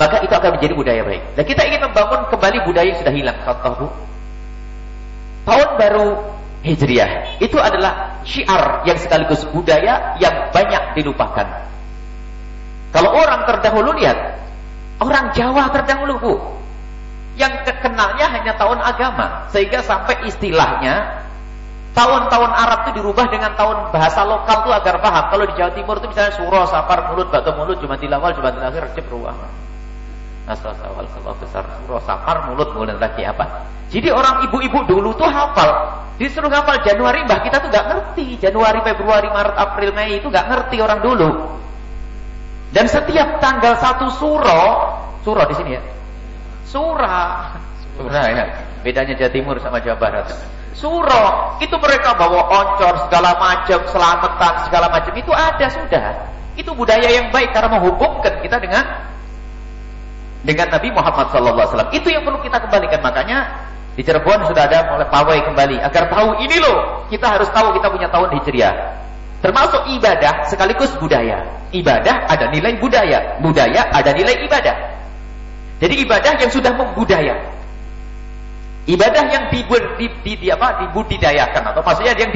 maka itu akan menjadi budaya baik. Dan kita ingin membangun kembali budaya yang sudah hilang. Contoh Bu, tahun baru Hijriah itu adalah syiar yang sekaligus budaya yang banyak dilupakan. Kalau orang terdahulu lihat, orang Jawa terdahulu Bu, yang kenalnya hanya tahun agama, sehingga sampai istilahnya tahun-tahun Arab itu dirubah dengan tahun bahasa lokal itu agar paham. Kalau di Jawa Timur itu misalnya Suro, Safar, Mulut, Batu Mulut, Jumatil Awal, Jumatil Akhir, Rejab, Ruah. Asal awal kalau besar Suro, Safar, Mulut, kemudian lagi apa? Jadi orang ibu-ibu dulu tuh hafal. Disuruh hafal Januari, mbah kita tuh nggak ngerti. Januari, Februari, Maret, April, Mei itu nggak ngerti orang dulu. Dan setiap tanggal 1 Suro di sini ya. Surah ya. Bedanya Jawa Timur sama Jawa Barat. Suro, itu mereka bawa oncor segala macam, selamatan segala macam, itu ada sudah. Itu budaya yang baik karena menghubungkan kita dengan Nabi Muhammad SAW. Itu yang perlu kita kembalikan. Makanya di Cirebon sudah ada mulai pawai kembali agar tahu ini loh. Kita harus tahu kita punya tahun Hijriah. Termasuk ibadah sekaligus budaya. Ibadah ada nilai budaya, budaya ada nilai ibadah. Jadi ibadah yang sudah membudaya. Ibadah yang dibudidayakan atau maksudnya yang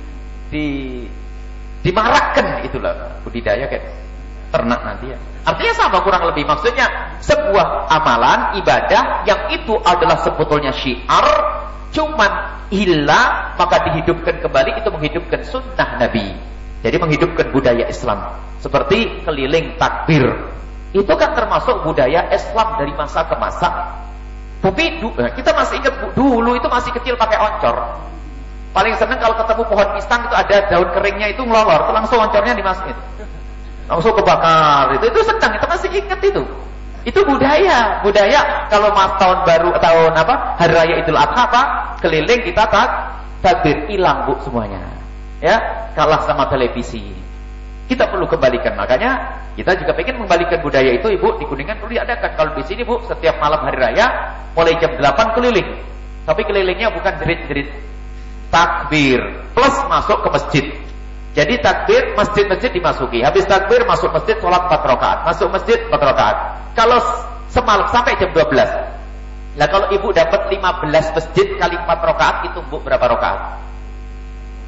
dimarakkan, itulah budidaya kayak ternak nanti ya. Artinya sama kurang lebih, maksudnya sebuah amalan ibadah yang itu adalah sebetulnya syiar, cuman hilang maka dihidupkan kembali, itu menghidupkan sunnah Nabi. Jadi menghidupkan budaya Islam seperti keliling takbir. Itu kan termasuk budaya Islam dari masa ke masa. Tapi kita masih ingat dulu itu masih kecil pakai oncor. Paling seneng kalau ketemu pohon pisang itu ada daun keringnya itu ngelolor, itu langsung oncornya dimasukin. Langsung kebakar. Itu senang, kita masih ingat itu. Itu budaya kalau tahun baru hari raya Idul Adha keliling kita takbir, hilang Bu semuanya. Ya, kalah sama televisi. Kita perlu kembalikan. Makanya kita juga pengen mengembalikan budaya itu, Ibu, di Kuningan perlu diadakan. Kalau di sini Bu, setiap malam hari raya mulai jam 8 keliling. Tapi kelilingnya bukan jerit-jerit. Takbir plus masuk ke masjid. Jadi takbir, masjid-masjid dimasuki. Habis takbir masuk masjid, sholat 4 rakaat. Masuk masjid 4 rakaat. Kalau semalam sampai jam 12. Nah kalau Ibu dapat 15 masjid kali 4 rakaat, itu Bu berapa rakaat?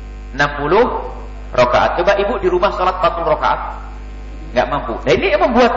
60 rakaat. Coba Ibu di rumah sholat 40 rakaat, nggak mampu. Nah ini yang membuat